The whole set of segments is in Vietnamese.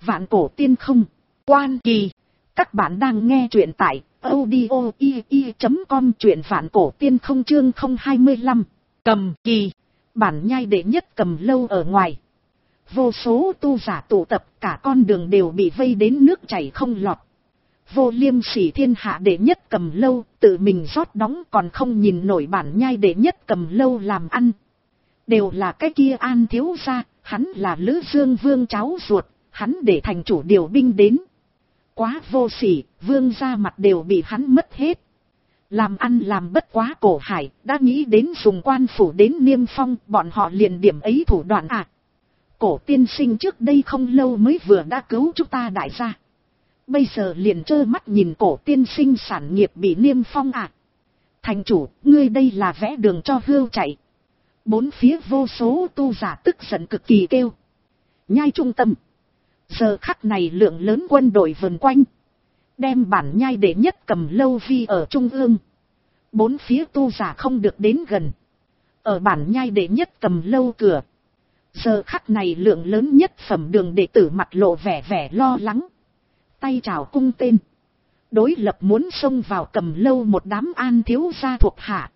Vạn cổ tiên không. Quan Kỳ. Các bạn đang nghe truyện tại audio.com, truyện Vạn cổ tiên không chương 025. Cầm Kỳ. Bản nhai đệ nhất Cầm lâu ở ngoài. Vô số tu giả tụ tập, cả con đường đều bị vây đến nước chảy không lọt. Vô Liêm Sỉ thiên hạ đệ nhất Cầm lâu, tự mình rót đóng còn không nhìn nổi bản nhai đệ nhất Cầm lâu làm ăn. Đều là cái kia An thiếu gia, hắn là Lữ Dương Vương cháu ruột, hắn để thành chủ điều binh đến. Quá vô sỉ, vương gia mặt đều bị hắn mất hết. Làm ăn làm bất quá Cổ Hải, đã nghĩ đến dùng quan phủ đến niêm phong, bọn họ liền điểm ấy thủ đoạn à. Cổ tiên sinh trước đây không lâu mới vừa đã cứu chúng ta đại gia. Bây giờ liền trơ mắt nhìn cổ tiên sinh sản nghiệp bị niêm phong à. Thành chủ, ngươi đây là vẽ đường cho hươu chạy. Bốn phía vô số tu giả tức giận cực kỳ kêu. Nhai trung tâm. Giờ khắc này lượng lớn quân đội vần quanh. Đem bản nhai đệ nhất Cầm lâu vi ở trung ương. Bốn phía tu giả không được đến gần. Ở bản nhai đệ nhất Cầm lâu cửa. Giờ khắc này lượng lớn nhất phẩm đường đệ tử mặt lộ vẻ lo lắng. Tay trào cung tên. Đối lập muốn xông vào Cầm lâu một đám An thiếu gia thuộc hạ.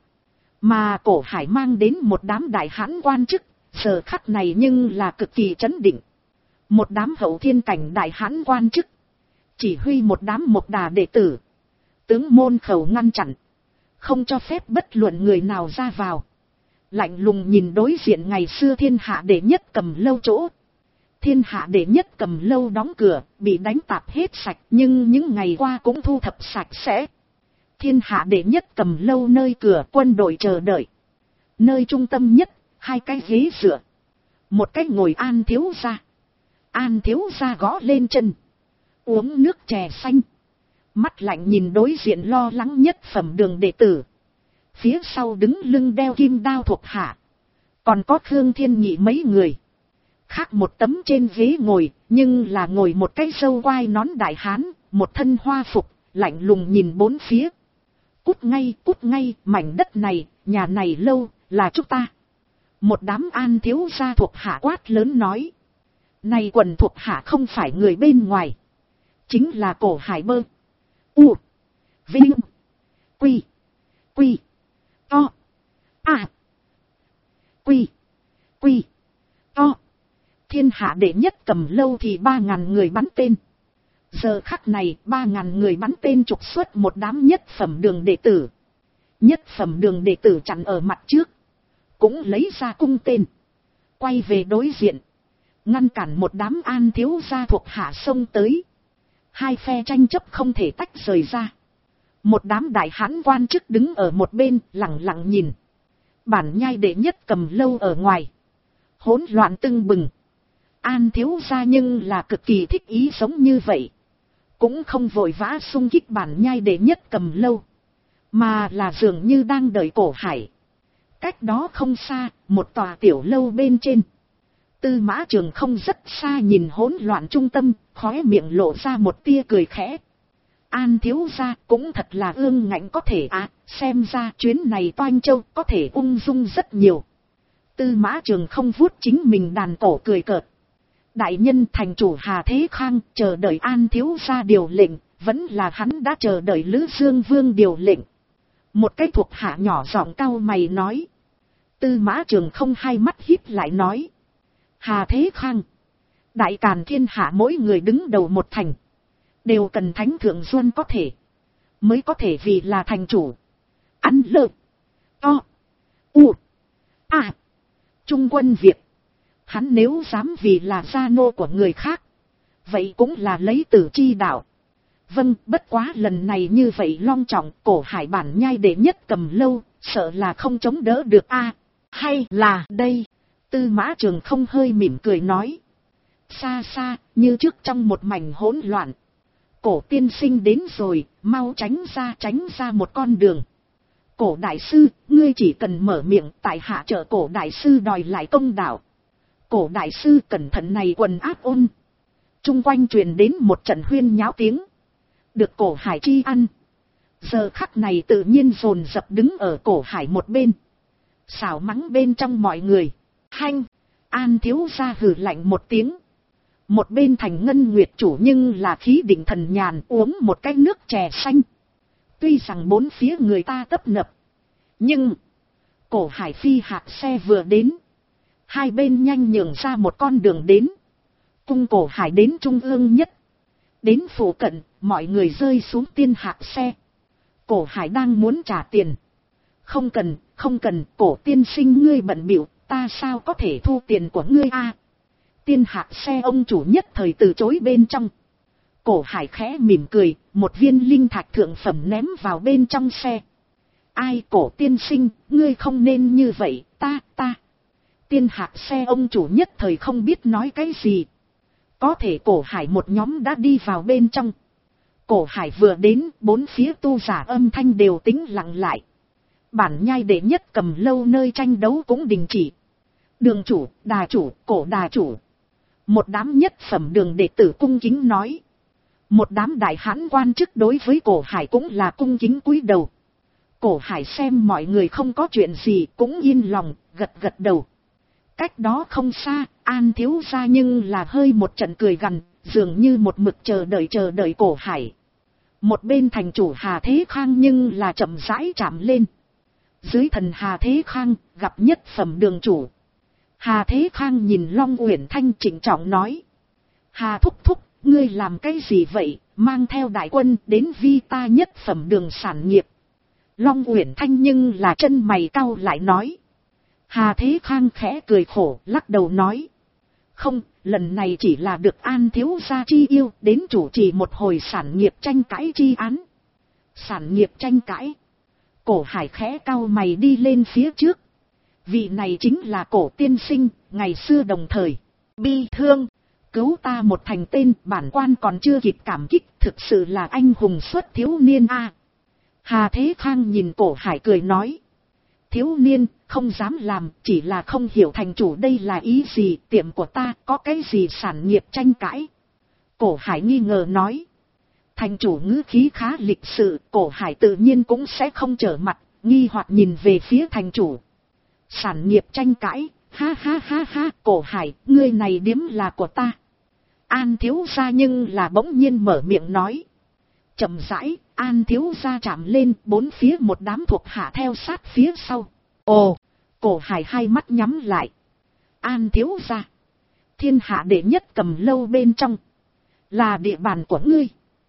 Mà Cổ Hải mang đến một đám đại hãn quan chức. Giờ khắc này nhưng là cực kỳ chấn định. Một đám hậu thiên cảnh đại hãn quan chức. Chỉ huy một đám Mộc Đà đệ tử. Tướng môn khẩu ngăn chặn. Không cho phép bất luận người nào ra vào. Lạnh lùng nhìn đối diện ngày xưa thiên hạ đệ nhất Cầm lâu chỗ. Thiên hạ đệ nhất Cầm lâu đóng cửa, bị đánh tạp hết sạch, nhưng những ngày qua cũng thu thập sạch sẽ. Thiên hạ đệ nhất Cầm lâu nơi cửa quân đội chờ đợi. Nơi trung tâm nhất, hai cái ghế dựa. Một cái ngồi An thiếu gia. An thiếu gia gõ lên chân. Uống nước chè xanh. Mắt lạnh nhìn đối diện lo lắng nhất phẩm đường đệ tử. Phía sau đứng lưng đeo kim đao thuộc hạ. Còn có Khương Thiên Nhị mấy người. Khác một tấm trên ghế ngồi, nhưng là ngồi một cái râu quai nón đại hán, một thân hoa phục, lạnh lùng nhìn bốn phía. Cút ngay, mảnh đất này, nhà này lâu, là chúng ta. Một đám An thiếu gia thuộc hạ quát lớn nói. Này quần thuộc hạ không phải người bên ngoài. Chính là Cổ Hải Bơ. U. Vinh. Quy. Quy. To. À. Quy. Quy. To. Thiên hạ đệ nhất Cầm lâu thì 3.000 người bắn tên. Giờ khắc này 3.000 người bắn tên trục xuất một đám nhất phẩm đường đệ tử. Nhất phẩm đường đệ tử chặn ở mặt trước. Cũng lấy ra cung tên. Quay về đối diện. Ngăn cản một đám An thiếu gia thuộc hạ xông tới. Hai phe tranh chấp không thể tách rời ra. Một đám đại hãn quan chức đứng ở một bên lặng lặng nhìn. Bản nhai đệ nhất Cầm lâu ở ngoài. Hỗn loạn tưng bừng. An thiếu gia nhưng là cực kỳ thích ý sống như vậy. Cũng không vội vã xung kích bản nhai đệ nhất Cầm lâu. Mà là dường như đang đợi Cổ Hải. Cách đó không xa, một tòa tiểu lâu bên trên. Tư Mã Trường không rất xa nhìn hỗn loạn trung tâm, khóe miệng lộ ra một tia cười khẽ. An thiếu gia cũng thật là ương ngạnh có thể xem ra chuyến này Toanh Châu có thể ung dung rất nhiều. Tư Mã Trường không vuốt chính mình đàn cổ cười cợt. Đại nhân thành chủ Hà Thế Khang chờ đợi An thiếu gia điều lệnh, vẫn là hắn đã chờ đợi Lữ Dương Vương điều lệnh. Một cái thuộc hạ nhỏ giọng cau mày nói. Tư Mã Trường không hai mắt híp lại nói. Hà Thế Khang. Đại càn thiên hạ mỗi người đứng đầu một thành. Đều cần thánh thượng duân có thể. Mới có thể vì là thành chủ. Ăn lơ. To. U. À. Trung quân Việt. Hắn nếu dám vì là gia nô của người khác. Vậy cũng là lấy tử chi đạo. Vâng, bất quá lần này như vậy long trọng, Cổ Hải bản nhai đệ nhất Cầm lâu, sợ là không chống đỡ được hay là đây. Tư Mã Trường không hơi mỉm cười nói. Xa xa, như trước trong một mảnh hỗn loạn. Cổ tiên sinh đến rồi, mau tránh ra một con đường. Cổ đại sư, ngươi chỉ cần mở miệng, tại hạ trợ Cổ đại sư đòi lại công đạo. Cổ đại sư cẩn thận này quần áp ôn. Trung quanh truyền đến một trận huyên nháo tiếng. Được Cổ Hải chi ăn. Giờ khắc này tự nhiên dồn dập đứng ở Cổ Hải một bên. Xảo mắng bên trong mọi người. Hanh, An thiếu gia hừ lạnh một tiếng. Một bên Thành Ngân Nguyệt chủ nhưng là khí định thần nhàn uống một cái nước chè xanh. Tuy rằng bốn phía người ta tấp nập, nhưng Cổ Hải phi hạt xe vừa đến, hai bên nhanh nhường ra một con đường đến. Cung Cổ Hải đến trung ương nhất. Đến phủ cận, mọi người rơi xuống tiên hạt xe. Cổ Hải đang muốn trả tiền. Không cần, không cần, Cổ tiên sinh ngươi bận bịu, ta sao có thể thu tiền của ngươi a? Tiên hạt xe ông chủ nhất thời từ chối bên trong. Cổ Hải khẽ mỉm cười, một viên linh thạch thượng phẩm ném vào bên trong xe. Ai Cổ tiên sinh, ngươi không nên như vậy, ta. Tiên hạt xe ông chủ nhất thời không biết nói cái gì. Có thể Cổ Hải một nhóm đã đi vào bên trong. Cổ Hải vừa đến, bốn phía tu giả âm thanh đều tĩnh lặng lại. Bản nhai đệ nhất Cầm Lâu nơi tranh đấu cũng đình chỉ. Đường chủ, đà chủ, Cổ đà chủ. Một đám nhất phẩm đường đệ tử cung kính nói. Một đám đại hãn quan chức đối với Cổ Hải cũng là cung kính cúi đầu. Cổ Hải xem mọi người không có chuyện gì cũng yên lòng, gật đầu. Cách đó không xa, An thiếu gia nhưng là hơi một trận cười gằn, dường như một mực chờ đợi Cổ Hải. Một bên thành chủ Hà Thế Khang nhưng là chậm rãi chạm lên. Dưới thần Hà Thế Khang, gặp nhất phẩm đường chủ. Hà Thế Khang nhìn Long Uyển Thanh trịnh trọng nói. Hà thúc thúc, ngươi làm cái gì vậy, mang theo đại quân đến vi ta nhất phẩm đường sản nghiệp. Long Uyển Thanh nhưng là chân mày cau lại nói. Hà Thế Khang khẽ cười khổ, lắc đầu nói. Không, lần này chỉ là được An thiếu gia chi yêu đến chủ trì một hồi sản nghiệp tranh cãi chi án. Sản nghiệp tranh cãi. Cổ Hải khẽ cau mày đi lên phía trước. Vị này chính là Cổ tiên sinh, ngày xưa đồng thời. Bi thương, cứu ta một thành tên, bản quan còn chưa kịp cảm kích, thực sự là anh hùng xuất thiếu niên a. Hà Thế Khang nhìn Cổ Hải cười nói. Thiếu niên, không dám làm, chỉ là không hiểu thành chủ đây là ý gì, tiệm của ta có cái gì sản nghiệp tranh cãi. Cổ Hải nghi ngờ nói. Thành chủ ngữ khí khá lịch sự, Cổ Hải tự nhiên cũng sẽ không trở mặt, nghi hoặc nhìn về phía thành chủ. Sản nghiệp tranh cãi, ha, Cổ Hải, ngươi này điếm là của ta. An thiếu gia nhưng là bỗng nhiên mở miệng nói. Chậm rãi, An thiếu gia chạm lên, bốn phía một đám thuộc hạ theo sát phía sau. Ồ, Cổ Hải hai mắt nhắm lại. An thiếu gia, thiên hạ đệ nhất Cầm Lâu bên trong, là địa bàn của ngươi.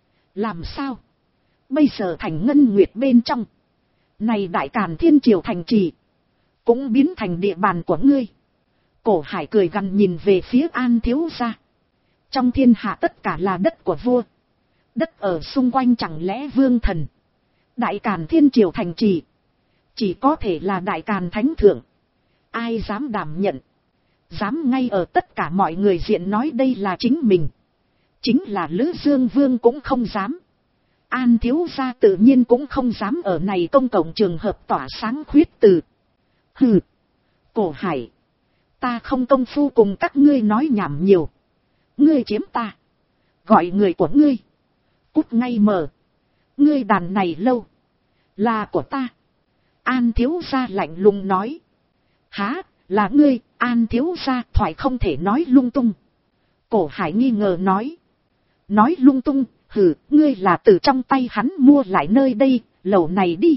Làm sao? Bây giờ Thành Ngân Nguyệt bên trong, này Đại Càn Thiên Triều thành trì, cũng biến thành địa bàn của ngươi. Cổ Hải cười gằn nhìn về phía An thiếu gia. Trong thiên hạ tất cả là đất của vua. Đất ở xung quanh chẳng lẽ vương thần. Đại Càn Thiên Triều thành trì, chỉ có thể là Đại Càn Thánh Thượng. Ai dám đảm nhận? Dám ngay ở tất cả mọi người diện nói đây là chính mình. Chính là Lữ Dương Vương cũng không dám. An thiếu gia tự nhiên cũng không dám ở này công cộng trường hợp tỏa sáng khuyết từ. Hừ, Cổ Hải, ta không công phu cùng các ngươi nói nhảm nhiều. Ngươi chiếm ta, gọi người của ngươi, cút ngay mở. Ngươi đàn này lâu, là của ta. An thiếu gia lạnh lùng nói. Há, là ngươi, An thiếu gia, thoại không thể nói lung tung. Cổ Hải nghi ngờ nói. Nói lung tung, hừ, ngươi là từ trong tay hắn mua lại nơi đây, lầu này đi.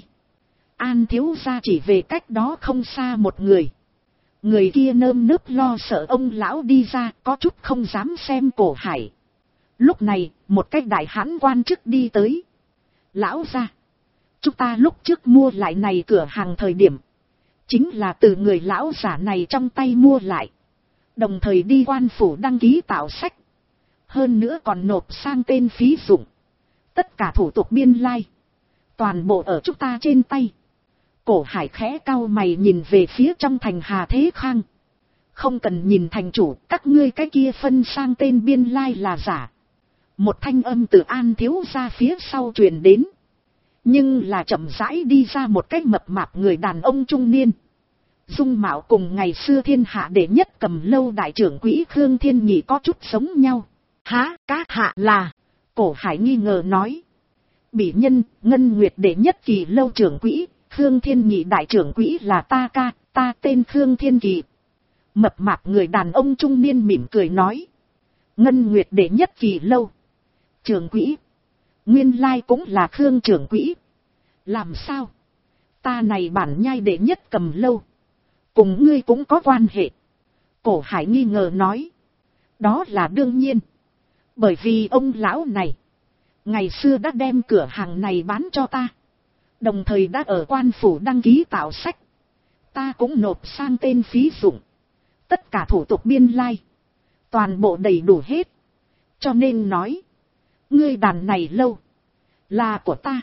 An thiếu gia chỉ về cách đó không xa một người. Người kia nơm nớp lo sợ ông lão đi ra, có chút không dám xem Cổ Hải. Lúc này, một cái đại hãn quan chức đi tới. Lão gia, chúng ta lúc trước mua lại này cửa hàng thời điểm, chính là từ người lão giả này trong tay mua lại. Đồng thời đi quan phủ đăng ký tạo sách. Hơn nữa còn nộp sang tên phí dụng. Tất cả thủ tục biên lai, toàn bộ ở chúng ta trên tay. Cổ Hải khẽ cau mày nhìn về phía trong thành Hà Thế Khang. Không cần nhìn thành chủ, các ngươi cái kia phân sang tên biên lai là giả. Một thanh âm từ An thiếu gia phía sau truyền đến. Nhưng là chậm rãi đi ra một cái mập mạp người đàn ông trung niên. Dung mạo cùng ngày xưa thiên hạ đệ nhất Cầm Lâu đại trưởng quỹ Khương Thiên Nhị có chút giống nhau. Há, các hạ là? Cổ Hải nghi ngờ nói. Bỉ nhân, Ngân Nguyệt đệ nhất Kỳ Lâu trưởng quỹ, Khương Thiên Nhị đại trưởng quỹ là ta ca, ta tên Khương Thiên Kỳ. Mập mạp người đàn ông trung niên mỉm cười nói. Ngân Nguyệt đệ nhất kỳ lâu. Trưởng quỹ. Nguyên lai cũng là Khương trưởng quỹ. Làm sao? Ta này bản nhai đệ nhất cầm lâu. Cùng ngươi cũng có quan hệ. Cổ Hải nghi ngờ nói. Đó là đương nhiên. Bởi vì ông lão này. Ngày xưa đã đem cửa hàng này bán cho ta. Đồng thời đã ở quan phủ đăng ký tạo sách. Ta cũng nộp sang tên phí dụng. Tất cả thủ tục biên lai. Toàn bộ đầy đủ hết. Cho nên nói. Ngươi đàn này lâu. Là của ta.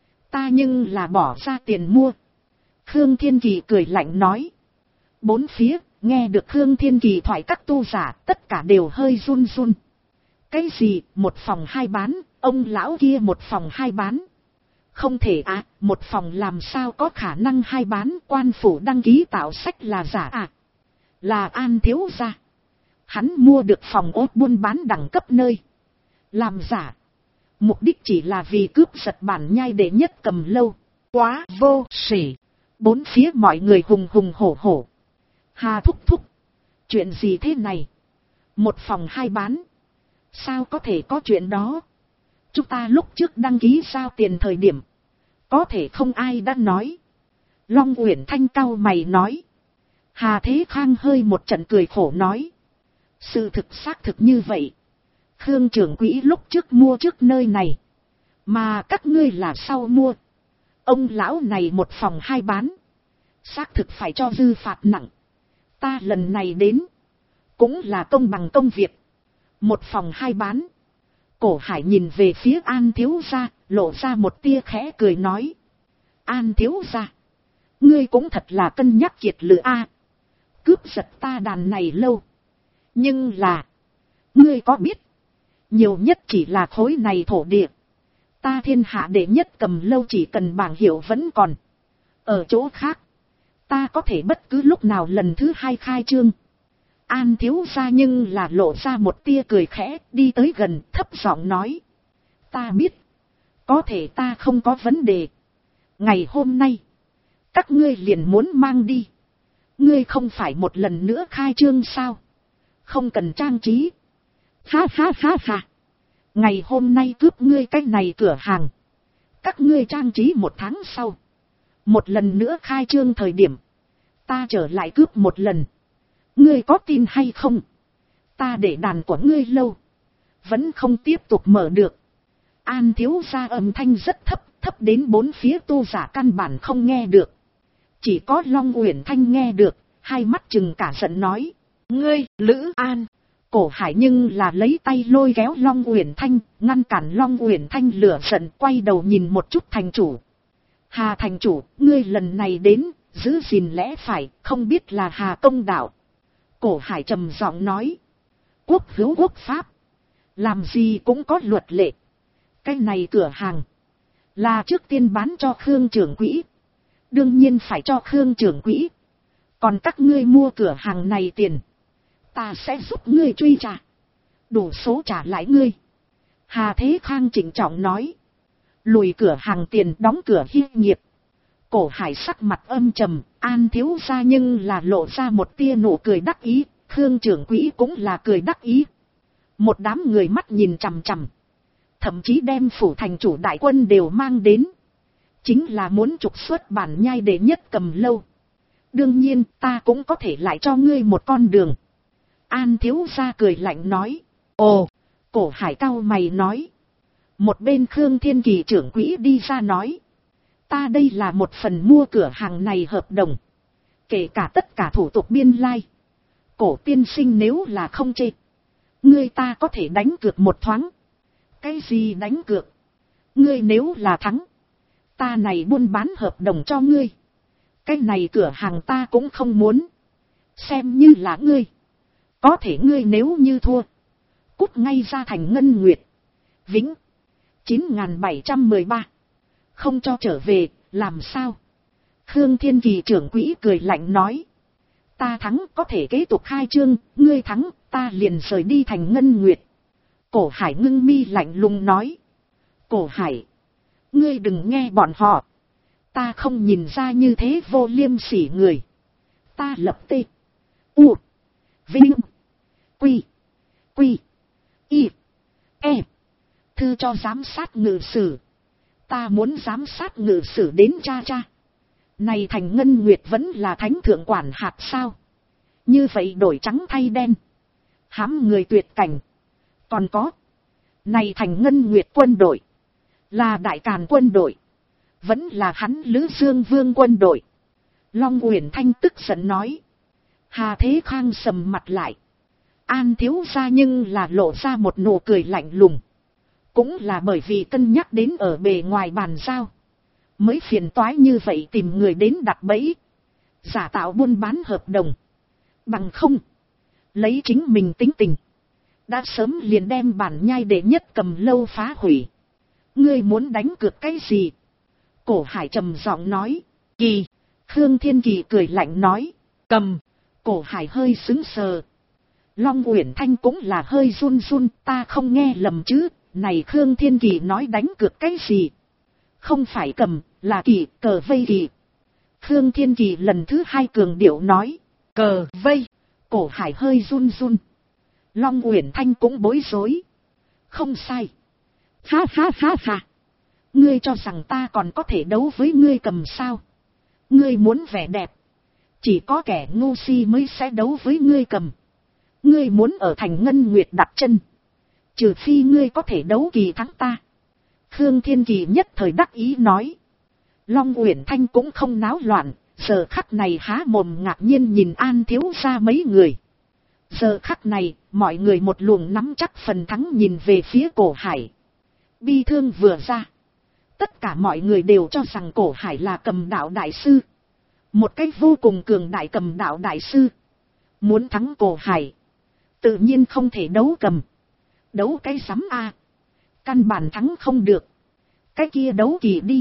Ta nhưng là bỏ ra tiền mua. Khương Thiên Kỳ cười lạnh nói. Bốn phía, nghe được Khương Thiên Kỳ thoại các tu giả, tất cả đều hơi run run. Cái gì, một phòng hai bán, ông lão kia một phòng hai bán. Không thể à, một phòng làm sao có khả năng hai bán, quan phủ đăng ký tạo sách là giả à. Là An thiếu gia. Hắn mua được phòng ốt buôn bán đẳng cấp nơi. Làm giả. Mục đích chỉ là vì cướp giật bản nhai đệ nhất cầm lâu. Quá vô sỉ. Bốn phía mọi người hùng hùng hổ hổ. Hà thúc thúc. Chuyện gì thế này? Một phòng hai bán. Sao có thể có chuyện đó? Chúng ta lúc trước đăng ký giao tiền thời điểm. Có thể không ai đã nói. Long Uyển Thanh cau mày nói. Hà Thế Khang hơi một trận cười khổ nói. Sự thực xác thực như vậy. Khương trưởng quỹ lúc trước mua trước nơi này. Mà các ngươi là sau mua. Ông lão này một phòng hai bán. Xác thực phải cho dư phạt nặng. Ta lần này đến. Cũng là công bằng công việc. Một phòng hai bán. Cổ Hải nhìn về phía An thiếu gia. Lộ ra một tia khẽ cười nói. An thiếu gia. Ngươi cũng thật là cân nhắc kiệt lự a. Cướp giật ta đàn này lâu. Nhưng là. Ngươi có biết. Nhiều nhất chỉ là khối này thổ địa. Ta thiên hạ đệ nhất cầm lâu chỉ cần bảng hiệu vẫn còn. Ở chỗ khác. Ta có thể bất cứ lúc nào lần thứ hai khai trương. An thiếu gia nhưng là lộ ra một tia cười khẽ. Đi tới gần thấp giọng nói. Ta biết. Có thể ta không có vấn đề. Ngày hôm nay. Các ngươi liền muốn mang đi. Ngươi không phải một lần nữa khai trương sao? Không cần trang trí. Ha ha ha ha. Ngày hôm nay cướp ngươi cái này cửa hàng. Các ngươi trang trí một tháng sau. Một lần nữa khai trương thời điểm. Ta trở lại cướp một lần. Ngươi có tin hay không? Ta để đàn của ngươi lâu. Vẫn không tiếp tục mở được. An thiếu gia âm thanh rất thấp. Thấp đến bốn phía tu giả căn bản không nghe được. Chỉ có Long Uyển Thanh nghe được. Hai mắt chừng cả giận nói. Ngươi, Lữ An. Cổ Hải nhưng là lấy tay lôi kéo Long Uyển Thanh, ngăn cản Long Uyển Thanh lửa giận, quay đầu nhìn một chút thành chủ. Hà thành chủ, ngươi lần này đến, giữ gìn lẽ phải, không biết là Hà công đạo. Cổ Hải trầm giọng nói. Quốc hữu quốc pháp. Làm gì cũng có luật lệ. Cái này cửa hàng. Là trước tiên bán cho Khương trưởng quỹ. Đương nhiên phải cho Khương trưởng quỹ. Còn các ngươi mua cửa hàng này tiền. Ta sẽ giúp ngươi truy trả. Đủ số trả lại ngươi. Hà Thế Khang trịnh trọng nói. Lùi cửa hàng tiền đóng cửa hi nghiệp. Cổ Hải sắc mặt âm trầm. An thiếu gia nhưng là lộ ra một tia nụ cười đắc ý. Khương trưởng quỹ cũng là cười đắc ý. Một đám người mắt nhìn chằm chằm. Thậm chí đem phủ thành chủ đại quân đều mang đến. Chính là muốn trục xuất bản nhai đệ nhất cầm lâu. Đương nhiên ta cũng có thể lại cho ngươi một con đường. An thiếu gia cười lạnh nói. Ồ, Cổ Hải cau mày nói. Một bên Khương Thiên Kỳ trưởng quỹ đi ra nói. Ta đây là một phần mua cửa hàng này hợp đồng. Kể cả tất cả thủ tục biên lai. Cổ tiên sinh nếu là không chê. Ngươi ta có thể đánh cược một thoáng. Cái gì đánh cược? Ngươi nếu là thắng. Ta này buôn bán hợp đồng cho ngươi. Cái này cửa hàng ta cũng không muốn. Xem như là ngươi. Có thể ngươi nếu như thua. Cút ngay ra thành Ngân Nguyệt. Vĩnh. 9713. Không cho trở về, làm sao? Khương Thiên Kỳ trưởng quỹ cười lạnh nói. Ta thắng có thể kế tục khai trương, ngươi thắng, ta liền rời đi thành Ngân Nguyệt. Cổ Hải ngưng mi lạnh lùng nói. Cổ Hải. Ngươi đừng nghe bọn họ. Ta không nhìn ra như thế vô liêm sỉ người. Ta lập tê. U. Vinh. Quy. Quy. Y. E. Thư cho giám sát ngự sử. Ta muốn giám sát ngự sử đến cha cha. Này Thành Ngân Nguyệt vẫn là thánh thượng quản hạt sao? Như vậy đổi trắng thay đen. Hãm người tuyệt cảnh. Còn có. Này Thành Ngân Nguyệt quân đội. Là Đại Càn quân đội. Vẫn là hắn Lữ Dương Vương quân đội. Long Uyển Thanh tức giận nói. Hà Thế Khang sầm mặt lại. An thiếu gia nhưng là lộ ra một nụ cười lạnh lùng. Cũng là bởi vì cân nhắc đến ở bề ngoài bàn giao. Mới phiền toái như vậy tìm người đến đặt bẫy. Giả tạo buôn bán hợp đồng. Bằng không. Lấy chính mình tính tình. Đã sớm liền đem bản nhai đệ nhất Cầm Lâu phá hủy. Ngươi muốn đánh cược cái gì? Cổ Hải trầm giọng nói. Kỳ. Khương Thiên Kỳ cười lạnh nói. Cầm. Cổ Hải hơi sững sờ. Long Uyển Thanh cũng là hơi run run. Ta không nghe lầm chứ. Này Khương Thiên Kỳ nói đánh cược cái gì? Không phải cầm, là kỳ, cờ vây kỳ. Khương Thiên Kỳ lần thứ hai cường điệu nói. Cờ vây. Cổ Hải hơi run run. Long Uyển Thanh cũng bối rối. Không sai. Ha ha ha ha. Ngươi cho rằng ta còn có thể đấu với ngươi cầm sao? Ngươi muốn vẻ đẹp. Chỉ có kẻ ngu si mới sẽ đấu với ngươi cầm. Ngươi muốn ở Thành Ngân Nguyệt đặt chân. Trừ phi ngươi có thể đấu kỳ thắng ta. Khương Thiên Kỳ nhất thời đắc ý nói. Long Uyển Thanh cũng không náo loạn. Giờ khắc này há mồm ngạc nhiên nhìn An thiếu gia mấy người. Giờ khắc này, mọi người một luồng nắm chắc phần thắng nhìn về phía Cổ Hải. Bi thương vừa ra. Tất cả mọi người đều cho rằng Cổ Hải là cầm đạo đại sư. Một cách vô cùng cường đại cầm đạo đại sư. Muốn thắng Cổ Hải. Tự nhiên không thể đấu cầm. Đấu cái sắm a. Căn bản thắng không được. Cái kia đấu kỳ đi.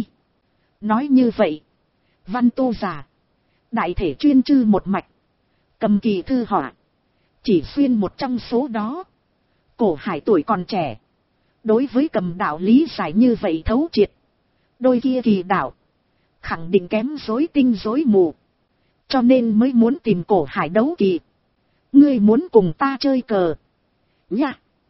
Nói như vậy. Văn tu giả. Đại thể chuyên chư một mạch. Cầm kỳ thư họa. Chỉ xuyên một trong số đó. Cổ Hải tuổi còn trẻ. Đối với cầm đạo lý giải như vậy thấu triệt. Đôi kia kỳ đạo. Khẳng định kém rối tinh rối mù. Cho nên mới muốn tìm Cổ Hải đấu kỳ. Ngươi muốn cùng ta chơi cờ. Nha.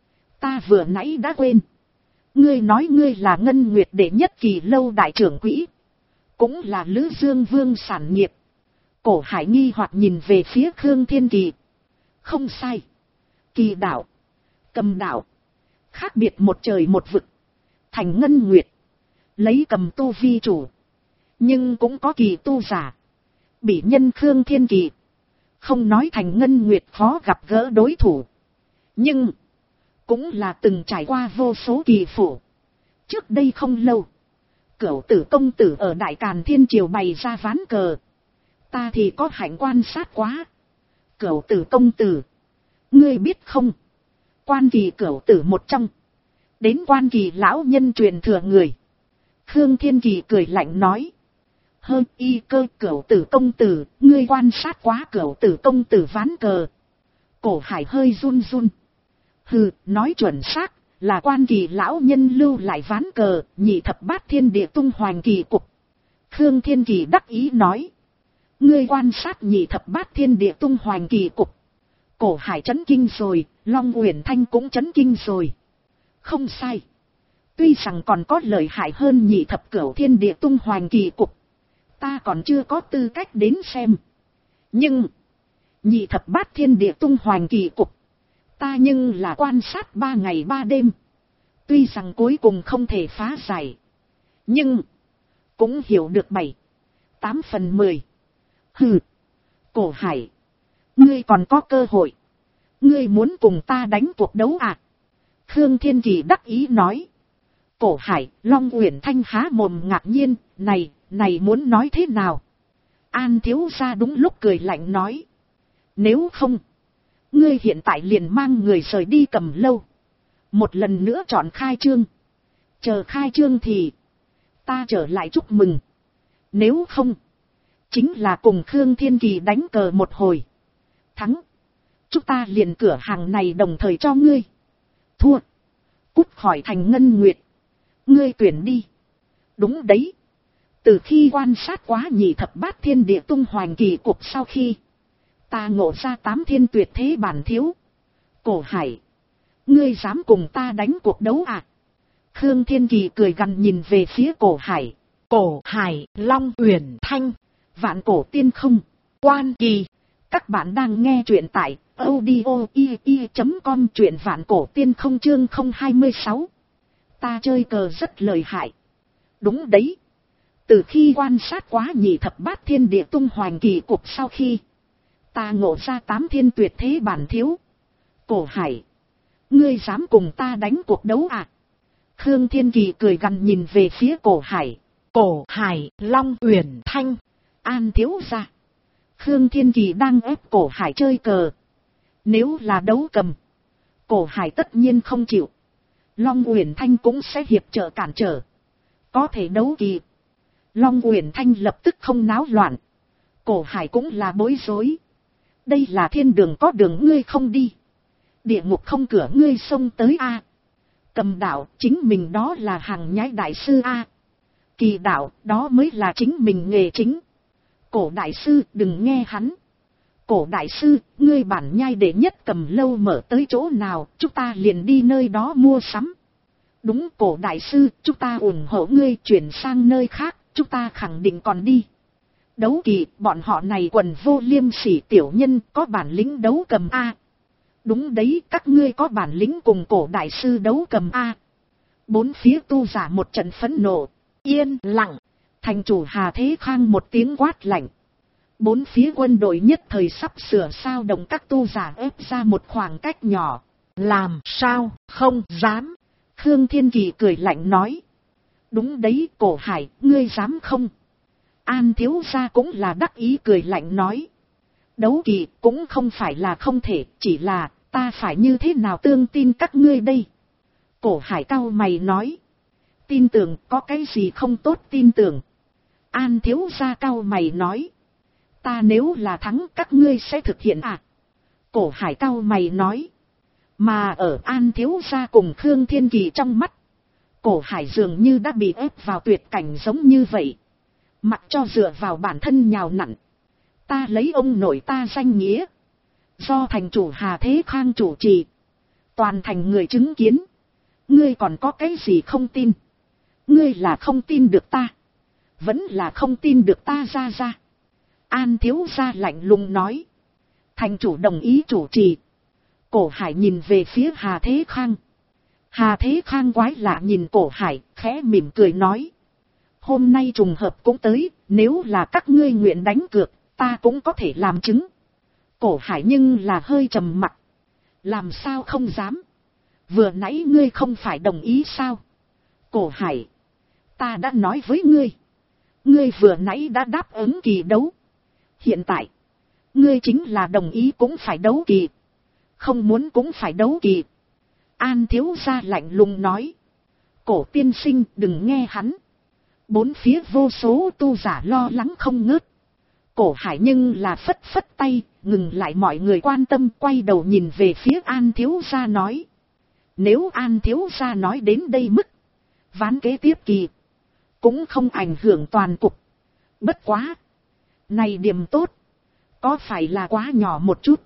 Ta vừa nãy đã quên. Ngươi nói ngươi là Ngân Nguyệt đệ nhất kỳ lâu đại trưởng quỹ. Cũng là Lữ Dương Vương sản nghiệp. Cổ Hải nghi hoặc nhìn về phía Khương Thiên Kỳ. Không sai. Kỳ đạo. Cầm đạo. Khác biệt một trời một vực. Thành Ngân Nguyệt. Lấy cầm tu vi chủ. Nhưng cũng có kỳ tu giả. Bị nhân Khương Thiên Kỳ. Không nói Thành Ngân Nguyệt khó gặp gỡ đối thủ. Nhưng. Cũng là từng trải qua vô số kỳ phủ. Trước đây không lâu. Cửu tử công tử ở Đại Càn Thiên Triều bày ra ván cờ. Ta thì có hạnh quan sát quá. Cửu tử công tử. Ngươi biết không? Quan kỳ cửu tử một trong. Đến quan kỳ lão nhân truyền thừa người. Khương Thiên Kỳ cười lạnh nói. Hơn y cơ cửu tử công tử. Ngươi quan sát quá cửu tử công tử ván cờ. Cổ Hải hơi run run. Hừ, nói chuẩn xác. Là quan kỳ lão nhân lưu lại ván cờ. Nhị thập bát thiên địa tung hoành kỳ cục. Khương Thiên Kỳ đắc ý nói. Ngươi quan sát nhị thập bát thiên địa tung hoành kỳ cục. Cổ Hải chấn kinh rồi. Long Uyển Thanh cũng chấn kinh rồi. Không sai. Tuy rằng còn có lợi hại hơn nhị thập cửu thiên địa tung hoành kỳ cục. Ta còn chưa có tư cách đến xem. Nhưng. Nhị thập bát thiên địa tung hoành kỳ cục. Ta nhưng là quan sát 3 ngày 3 đêm. Tuy rằng cuối cùng không thể phá giải. Nhưng. Cũng hiểu được 7-8 phần 10. Hừ. Cổ Hải. Ngươi còn có cơ hội. Ngươi muốn cùng ta đánh cuộc đấu à? Khương Thiên Kỳ đắc ý nói. Cổ Hải, Long Uyển Thanh há mồm ngạc nhiên. Này muốn nói thế nào? An thiếu gia đúng lúc cười lạnh nói. Nếu không. Ngươi hiện tại liền mang người rời đi Cầm Lâu. Một lần nữa chọn khai trương. Chờ khai trương thì. Ta trở lại chúc mừng. Nếu không. Chính là cùng Khương Thiên Kỳ đánh cờ một hồi. Thắng. Chúng ta liền cửa hàng này đồng thời cho ngươi. Thua. Cút khỏi Thành Ngân Nguyệt. Ngươi tuyển đi. Đúng đấy. Từ khi quan sát quá nhị thập bát thiên địa tung hoành kỳ cục sau khi. Ta ngộ ra 8 thiên tuyệt thế bản thiếu. Cổ Hải. Ngươi dám cùng ta đánh cuộc đấu à? Khương Thiên Kỳ cười gằn nhìn về phía Cổ Hải. Cổ Hải, Long Uyển Thanh, Vạn Cổ Tiên Không, Quan Kỳ. Các bạn đang nghe truyện tại audio.com, truyện Vạn Cổ Tiên Không chương 026. Ta chơi cờ rất lợi hại. Đúng đấy. Từ khi quan sát quá nhị thập bát thiên địa tung hoành kỳ cục sau khi ta ngộ ra 8 thiên tuyệt thế bản thiếu. Cổ Hải, ngươi dám cùng ta đánh cuộc đấu à? Khương Thiên Kỳ cười gằn nhìn về phía Cổ Hải. Cổ Hải, Long Uyển Thanh, An thiếu gia. Khương Thiên Kỳ đang ép Cổ Hải chơi cờ. Nếu là đấu cầm, Cổ Hải tất nhiên không chịu. Long Uyển Thanh cũng sẽ hiệp trợ cản trở. Có thể đấu kỳ. Long Uyển Thanh lập tức không náo loạn. Cổ Hải cũng là bối rối. Đây là thiên đường có đường ngươi không đi. Địa ngục không cửa ngươi xông tới a. Cầm đạo chính mình đó là hàng nhái đại sư a. Kỳ đạo đó mới là chính mình nghề chính. Cổ đại sư đừng nghe hắn. Cổ đại sư, ngươi bản nhai đệ nhất cầm lâu mở tới chỗ nào, chúng ta liền đi nơi đó mua sắm. Đúng Cổ đại sư, chúng ta ủng hộ ngươi chuyển sang nơi khác, chúng ta khẳng định còn đi. Đấu kỳ, bọn họ này quần vô liêm sỉ tiểu nhân có bản lĩnh đấu cầm a. Đúng đấy, các ngươi có bản lĩnh cùng Cổ đại sư đấu cầm a. Bốn phía tu giả một trận phẫn nộ, yên lặng. Thành chủ Hà Thế Khang một tiếng quát lạnh. Bốn phía quân đội nhất thời sắp sửa sao động, các tu giả ép ra một khoảng cách nhỏ. Làm sao không dám? Khương Thiên Kỳ cười lạnh nói. Đúng đấy Cổ Hải, ngươi dám không? An thiếu gia cũng là đắc ý cười lạnh nói. Đấu kỳ cũng không phải là không thể, chỉ là ta phải như thế nào tương tin các ngươi đây? Cổ Hải cau mày nói. Tin tưởng có cái gì không tốt tin tưởng? An thiếu gia cau mày nói. Ta nếu là thắng các ngươi sẽ thực hiện à? Cổ Hải cau mày nói. Mà ở An thiếu gia cùng Khương Thiên Kỳ trong mắt, Cổ Hải dường như đã bị ép vào tuyệt cảnh giống như vậy. Mặc cho dựa vào bản thân nhào nặn. Ta lấy ông nội ta danh nghĩa. Do thành chủ Hà Thế Khang chủ trì. Toàn thành người chứng kiến. Ngươi còn có cái gì không tin? Ngươi là không tin được ta. Vẫn là không tin được ta ra. An thiếu gia lạnh lùng nói. Thành chủ đồng ý chủ trì. Cổ Hải nhìn về phía Hà Thế Khang. Hà Thế Khang quái lạ nhìn Cổ Hải, khẽ mỉm cười nói. Hôm nay trùng hợp cũng tới, nếu là các ngươi nguyện đánh cược, ta cũng có thể làm chứng. Cổ Hải nhưng là hơi trầm mặc. Làm sao không dám? Vừa nãy ngươi không phải đồng ý sao? Cổ Hải, ta đã nói với ngươi. Ngươi vừa nãy đã đáp ứng kỳ đấu. Hiện tại, ngươi chính là đồng ý cũng phải đấu kỳ. Không muốn cũng phải đấu kỳ. An thiếu gia lạnh lùng nói. Cổ tiên sinh đừng nghe hắn. Bốn phía vô số tu giả lo lắng không ngớt. Cổ Hải nhưng là phất phất tay, ngừng lại mọi người quan tâm, quay đầu nhìn về phía An thiếu gia nói. Nếu An thiếu gia nói đến đây mức, ván kế tiếp kỳ, cũng không ảnh hưởng toàn cục. Bất quá. Này điểm tốt. Có phải là quá nhỏ một chút?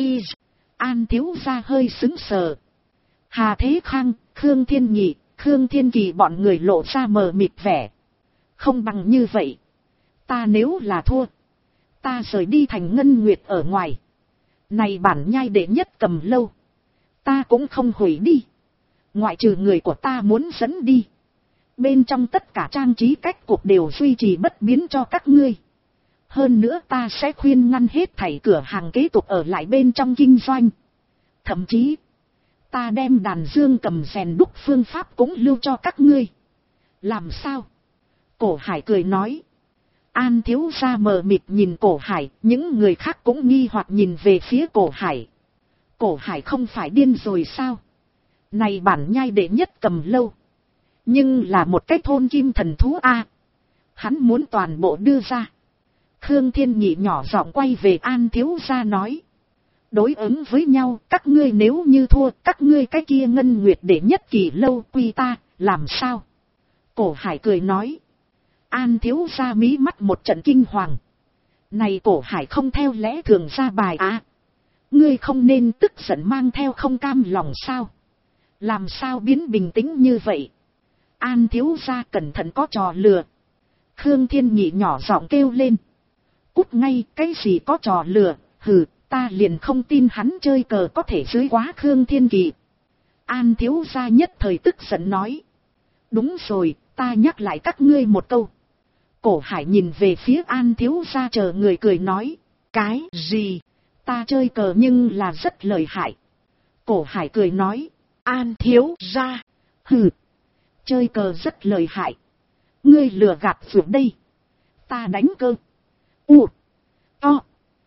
An thiếu gia hơi sững sờ. Hà Thế Khang, Khương Thiên Nhị, Khương Thiên Kỳ bọn người lộ ra mờ mịt vẻ. Không bằng như vậy. Ta nếu là thua, ta rời đi thành Ngân Nguyệt ở ngoài. Này bản nhai đệ nhất cầm lâu, ta cũng không hủy đi. Ngoại trừ người của ta muốn dẫn đi. Bên trong tất cả trang trí cách cục đều duy trì bất biến cho các ngươi. Hơn nữa ta sẽ khuyên ngăn hết thảy cửa hàng kế tục ở lại bên trong kinh doanh. Thậm chí, ta đem đàn dương cầm rèn đúc phương pháp cũng lưu cho các ngươi. Làm sao? Cổ Hải cười nói. An thiếu gia mờ mịt nhìn Cổ Hải, những người khác cũng nghi hoặc nhìn về phía Cổ Hải. Cổ Hải không phải điên rồi sao? Này bản nhai đệ nhất cầm lâu. Nhưng là một cái thôn kim thần thú a. Hắn muốn toàn bộ đưa ra. Khương Thiên Nhị nhỏ giọng quay về An thiếu gia nói. Đối ứng với nhau, các ngươi nếu như thua, các ngươi cái kia Ngân Nguyệt đệ nhất kỳ lâu quy ta, làm sao? Cổ Hải cười nói. An thiếu gia mí mắt một trận kinh hoàng. Này Cổ Hải không theo lẽ thường ra bài à? Ngươi không nên tức giận mang theo không cam lòng sao? Làm sao biến bình tĩnh như vậy? An thiếu gia cẩn thận có trò lừa. Khương Thiên Nhị nhỏ giọng kêu lên. Cút ngay, cái gì có trò lừa, hừ, ta liền không tin hắn chơi cờ có thể dưới quá Khương Thiên Kỳ. An thiếu gia nhất thời tức giận nói. Đúng rồi, ta nhắc lại các ngươi một câu. Cổ Hải nhìn về phía An thiếu gia chờ người cười nói. Cái gì? Ta chơi cờ nhưng là rất lợi hại. Cổ Hải cười nói. An thiếu gia. Hừ. Chơi cờ rất lợi hại. Ngươi lừa gạt vượt đây. Ta đánh cơ. U. To.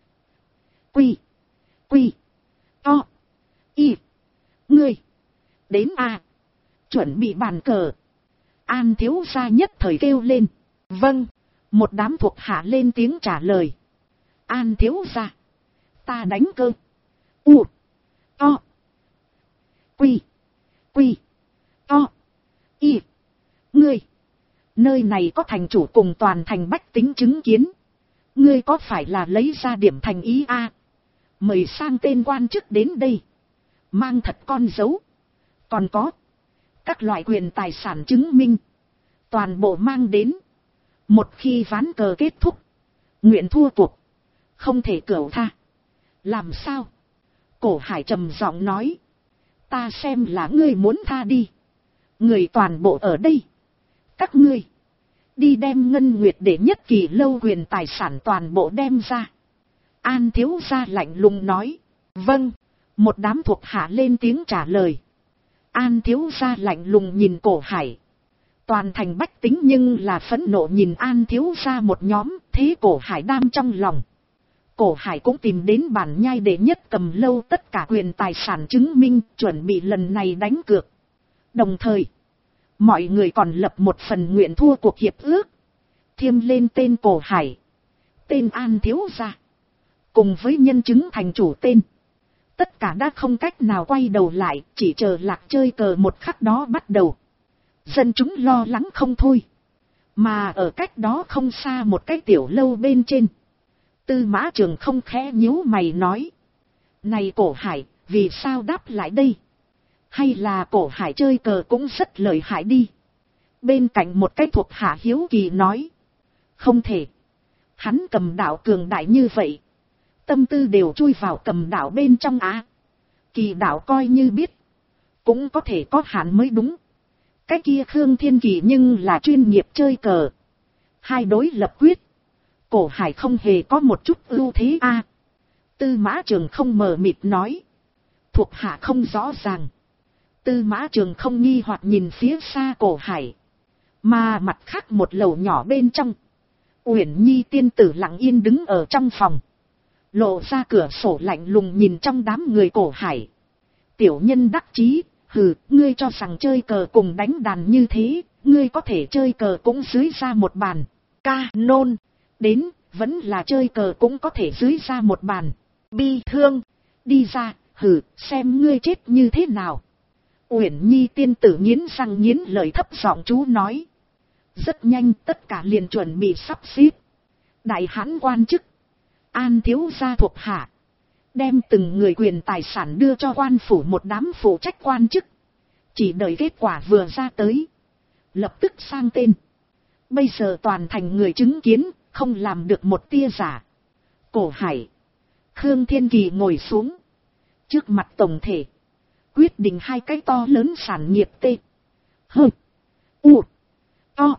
Quy. Quy. To. Y. Ngươi. Đến a. Chuẩn bị bàn cờ. An thiếu gia nhất thời kêu lên. Vâng. Một đám thuộc hạ lên tiếng trả lời. An thiếu gia. Ta đánh cơ. U. To. Quy. Quy. To. Y. Ngươi. Nơi này có thành chủ cùng toàn thành bách tính chứng kiến. Ngươi có phải là lấy ra điểm thành ý a? Mời sang tên quan chức đến đây. Mang thật con dấu. Còn có. Các loại quyền tài sản chứng minh. Toàn bộ mang đến. Một khi ván cờ kết thúc. Nguyện thua cuộc. Không thể cửu tha. Làm sao? Cổ Hải trầm giọng nói. Ta xem là ngươi muốn tha đi. Người toàn bộ ở đây. Các ngươi. Đi đem Ngân Nguyệt để nhất kỳ lâu quyền tài sản toàn bộ đem ra. An thiếu gia lạnh lùng nói. Vâng. Một đám thuộc hạ lên tiếng trả lời. An thiếu gia lạnh lùng nhìn Cổ Hải. Toàn thành bách tính nhưng là phẫn nộ nhìn An thiếu gia một nhóm. Thế Cổ Hải đam trong lòng. Cổ Hải cũng tìm đến bản nhai để nhất cầm lâu tất cả quyền tài sản chứng minh, chuẩn bị lần này đánh cược. Đồng thời, mọi người còn lập một phần nguyện thua cuộc hiệp ước. Thiêm lên tên Cổ Hải, tên An thiếu gia, cùng với nhân chứng thành chủ tên. Tất cả đã không cách nào quay đầu lại, chỉ chờ lạc chơi cờ một khắc đó bắt đầu. Dân chúng lo lắng không thôi. Mà ở cách đó không xa một cái tiểu lâu bên trên. Tư Mã Trường không khẽ nhíu mày nói. Này Cổ Hải, vì sao đáp lại đây? Hay là Cổ Hải chơi cờ cũng rất lợi hại đi? Bên cạnh một cái thuộc hạ hiếu kỳ nói. Không thể. Hắn cầm đạo cường đại như vậy. Tâm tư đều chui vào cầm đạo bên trong á. Kỳ đạo coi như biết. Cũng có thể có hạn mới đúng. Cái kia Khương Thiên Kỳ nhưng là chuyên nghiệp chơi cờ. Hai đối lập quyết. Cổ Hải không hề có một chút ưu thế a. Tư Mã Trường không mờ mịt nói. Thuộc hạ không rõ ràng. Tư Mã Trường không nghi hoặc nhìn phía xa Cổ Hải. Mà mặt khác một lầu nhỏ bên trong. Uyển Nhi tiên tử lặng yên đứng ở trong phòng. Lộ ra cửa sổ lạnh lùng nhìn trong đám người Cổ Hải. Tiểu nhân đắc chí, hừ, ngươi cho rằng chơi cờ cùng đánh đàn như thế, ngươi có thể chơi cờ cũng dưới ra một bàn. Ca nôn. Đến, vẫn là chơi cờ cũng có thể dưới ra một bàn. Bi thương. Đi ra, hừ, xem ngươi chết như thế nào. Uyển Nhi tiên tử nghiến răng nghiến lợi thấp giọng chú nói. Rất nhanh tất cả liền chuẩn bị sắp xếp. Đại hãn quan chức. An thiếu gia thuộc hạ. Đem từng người quyền tài sản đưa cho quan phủ một đám phụ trách quan chức. Chỉ đợi kết quả vừa ra tới. Lập tức sang tên. Bây giờ toàn thành người chứng kiến. Không làm được một tia giả. Cổ Hải. Khương Thiên Kỳ ngồi xuống. Trước mặt tổng thể. Quyết định hai cái to lớn sản nghiệp T. H. U. To.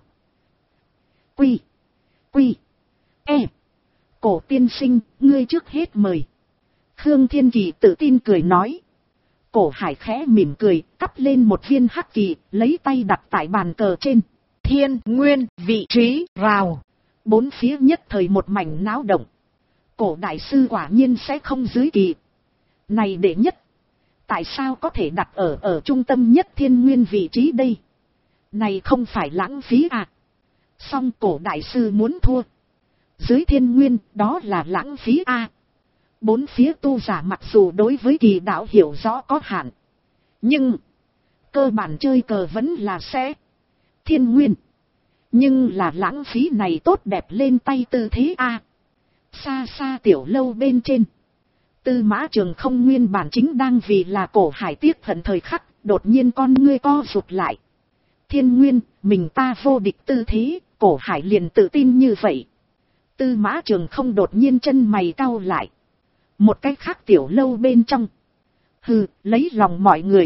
Quy. Quy. E. Cổ tiên sinh, ngươi trước hết mời. Khương Thiên Kỳ tự tin cười nói. Cổ Hải khẽ mỉm cười, cắp lên một viên hắc kỳ, lấy tay đặt tại bàn cờ trên. Thiên nguyên vị trí rào. Bốn phía nhất thời một mảnh náo động. Cổ đại sư quả nhiên sẽ không dưới kỳ. Này đệ nhất. Tại sao có thể đặt ở trung tâm nhất thiên nguyên vị trí đây? Này không phải lãng phí à? Song cổ đại sư muốn thua. Dưới thiên nguyên đó là lãng phí à? Bốn phía tu giả mặc dù đối với kỳ đạo hiểu rõ có hạn. Nhưng. Cơ bản chơi cờ vẫn là sẽ. Thiên nguyên. Nhưng là lãng phí này tốt đẹp lên tay tư thế a. Xa xa tiểu lâu bên trên. Tư Mã Trường không nguyên bản chính đang vì là Cổ Hải tiếc hận thời khắc, đột nhiên con ngươi co rụt lại. Thiên Nguyên, mình ta vô địch tư thế, Cổ Hải liền tự tin như vậy. Tư Mã Trường không đột nhiên chân mày cau lại. Một cách khác tiểu lâu bên trong. Hừ, lấy lòng mọi người.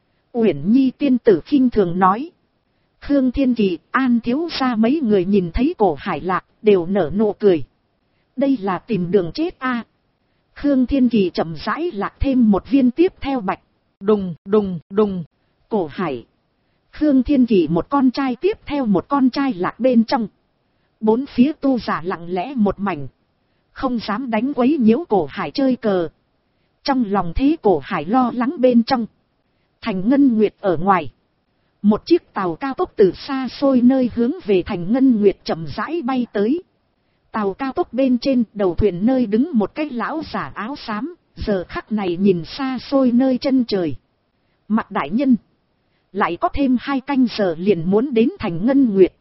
Uyển Nhi tiên tử khinh thường nói. Khương Thiên Kỳ, An thiếu gia mấy người nhìn thấy Cổ Hải lạc, đều nở nụ cười. Đây là tìm đường chết a. Khương Thiên Kỳ chậm rãi lạc thêm một viên tiếp theo bạch. Đùng, đùng, đùng. Cổ Hải. Khương Thiên Kỳ một con trai tiếp theo một con trai lạc bên trong. Bốn phía tu giả lặng lẽ một mảnh. Không dám đánh quấy nhiễu Cổ Hải chơi cờ. Trong lòng thế Cổ Hải lo lắng bên trong. Thành Ngân Nguyệt ở ngoài. Một chiếc tàu cao tốc từ xa xôi nơi hướng về Thành Ngân Nguyệt chậm rãi bay tới. Tàu cao tốc bên trên đầu thuyền nơi đứng một cái lão giả áo xám, giờ khắc này nhìn xa xôi nơi chân trời. Mặt đại nhân. Lại có thêm 2 canh giờ liền muốn đến Thành Ngân Nguyệt.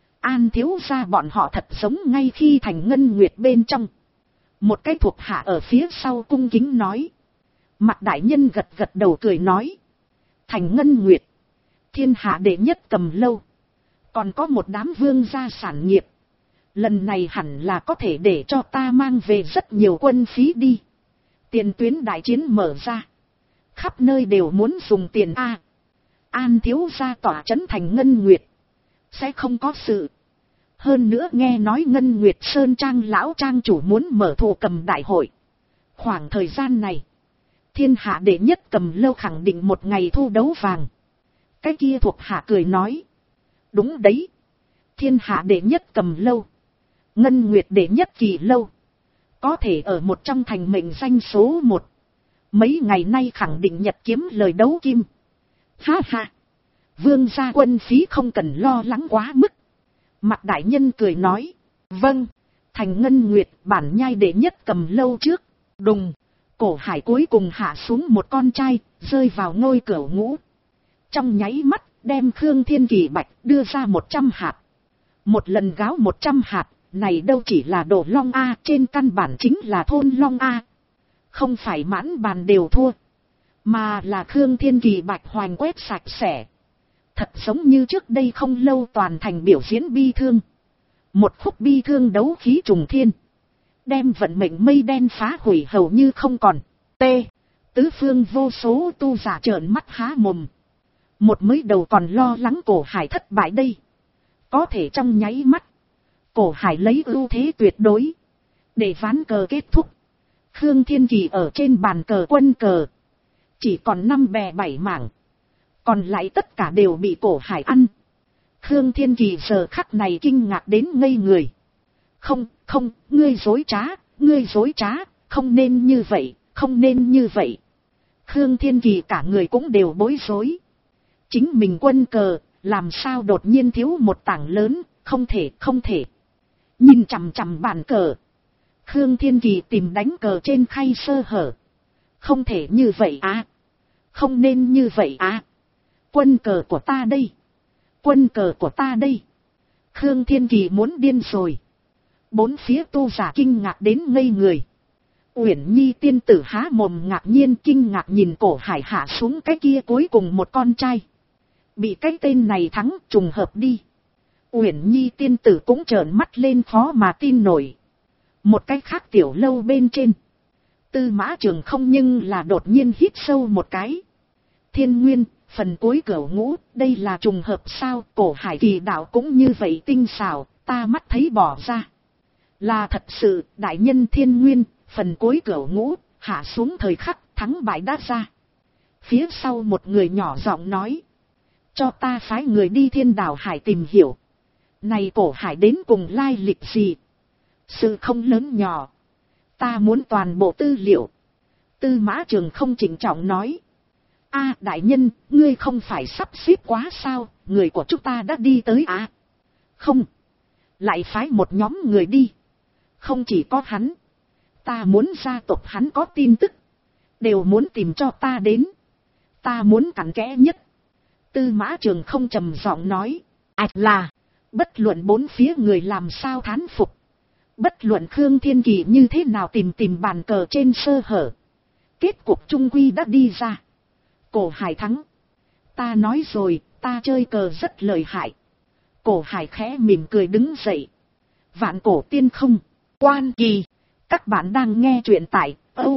An thiếu gia bọn họ thật giống ngay khi Thành Ngân Nguyệt bên trong. Một cái thuộc hạ ở phía sau cung kính nói. Mặt đại nhân gật gật đầu cười nói. Thành Ngân Nguyệt. Thiên hạ đệ nhất cầm lâu. Còn có một đám vương gia sản nghiệp. Lần này hẳn là có thể để cho ta mang về rất nhiều quân phí đi. Tiền tuyến đại chiến mở ra. Khắp nơi đều muốn dùng tiền A. An thiếu gia tỏa trấn Thành Ngân Nguyệt. Sẽ không có sự. Hơn nữa nghe nói Ngân Nguyệt Sơn Trang lão trang chủ muốn mở thụ cầm đại hội. Khoảng thời gian này. Thiên hạ đệ nhất cầm lâu khẳng định một ngày thu đấu vàng. Cái kia thuộc hạ cười nói. Đúng đấy. Thiên hạ đệ nhất cầm lâu. Ngân Nguyệt đệ nhất kỳ lâu. Có thể ở một trong thành mệnh danh số 1. Mấy ngày nay khẳng định nhật kiếm lời đấu kim. Ha ha. Vương gia quân phí không cần lo lắng quá mức. Mặt đại nhân cười nói. Vâng. Thành Ngân Nguyệt bản nhai đệ nhất cầm lâu trước. Đùng. Cổ Hải cuối cùng hạ xuống một con trai. Rơi vào ngôi cửu ngũ. Trong nháy mắt đem Khương Thiên Kỳ bạch đưa ra 100 hạt. Một lần gáo 100 hạt. Này đâu chỉ là đồ long A, trên căn bản chính là thôn long A. Không phải mãn bàn đều thua. Mà là Khương Thiên Kỳ bạch hoành quét sạch sẽ. Thật giống như trước đây không lâu toàn thành biểu diễn bi thương. Một khúc bi thương đấu khí trùng thiên. Đem vận mệnh mây đen phá hủy hầu như không còn. T. Tứ phương vô số tu giả trợn mắt há mồm. Một mới đầu còn lo lắng Cổ Hải thất bại đây. Có thể trong nháy mắt. Cổ Hải lấy ưu thế tuyệt đối. Để ván cờ kết thúc. Khương Thiên Kỳ ở trên bàn cờ quân cờ. Chỉ còn 5 bè 7 mảng. Còn lại tất cả đều bị Cổ Hải ăn. Khương Thiên Kỳ giờ khắc này kinh ngạc đến ngây người. Không, ngươi dối trá, không nên như vậy, không nên như vậy. Khương Thiên Kỳ cả người cũng đều bối rối. Chính mình quân cờ, làm sao đột nhiên thiếu một tảng lớn, không thể. Nhìn chằm chằm bàn cờ. Khương Thiên Kỳ tìm đánh cờ trên khay sơ hở. Không thể như vậy á. Không nên như vậy á. Quân cờ của ta đây. Quân cờ của ta đây. Khương Thiên Kỳ muốn điên rồi. Bốn phía tu giả kinh ngạc đến ngây người. Uyển Nhi tiên tử há mồm ngạc nhiên kinh ngạc nhìn Cổ Hải hạ xuống cái kia cuối cùng một con trai. Bị cái tên này thắng trùng hợp đi. Uyển Nhi tiên tử cũng trợn mắt lên khó mà tin nổi. Một cái khác tiểu lâu bên trên. Tư Mã Trường không nhưng là đột nhiên hít sâu một cái. Thiên Nguyên, phần cuối cửu ngũ, đây là trùng hợp sao? Cổ Hải kỳ đạo cũng như vậy tinh xảo, ta mắt thấy bỏ ra. Là thật sự, đại nhân Thiên Nguyên, phần cuối cửu ngũ, hạ xuống thời khắc, thắng bại đã ra. Phía sau một người nhỏ giọng nói. Cho ta phái người đi Thiên Đảo Hải tìm hiểu. Này Cổ Hải đến cùng lai lịch gì? Sự không lớn nhỏ. Ta muốn toàn bộ tư liệu. Tư Mã Trường không chỉnh trọng nói. A đại nhân, ngươi không phải sắp xếp quá sao, người của chúng ta đã đi tới à? Không. Lại phái một nhóm người đi. Không chỉ có hắn. Ta muốn gia tộc hắn có tin tức. Đều muốn tìm cho ta đến. Ta muốn cặn kẽ nhất. Tư Mã Trường không trầm giọng nói. Là. Bất luận bốn phía người làm sao thán phục. Bất luận Khương Thiên Kỳ như thế nào tìm bàn cờ trên sơ hở. Kết cục trung quy đã đi ra. Cổ Hải thắng. Ta nói rồi, ta chơi cờ rất lợi hại. Cổ Hải khẽ mỉm cười đứng dậy. Vạn cổ tiên không, Quan Kỳ. Các bạn đang nghe truyện tại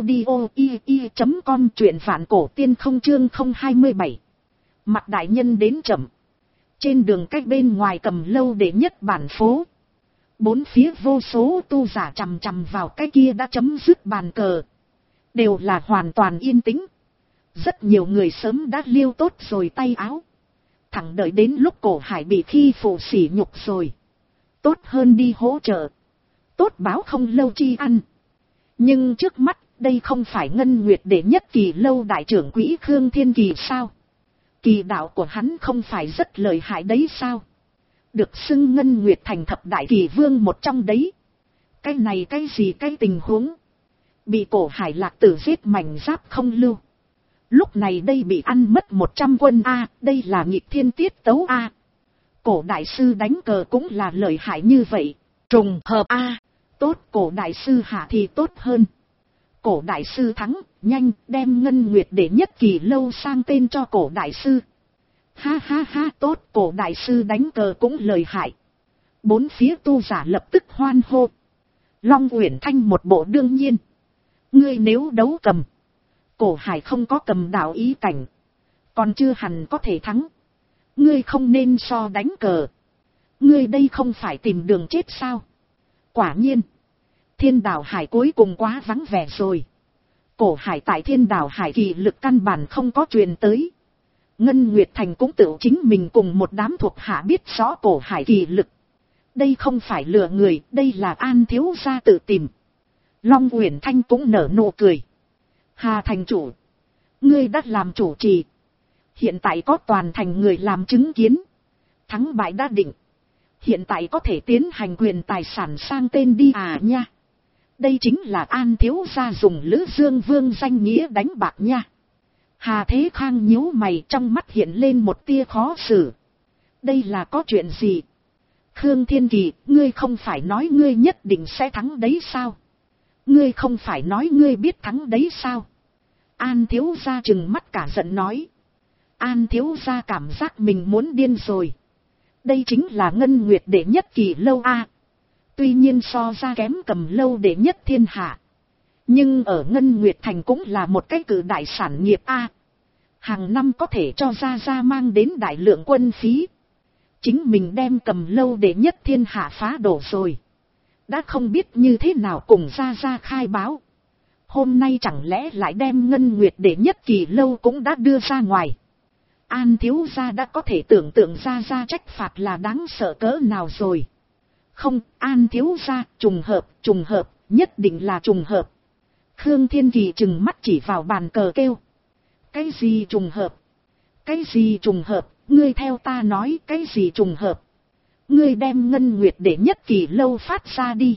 audio.com, truyện Vạn cổ tiên không chương 027. Mặt đại nhân đến chậm. Trên đường cách bên ngoài Cầm Lâu đệ nhất bản phố. Bốn phía vô số tu giả chằm chằm vào cái kia đã chấm dứt bàn cờ. Đều là hoàn toàn yên tĩnh. Rất nhiều người sớm đã liêu tốt rồi tay áo. Thẳng đợi đến lúc Cổ Hải bị khi phụ sỉ nhục rồi. Tốt hơn đi hỗ trợ. Tốt báo không lâu chi ăn. Nhưng trước mắt, đây không phải Ngân Nguyệt đệ nhất kỳ lâu đại trưởng quỹ Khương Thiên Kỳ sao? Kỳ đạo của hắn không phải rất lợi hại đấy sao? Được xưng Ngân Nguyệt thành thập đại kỳ vương một trong đấy. Cái này cái gì cái tình huống? Bị Cổ Hải lạc tử giết mảnh giáp không lưu. Lúc này đây bị ăn mất 100 quân A, đây là nghịch thiên tiết tấu A. Cổ đại sư đánh cờ cũng là lợi hại như vậy. Trùng hợp A, tốt cổ đại sư hạ thì tốt hơn. Cổ đại sư thắng, nhanh đem Ngân Nguyệt để nhất kỳ lâu sang tên cho cổ đại sư. Ha ha ha, tốt cổ đại sư đánh cờ cũng lợi hại. Bốn phía tu giả lập tức hoan hô. Long Uyển Thanh một bộ đương nhiên. Ngươi nếu đấu cầm. Cổ Hải không có cầm đạo ý cảnh. Còn chưa hẳn có thể thắng. Ngươi không nên so đánh cờ. Ngươi đây không phải tìm đường chết sao? Quả nhiên. Thiên Đảo Hải cuối cùng quá vắng vẻ rồi. Cổ Hải tại Thiên Đảo Hải kỳ lực căn bản không có truyền tới. Ngân Nguyệt Thành cũng tự chính mình cùng một đám thuộc hạ biết rõ Cổ Hải kỳ lực. Đây không phải lừa người, đây là An thiếu gia tự tìm. Long Uyển Thanh cũng nở nụ cười. Hà thành chủ, ngươi đã làm chủ trì. Hiện tại có toàn thành người làm chứng kiến. Thắng bại đã định. Hiện tại có thể tiến hành quyền tài sản sang tên đi à nha. Đây chính là An thiếu gia dùng Lữ Dương Vương danh nghĩa đánh bạc nha. Hà Thế Khang nhíu mày, trong mắt hiện lên một tia khó xử. Đây là có chuyện gì? Khương Thiên Kỳ, ngươi không phải nói ngươi nhất định sẽ thắng đấy sao? Ngươi không phải nói ngươi biết thắng đấy sao? An thiếu gia trừng mắt cả giận nói. An thiếu gia cảm giác mình muốn điên rồi. Đây chính là Ngân Nguyệt đệ nhất kỳ lâu A. Tuy nhiên so ra kém Cầm Lâu đệ nhất thiên hạ. Nhưng ở Ngân Nguyệt Thành cũng là một cái cử đại sản nghiệp A. Hàng năm có thể cho ra mang đến đại lượng quân phí. Chính mình đem Cầm Lâu đệ nhất thiên hạ phá đổ rồi. Đã không biết như thế nào cùng ra khai báo. Hôm nay chẳng lẽ lại đem Ngân Nguyệt đệ nhất kỳ lâu cũng đã đưa ra ngoài. An thiếu gia đã có thể tưởng tượng ra trách phạt là đáng sợ cỡ nào rồi. Không, An thiếu gia, trùng hợp, nhất định là trùng hợp. Khương Thiên Kỳ trừng mắt chỉ vào bàn cờ kêu. Cái gì trùng hợp? Cái gì trùng hợp? Ngươi theo ta nói cái gì trùng hợp? Ngươi đem Ngân Nguyệt để nhất kỳ lâu phát ra đi.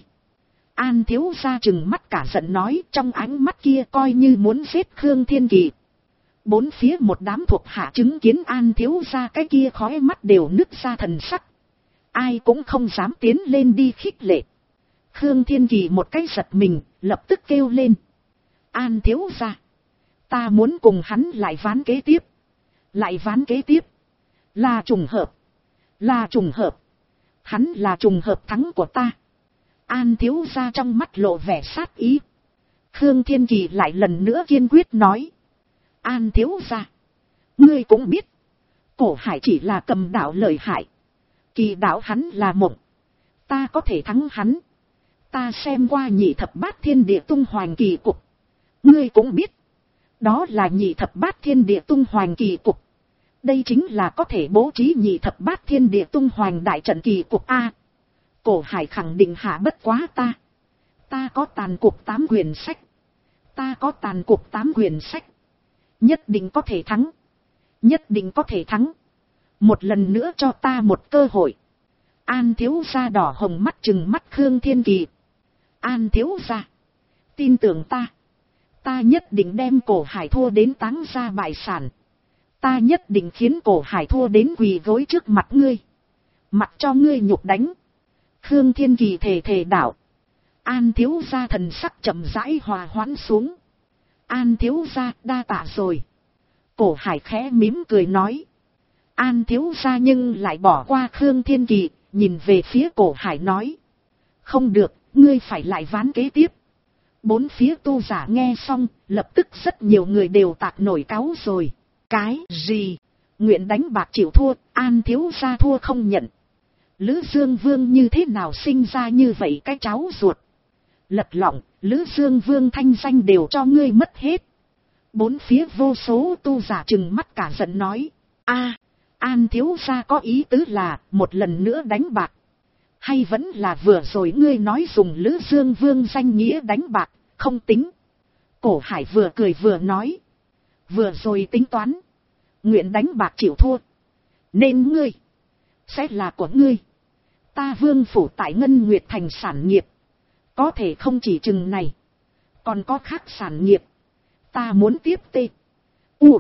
An thiếu gia trừng mắt cả giận nói, trong ánh mắt kia coi như muốn giết Khương Thiên Kỳ. Bốn phía một đám thuộc hạ chứng kiến An thiếu gia cái kia khói mắt đều nứt ra thần sắc. Ai cũng không dám tiến lên đi khích lệ. Khương Thiên Kỳ một cái giật mình, lập tức kêu lên. An thiếu gia, ta muốn cùng hắn lại ván kế tiếp. Lại ván kế tiếp. Là trùng hợp. Là trùng hợp. Hắn là trùng hợp thắng của ta. An thiếu gia trong mắt lộ vẻ sát ý. Khương Thiên Kỳ lại lần nữa kiên quyết nói. An thiếu gia, ngươi cũng biết. Cổ Hải chỉ là cầm đạo lợi hại. Kỳ đạo hắn là mộng. Ta có thể thắng hắn. Ta xem qua nhị thập bát thiên địa tung hoành kỳ cục. Ngươi cũng biết. Đó là nhị thập bát thiên địa tung hoành kỳ cục. Đây chính là có thể bố trí nhị thập bát thiên địa tung hoành đại trận kỳ cục A. Cổ Hải khẳng định hạ bất quá ta. Ta có tàn cục 8 quyển sách. Ta có tàn cục 8 quyển sách. Nhất định có thể thắng. Nhất định có thể thắng. Một lần nữa cho ta một cơ hội. An thiếu gia đỏ hồng mắt trừng mắt Khương Thiên Kỳ. An thiếu gia, tin tưởng ta. Ta nhất định đem Cổ Hải thua đến táng ra bại sản. Ta nhất định khiến Cổ Hải thua đến quỳ gối trước mặt ngươi. Mặc cho ngươi nhục đánh. Khương Thiên Kỳ thề đạo. An thiếu gia thần sắc chậm rãi hòa hoãn xuống. An thiếu gia đa tạ rồi. Cổ Hải khẽ mỉm cười nói. An thiếu gia nhưng lại bỏ qua Khương Thiên Kỳ, nhìn về phía Cổ Hải nói. Không được, ngươi phải lại ván kế tiếp. Bốn phía tu giả nghe xong, lập tức rất nhiều người đều tạc nổi cáu rồi. Cái gì? Nguyện đánh bạc chịu thua, An thiếu gia thua không nhận. Lữ Dương Vương như thế nào sinh ra như vậy cái cháu ruột? Lật lọng, Lữ Dương Vương thanh danh đều cho ngươi mất hết. Bốn phía vô số tu giả trừng mắt cả giận nói. An thiếu gia có ý tứ là một lần nữa đánh bạc. Hay vẫn là vừa rồi ngươi nói dùng Lữ Dương Vương danh nghĩa đánh bạc, không tính. Cổ Hải vừa cười vừa nói. Vừa rồi tính toán. Nguyện đánh bạc chịu thua. Nên ngươi sẽ là của ngươi. Ta Vương phủ tại Ngân Nguyệt Thành sản nghiệp. Có thể không chỉ chừng này. Còn có khác sản nghiệp. Ta muốn tiếp tê. U.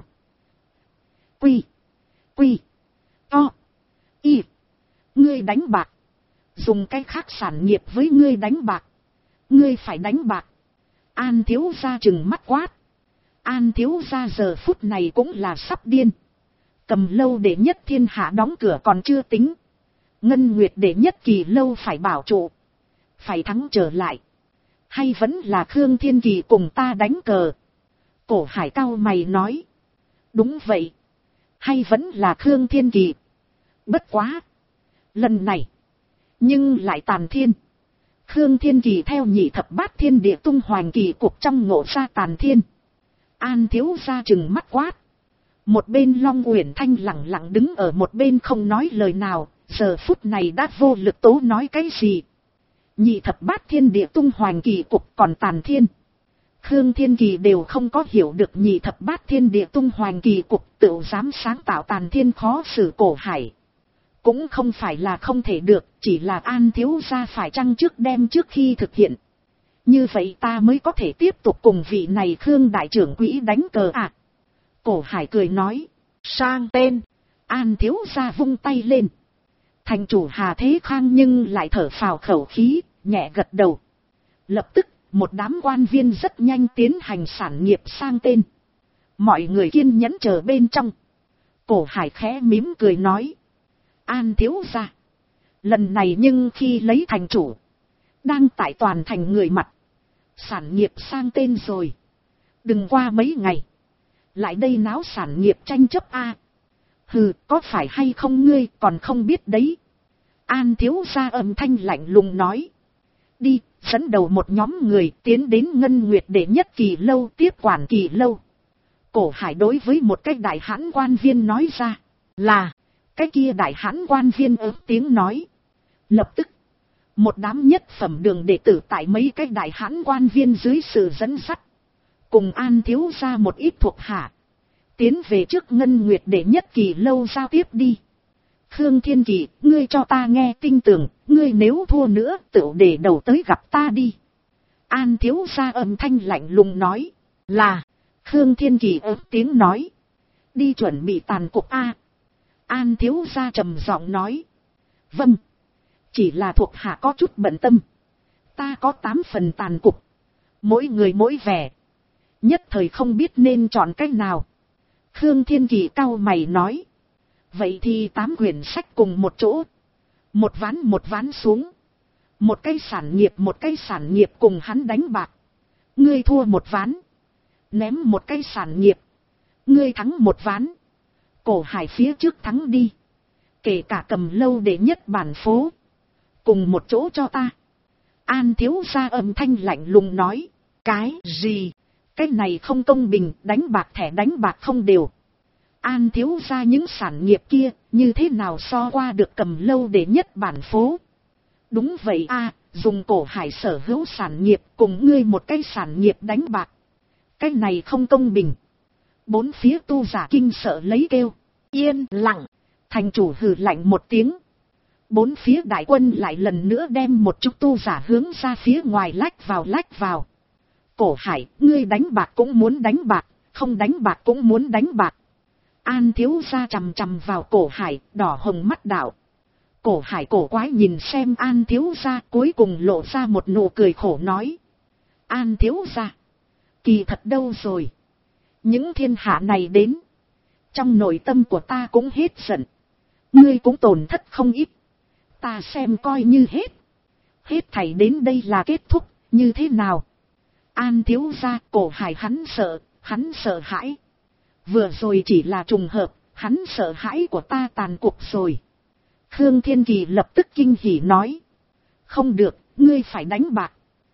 Quy. Quy. To. Y. Ngươi đánh bạc. Dùng cái khác sản nghiệp với ngươi đánh bạc. Ngươi phải đánh bạc. An thiếu gia chừng mắt quát. An thiếu gia giờ phút này cũng là sắp điên. Cầm lâu đệ nhất thiên hạ đóng cửa còn chưa tính. Ngân Nguyệt đệ nhất kỳ lâu phải bảo trụ. Phải thắng trở lại. Hay vẫn là Khương Thiên Kỳ cùng ta đánh cờ? Cổ Hải cau mày nói. Đúng vậy. Hay vẫn là Khương Thiên Kỳ? Bất quá. Lần này. Nhưng lại tàn thiên. Khương Thiên Kỳ theo nhị thập bát thiên địa tung hoành kỳ cuộc trong ngộ ra tàn thiên. An thiếu gia chừng mắt quát. Một bên Long Uyển Thanh lặng lặng đứng ở một bên không nói lời nào. Giờ phút này đã vô lực tố nói cái gì. Nhị thập bát thiên địa tung hoành kỳ cục còn tàn thiên. Khương Thiên Kỳ đều không có hiểu được nhị thập bát thiên địa tung hoành kỳ cục tự dám sáng tạo tàn thiên khó xử Cổ Hải. Cũng không phải là không thể được, chỉ là An thiếu gia phải chăng trước đem trước khi thực hiện. Như vậy ta mới có thể tiếp tục cùng vị này Khương đại trưởng quỹ đánh cờ à. Cổ Hải cười nói. Sang tên. An thiếu gia vung tay lên. Thành chủ Hà Thế Khang nhưng lại thở phào khẩu khí, nhẹ gật đầu. Lập tức, một đám quan viên rất nhanh tiến hành sản nghiệp sang tên. Mọi người kiên nhẫn chờ bên trong. Cổ Hải khẽ mím cười nói. An thiếu gia. Lần này nhưng khi lấy thành chủ. Đang tại toàn thành người mặt. Sản nghiệp sang tên rồi. Đừng qua mấy ngày. Lại đây náo sản nghiệp tranh chấp a. Hừ, có phải hay không ngươi còn không biết đấy. An thiếu gia âm thanh lạnh lùng nói. Đi, dẫn đầu một nhóm người tiến đến Ngân Nguyệt đệ nhất kỳ lâu tiếp quản kỳ lâu. Cổ Hải đối với một cái đại hãn quan viên nói ra. Là, cái kia đại hãn quan viên ớt tiếng nói. Lập tức, một đám nhất phẩm đường đệ tử tại mấy cái đại hãn quan viên dưới sự dẫn dắt. Cùng An thiếu gia một ít thuộc hạ. Tiến về trước Ngân Nguyệt đệ nhất kỳ lâu giao tiếp đi. Khương Thiên Kỳ, ngươi cho ta nghe tin tưởng, ngươi nếu thua nữa tự để đầu tới gặp ta đi. An thiếu gia âm thanh lạnh lùng nói. Là, Khương Thiên Kỳ ớt tiếng nói. Đi chuẩn bị tàn cục a. An thiếu gia trầm giọng nói. Vâng, chỉ là thuộc hạ có chút bận tâm. Ta có 8 phần tàn cục. Mỗi người mỗi vẻ. Nhất thời không biết nên chọn cách nào. Khương Thiên Kỳ cau mày nói. Vậy thì 8 quyển sách cùng một chỗ. Một ván xuống. Một cái sản nghiệp cùng hắn đánh bạc. Ngươi thua một ván. Ném một cái sản nghiệp. Ngươi thắng một ván. Cổ Hải phía trước thắng đi. Kể cả cầm lâu đệ nhất bản phố. Cùng một chỗ cho ta. An thiếu gia âm thanh lạnh lùng nói. Cái gì? Cái này không công bình, đánh bạc thẻ đánh bạc không đều. An thiếu gia những sản nghiệp kia, như thế nào so qua được cầm lâu đệ nhất bản phố. Đúng vậy a, dùng Cổ Hải sở hữu sản nghiệp cùng ngươi một cái sản nghiệp đánh bạc. Cái này không công bình. Bốn phía tu giả kinh sợ lấy kêu. Yên lặng. Thành chủ hừ lạnh một tiếng. Bốn phía đại quân lại lần nữa đem một chút tu giả hướng ra phía ngoài lách vào. Cổ Hải, ngươi đánh bạc cũng muốn đánh bạc, không đánh bạc cũng muốn đánh bạc. An thiếu gia chằm chằm vào Cổ Hải, đỏ hồng mắt đạo. Cổ Hải cổ quái nhìn xem An thiếu gia, cuối cùng lộ ra một nụ cười khổ nói. An thiếu gia, kỳ thật đâu rồi? Những thiên hạ này đến, Trong nội tâm của ta cũng hết giận. Ngươi cũng tổn thất không ít. Ta xem coi như hết. Hết thảy đến đây là kết thúc, như thế nào? An thiếu gia, Cổ Hải hắn sợ hãi. Vừa rồi chỉ là trùng hợp, hắn sợ hãi của ta tàn cuộc rồi. Khương Thiên Kỳ lập tức kinh hỉ nói. Không được, ngươi phải đánh bạc.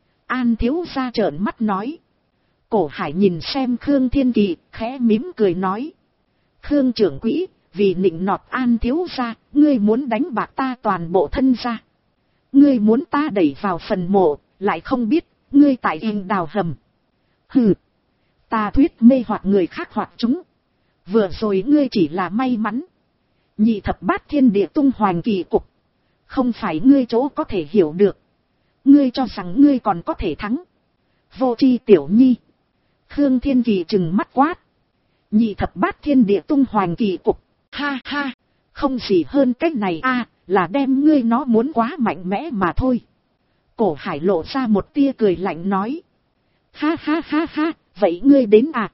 An thiếu gia trợn mắt nói. Cổ Hải nhìn xem Khương Thiên Kỳ, khẽ mím cười nói. Khương trưởng quỹ, vì nịnh nọt An thiếu gia, ngươi muốn đánh bạc ta toàn bộ thân gia. Ngươi muốn ta đẩy vào phần mộ, lại không biết, ngươi tại yên đào hầm. Hừ, ta thuyết mê hoặc người khác hoặc chúng. Vừa rồi ngươi chỉ là may mắn. Nhị thập bát thiên địa tung hoành kỳ cục. Không phải ngươi chỗ có thể hiểu được. Ngươi cho rằng ngươi còn có thể thắng. Vô tri tiểu nhi. Khương Thiên Kỳ trừng mắt quát. Nhị thập bát thiên địa tung hoành kỳ cục. Ha ha, không gì hơn cách này a, là đem ngươi nó muốn quá mạnh mẽ mà thôi. Cổ Hải lộ ra một tia cười lạnh nói. Ha ha ha ha, vậy ngươi đến à?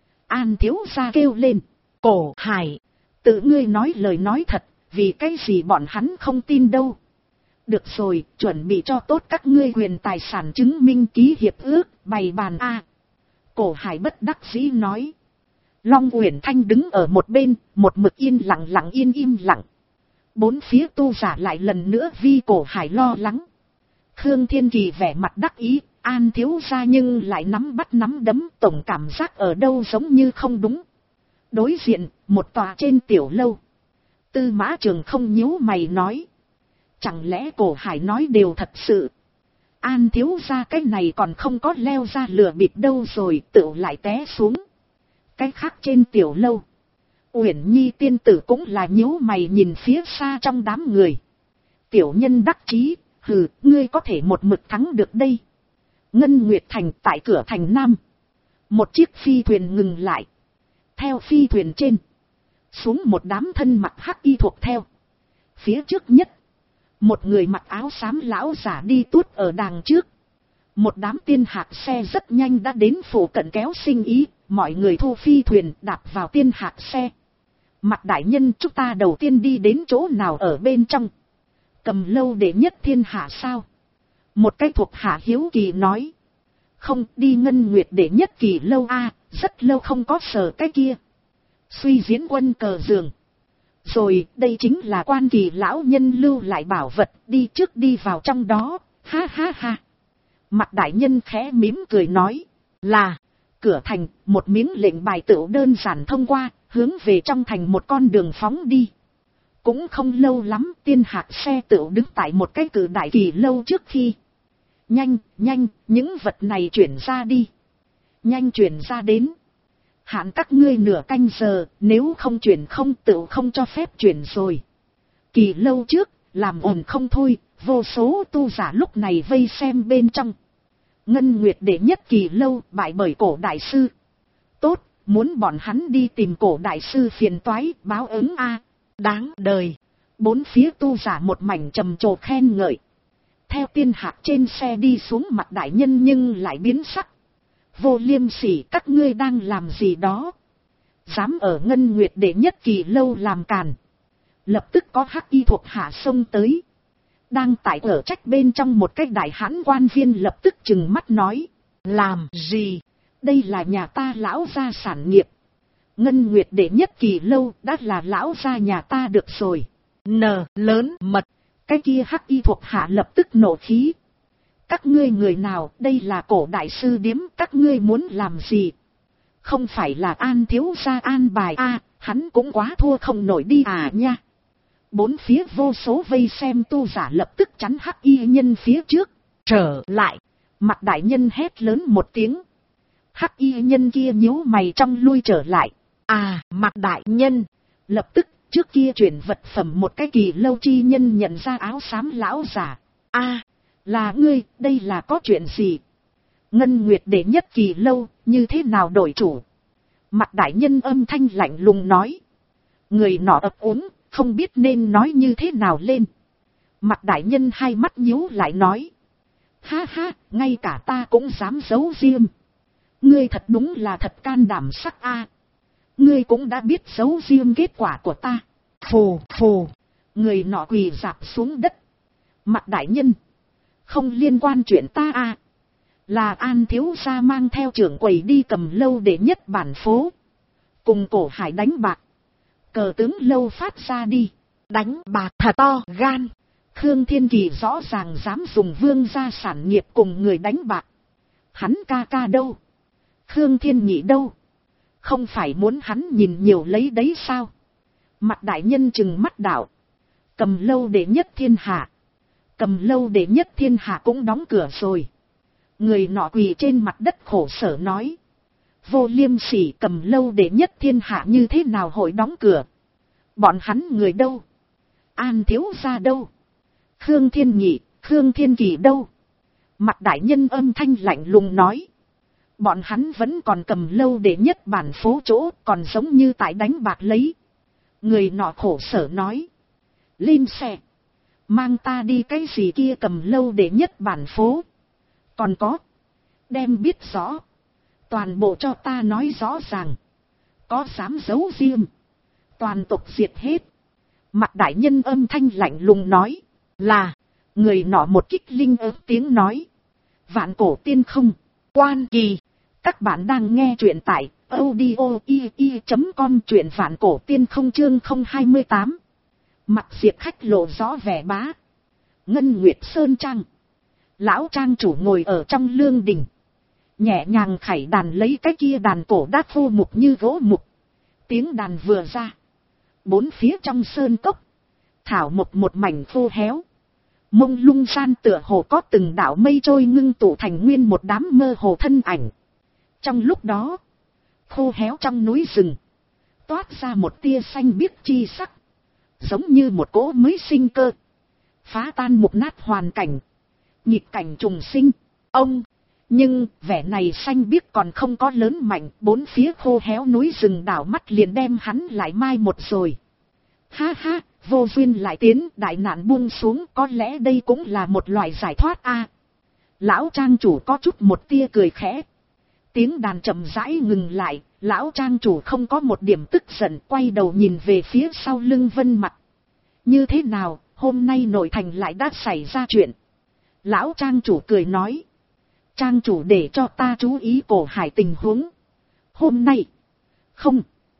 An thiếu gia kêu lên. Cổ Hải, tự ngươi nói lời nói thật, vì cái gì bọn hắn không tin đâu. Được rồi, chuẩn bị cho tốt các ngươi quyền tài sản chứng minh ký hiệp ước, bày bàn a. Cổ Hải bất đắc dĩ nói. Long Uyển Thanh đứng ở một bên, một mực yên lặng im lặng. Bốn phía tu giả lại lần nữa vì Cổ Hải lo lắng. Khương Thiên Kỳ vẻ mặt đắc ý, An thiếu gia nhưng lại nắm đấm, tổng cảm giác ở đâu giống như không đúng. Đối diện, một tòa trên tiểu lâu. Tư Mã Trường không nhíu mày nói. Chẳng lẽ Cổ Hải nói đều thật sự? An thiếu gia cái này còn không có leo ra lửa bịp đâu rồi, tựu lại té xuống. Cái khác trên tiểu lâu. Uyển Nhi tiên tử cũng là nhíu mày nhìn phía xa trong đám người. Tiểu nhân đắc chí, hừ, ngươi có thể một mực thắng được đây. Ngân Nguyệt Thành tại cửa thành Nam. Một chiếc phi thuyền ngừng lại. Theo phi thuyền trên. Xuống một đám thân mặc hắc y thuộc theo. Phía trước nhất. Một người mặc áo xám lão giả đi tuốt ở đàng trước. Một đám tiên hạc xe rất nhanh đã đến phủ cận kéo sinh ý. Mọi người thu phi thuyền đạp vào tiên hạc xe. Mặt đại nhân, chúng ta đầu tiên đi đến chỗ nào ở bên trong? Cầm lâu đệ nhất thiên hạ sao? Một cái thuộc hạ hiếu kỳ nói. Không, đi Ngân Nguyệt đệ nhất kỳ lâu a, rất lâu không có sờ cái kia. Suy diễn quân cờ giường. Rồi, đây chính là quan kỳ lão nhân lưu lại bảo vật, đi trước đi vào trong đó, ha ha ha. Mặt đại nhân khẽ mím cười nói. Là, cửa thành, một miếng lệnh bài tựu đơn giản thông qua, hướng về trong thành một con đường phóng đi. Cũng không lâu lắm, tiên hạc xe tựu đứng tại một cái cử đại kỳ lâu trước khi. Nhanh, những vật này chuyển ra đi. Nhanh chuyển ra đến. Hạn các ngươi nửa canh giờ, nếu không chuyển không tựu không cho phép chuyển rồi. Kỳ lâu trước, làm ồn không thôi, vô số tu giả lúc này vây xem bên trong. Ngân Nguyệt đệ nhất kỳ lâu bại bởi Cổ đại sư. Tốt, muốn bọn hắn đi tìm Cổ đại sư phiền toái, báo ứng a, đáng đời. Bốn phía tu giả một mảnh trầm trồ khen ngợi. Theo tiên hạc trên xe đi xuống, mặt đại nhân nhưng lại biến sắc. Vô liêm sỉ, các ngươi đang làm gì đó? Dám ở Ngân Nguyệt đệ nhất kỳ lâu làm càn. Lập tức có hắc y thuộc hạ xông tới. Đang tại ở trách bên trong một cái đại hãn quan viên lập tức trừng mắt nói. Làm gì? Đây là nhà ta lão gia sản nghiệp. Ngân Nguyệt đệ nhất kỳ lâu đã là lão gia nhà ta được rồi. Lớn mật. Cái kia hắc y thuộc hạ lập tức nổ khí. Các ngươi người nào, đây là Cổ đại sư điếm, các ngươi muốn làm gì? Không phải là An thiếu gia an bài a, hắn cũng quá thua không nổi đi à nha. Bốn phía vô số vây xem tu giả lập tức chắn hắc y nhân phía trước. Trở lại, mặt đại nhân hét lớn một tiếng. Hắc y nhân kia nhíu mày trong lui trở lại. À, mặt đại nhân, lập tức trước kia chuyển vật phẩm một cái kỳ lâu chi nhân nhận ra áo xám lão giả. À, là ngươi, đây là có chuyện gì? Ngân Nguyệt đệ nhất kỳ lâu, như thế nào đổi chủ? Mặt đại nhân âm thanh lạnh lùng nói. Người nọ ấp úng, không biết nên nói như thế nào lên. Mặt đại nhân hai mắt nhíu lại nói. Ha ha, ngay cả ta cũng dám giấu riêng. Ngươi thật đúng là thật can đảm sắc a. ngươi cũng đã biết giấu riêng kết quả của ta. Phù phù, người nọ quỳ rạp xuống đất. Mặt đại nhân, không liên quan chuyện ta à. Là An thiếu gia mang theo trưởng quầy đi Cầm Lâu đệ nhất bản phố, cùng Cổ Hải đánh bạc. Cờ tướng Lâu phát ra đi. Đánh bạc thật to gan. Khương Thiên Kỳ rõ ràng dám dùng vương gia sản nghiệp cùng người đánh bạc. Hắn ca ca đâu? Khương Thiên Nhị đâu? Không phải muốn hắn nhìn nhiều lấy đấy sao? Mặt đại nhân trừng mắt đạo. Cầm Lâu đệ nhất thiên hạ. Cầm Lâu đệ nhất thiên hạ cũng đóng cửa rồi. Người nọ quỳ trên mặt đất khổ sở nói. Vô liêm sỉ, Cầm Lâu đệ nhất thiên hạ như thế nào hội đóng cửa? Bọn hắn người đâu? An thiếu gia đâu? Khương Thiên Nhị, Khương Thiên Kỳ đâu? Mặt đại nhân âm thanh lạnh lùng nói. Bọn hắn vẫn còn Cầm Lâu đệ nhất bản phố chỗ, còn giống như tại đánh bạc lấy. Người nọ khổ sở nói. Lên xe. Mang ta đi cái gì kia Cầm Lâu đệ nhất bản phố. Còn có. Đem biết rõ. Toàn bộ cho ta nói rõ ràng. Có dám giấu riêng. Toàn tộc diệt hết. Mặt đại nhân âm thanh lạnh lùng nói. Là. Người nọ một kích linh ớt tiếng nói. Vạn cổ tiên không. Quan Kỳ. Các bạn đang nghe truyện tại audio.com, truyện Vạn cổ tiên không chương 028. Mặt diệt khách lộ rõ vẻ bá. Ngân Nguyệt Sơn Trang. Lão trang chủ ngồi ở trong lương đình. Nhẹ nhàng khải đàn lấy cái kia đàn cổ đá khô mục như gỗ mục. Tiếng đàn vừa ra. Bốn phía trong sơn cốc. Thảo một mảnh khô héo. Mông lung gian tựa hồ có từng đạo mây trôi ngưng tụ thành nguyên một đám mơ hồ thân ảnh. Trong lúc đó. Khô héo trong núi rừng. Toát ra một tia xanh biếc chi sắc. Giống như một cỗ mới sinh cơ. Phá tan mục nát hoàn cảnh. Nhịp cảnh trùng sinh. Nhưng vẻ này xanh biếc còn không có lớn mạnh. Bốn phía khô héo núi rừng đảo mắt liền đem hắn lại mai một rồi. Ha ha, vô duyên lại tiến, đại nạn buông xuống, có lẽ đây cũng là một loại giải thoát a. Lão trang chủ có chút một tia cười khẽ. Tiếng đàn chậm rãi ngừng lại, lão trang chủ không có một điểm tức giận, quay đầu nhìn về phía sau lưng Vân Mặc. Như thế nào, hôm nay nội thành lại đã xảy ra chuyện? Lão trang chủ cười nói. Trang chủ để cho ta chú ý Cổ Hải tình huống. Hôm nay, không,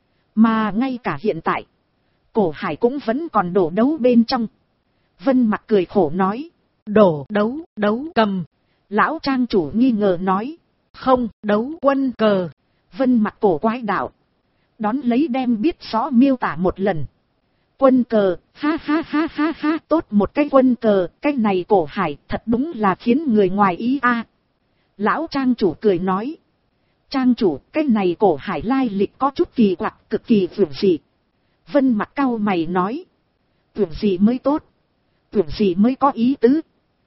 mà ngay cả hiện tại, Cổ Hải cũng vẫn còn đổ đấu bên trong. Vân Mặc cười khổ nói. Đổ đấu cầm. Lão trang chủ nghi ngờ nói. Không, đấu quân cờ. Vân Mặc cổ quái đạo. Đón lấy đem biết rõ miêu tả một lần. Quân cờ, ha ha ha ha ha, tốt một cái quân cờ, cái này Cổ Hải thật đúng là khiến người ngoài ý a. Lão trang chủ cười nói. Trang chủ, cái này Cổ Hải lai lịch có chút kỳ quặc, cực kỳ vượt dị. Vân Mặc cau mày nói. Vượt gì mới tốt? Vượt gì mới có ý tứ?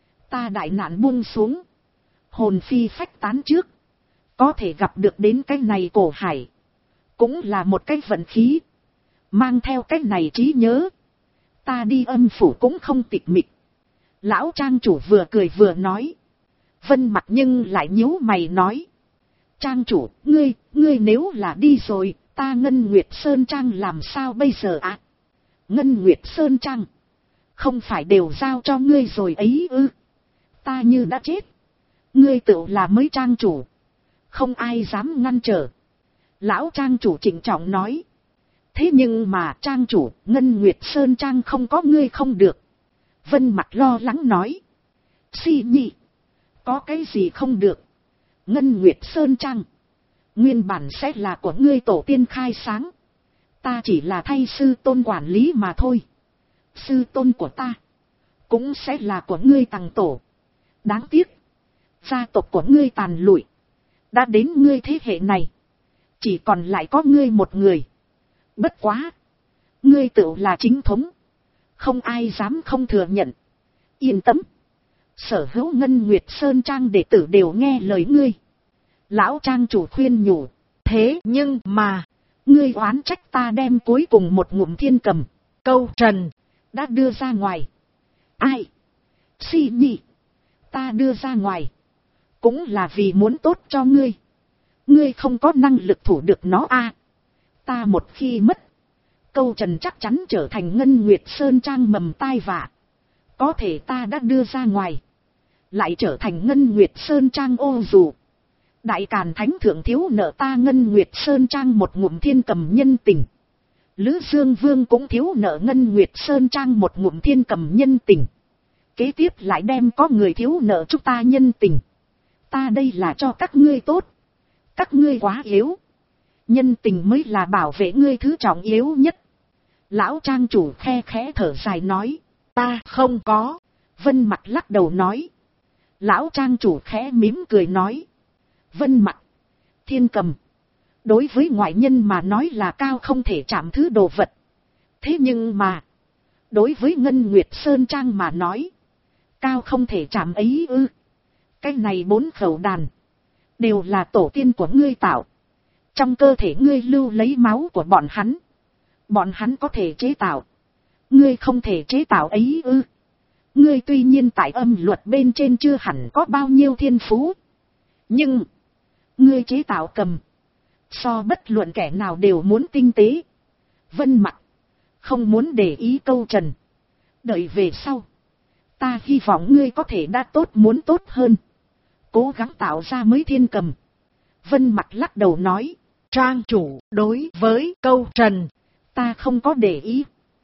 Ta đại nạn buông xuống. Hồn phi phách tán trước. Có thể gặp được đến cái này Cổ Hải. Cũng là một cái vận khí. Mang theo cái này trí nhớ. Ta đi âm phủ cũng không tịch mịch. Lão trang chủ vừa cười vừa nói. Vân Mặc nhưng lại nhíu mày nói. Trang chủ, ngươi nếu là đi rồi, ta Ngân Nguyệt Sơn Trang làm sao bây giờ ạ? Ngân Nguyệt Sơn Trang. Không phải đều giao cho ngươi rồi ấy ư? Ta như đã chết. Ngươi tự là mới trang chủ. Không ai dám ngăn trở. Lão trang chủ trịnh trọng nói. Thế nhưng mà trang chủ, Ngân Nguyệt Sơn Trang không có ngươi không được. Vân Mặc lo lắng nói. Si nhị. Có cái gì không được? Ngân Nguyệt Sơn Trang. Nguyên bản sẽ là của ngươi tổ tiên khai sáng. Ta chỉ là thay sư tôn quản lý mà thôi. Sư tôn của ta. Cũng sẽ là của ngươi tàng tổ. Đáng tiếc. Gia tộc của ngươi tàn lụi. Đã đến ngươi thế hệ này. Chỉ còn lại có ngươi một người. Bất quá. Ngươi tự là chính thống. Không ai dám không thừa nhận. Yên tâm. Sở hữu Ngân Nguyệt Sơn Trang đệ tử đều nghe lời ngươi. Lão trang chủ khuyên nhủ. Thế nhưng mà. Ngươi oán trách ta đem cuối cùng một ngụm thiên cầm. Câu trần. Đã đưa ra ngoài. Ai? Si nhị. Ta đưa ra ngoài. Cũng là vì muốn tốt cho ngươi. Ngươi không có năng lực thủ được nó a. Ta một khi mất, Câu Trần chắc chắn trở thành Ngân Nguyệt Sơn Trang mầm tai vạ. Có thể ta đã đưa ra ngoài, lại trở thành Ngân Nguyệt Sơn Trang ô dù. Đại Càn Thánh Thượng thiếu nợ ta Ngân Nguyệt Sơn Trang một ngụm thiên cầm nhân tình. Lữ Dương Vương cũng thiếu nợ Ngân Nguyệt Sơn Trang một ngụm thiên cầm nhân tình. Kế tiếp lại đem có người thiếu nợ chúng ta nhân tình. Ta đây là cho các ngươi tốt. Các ngươi quá yếu. Nhân tình mới là bảo vệ ngươi thứ trọng yếu nhất. Lão trang chủ khe khẽ thở dài nói. Ta không có. Vân Mặc lắc đầu nói. Lão trang chủ khẽ mỉm cười nói. Vân Mặc, thiên cầm, đối với ngoại nhân mà nói là cao không thể chạm thứ đồ vật. Thế nhưng mà, đối với Ngân Nguyệt Sơn Trang mà nói, cao không thể chạm ấy ư. Cái này 4 khẩu đàn, đều là tổ tiên của ngươi tạo. Trong cơ thể ngươi lưu lấy máu của bọn hắn có thể chế tạo. Ngươi không thể chế tạo ấy ư. Ngươi tuy nhiên tại âm luật bên trên chưa hẳn có bao nhiêu thiên phú. Nhưng, ngươi chế tạo cầm, so bất luận kẻ nào đều muốn tinh tế. Vân Mặc, không muốn để ý Câu Trần. Đợi về sau, ta hy vọng ngươi có thể đã tốt muốn tốt hơn. Cố gắng tạo ra mới thiên cầm. Vân Mặc lắc đầu nói. Trang chủ, đối với Câu Trần, ta không có để ý.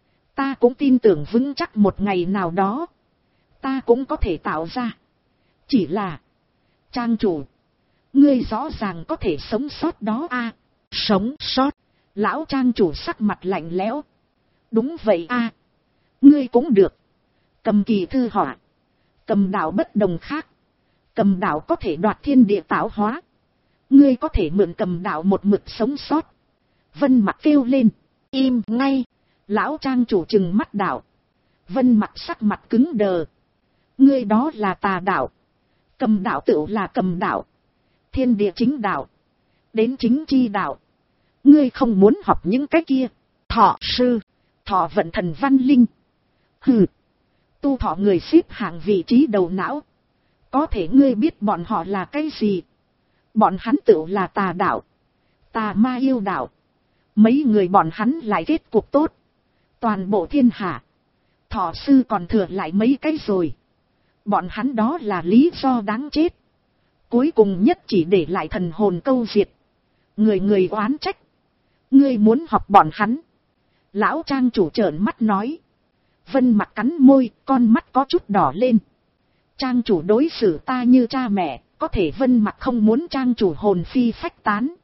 Ta cũng tin tưởng vững chắc một ngày nào đó, ta cũng có thể tạo ra. Chỉ là, trang chủ, ngươi rõ ràng có thể sống sót đó a. Sống sót? Lão trang chủ sắc mặt lạnh lẽo. Đúng vậy a. Ngươi cũng được. Cầm kỳ thư họa, cầm đạo bất đồng khác. Cầm đạo có thể đoạt thiên địa tạo hóa. Ngươi có thể mượn cầm đạo một mực sống sót. Vân Mặc kêu lên. Im ngay. Lão trang chủ trừng mắt đạo. Vân Mặc sắc mặt cứng đờ. Ngươi đó là tà đạo. Cầm đạo tựu là cầm đạo. Thiên địa chính đạo, đến chính chi đạo. Ngươi không muốn học những cái kia. Thọ sư, thọ vận thần văn linh. Hừ, tu thọ người xếp hạng vị trí đầu não. Có thể ngươi biết bọn họ là cái gì? Bọn hắn tựu là tà đạo, tà ma yêu đạo. Mấy người bọn hắn lại kết cục tốt. Toàn bộ thiên hạ, thọ sư còn thừa lại mấy cái rồi. Bọn hắn đó là lý do đáng chết. Cuối cùng nhất chỉ để lại thần hồn câu diệt. Người người oán trách. Ngươi muốn học bọn hắn? Lão trang chủ trợn mắt nói. Vân Mặc cắn môi, con mắt có chút đỏ lên. Trang chủ đối xử ta như cha mẹ, có thể Vân Mặc không muốn trang chủ hồn phi phách tán.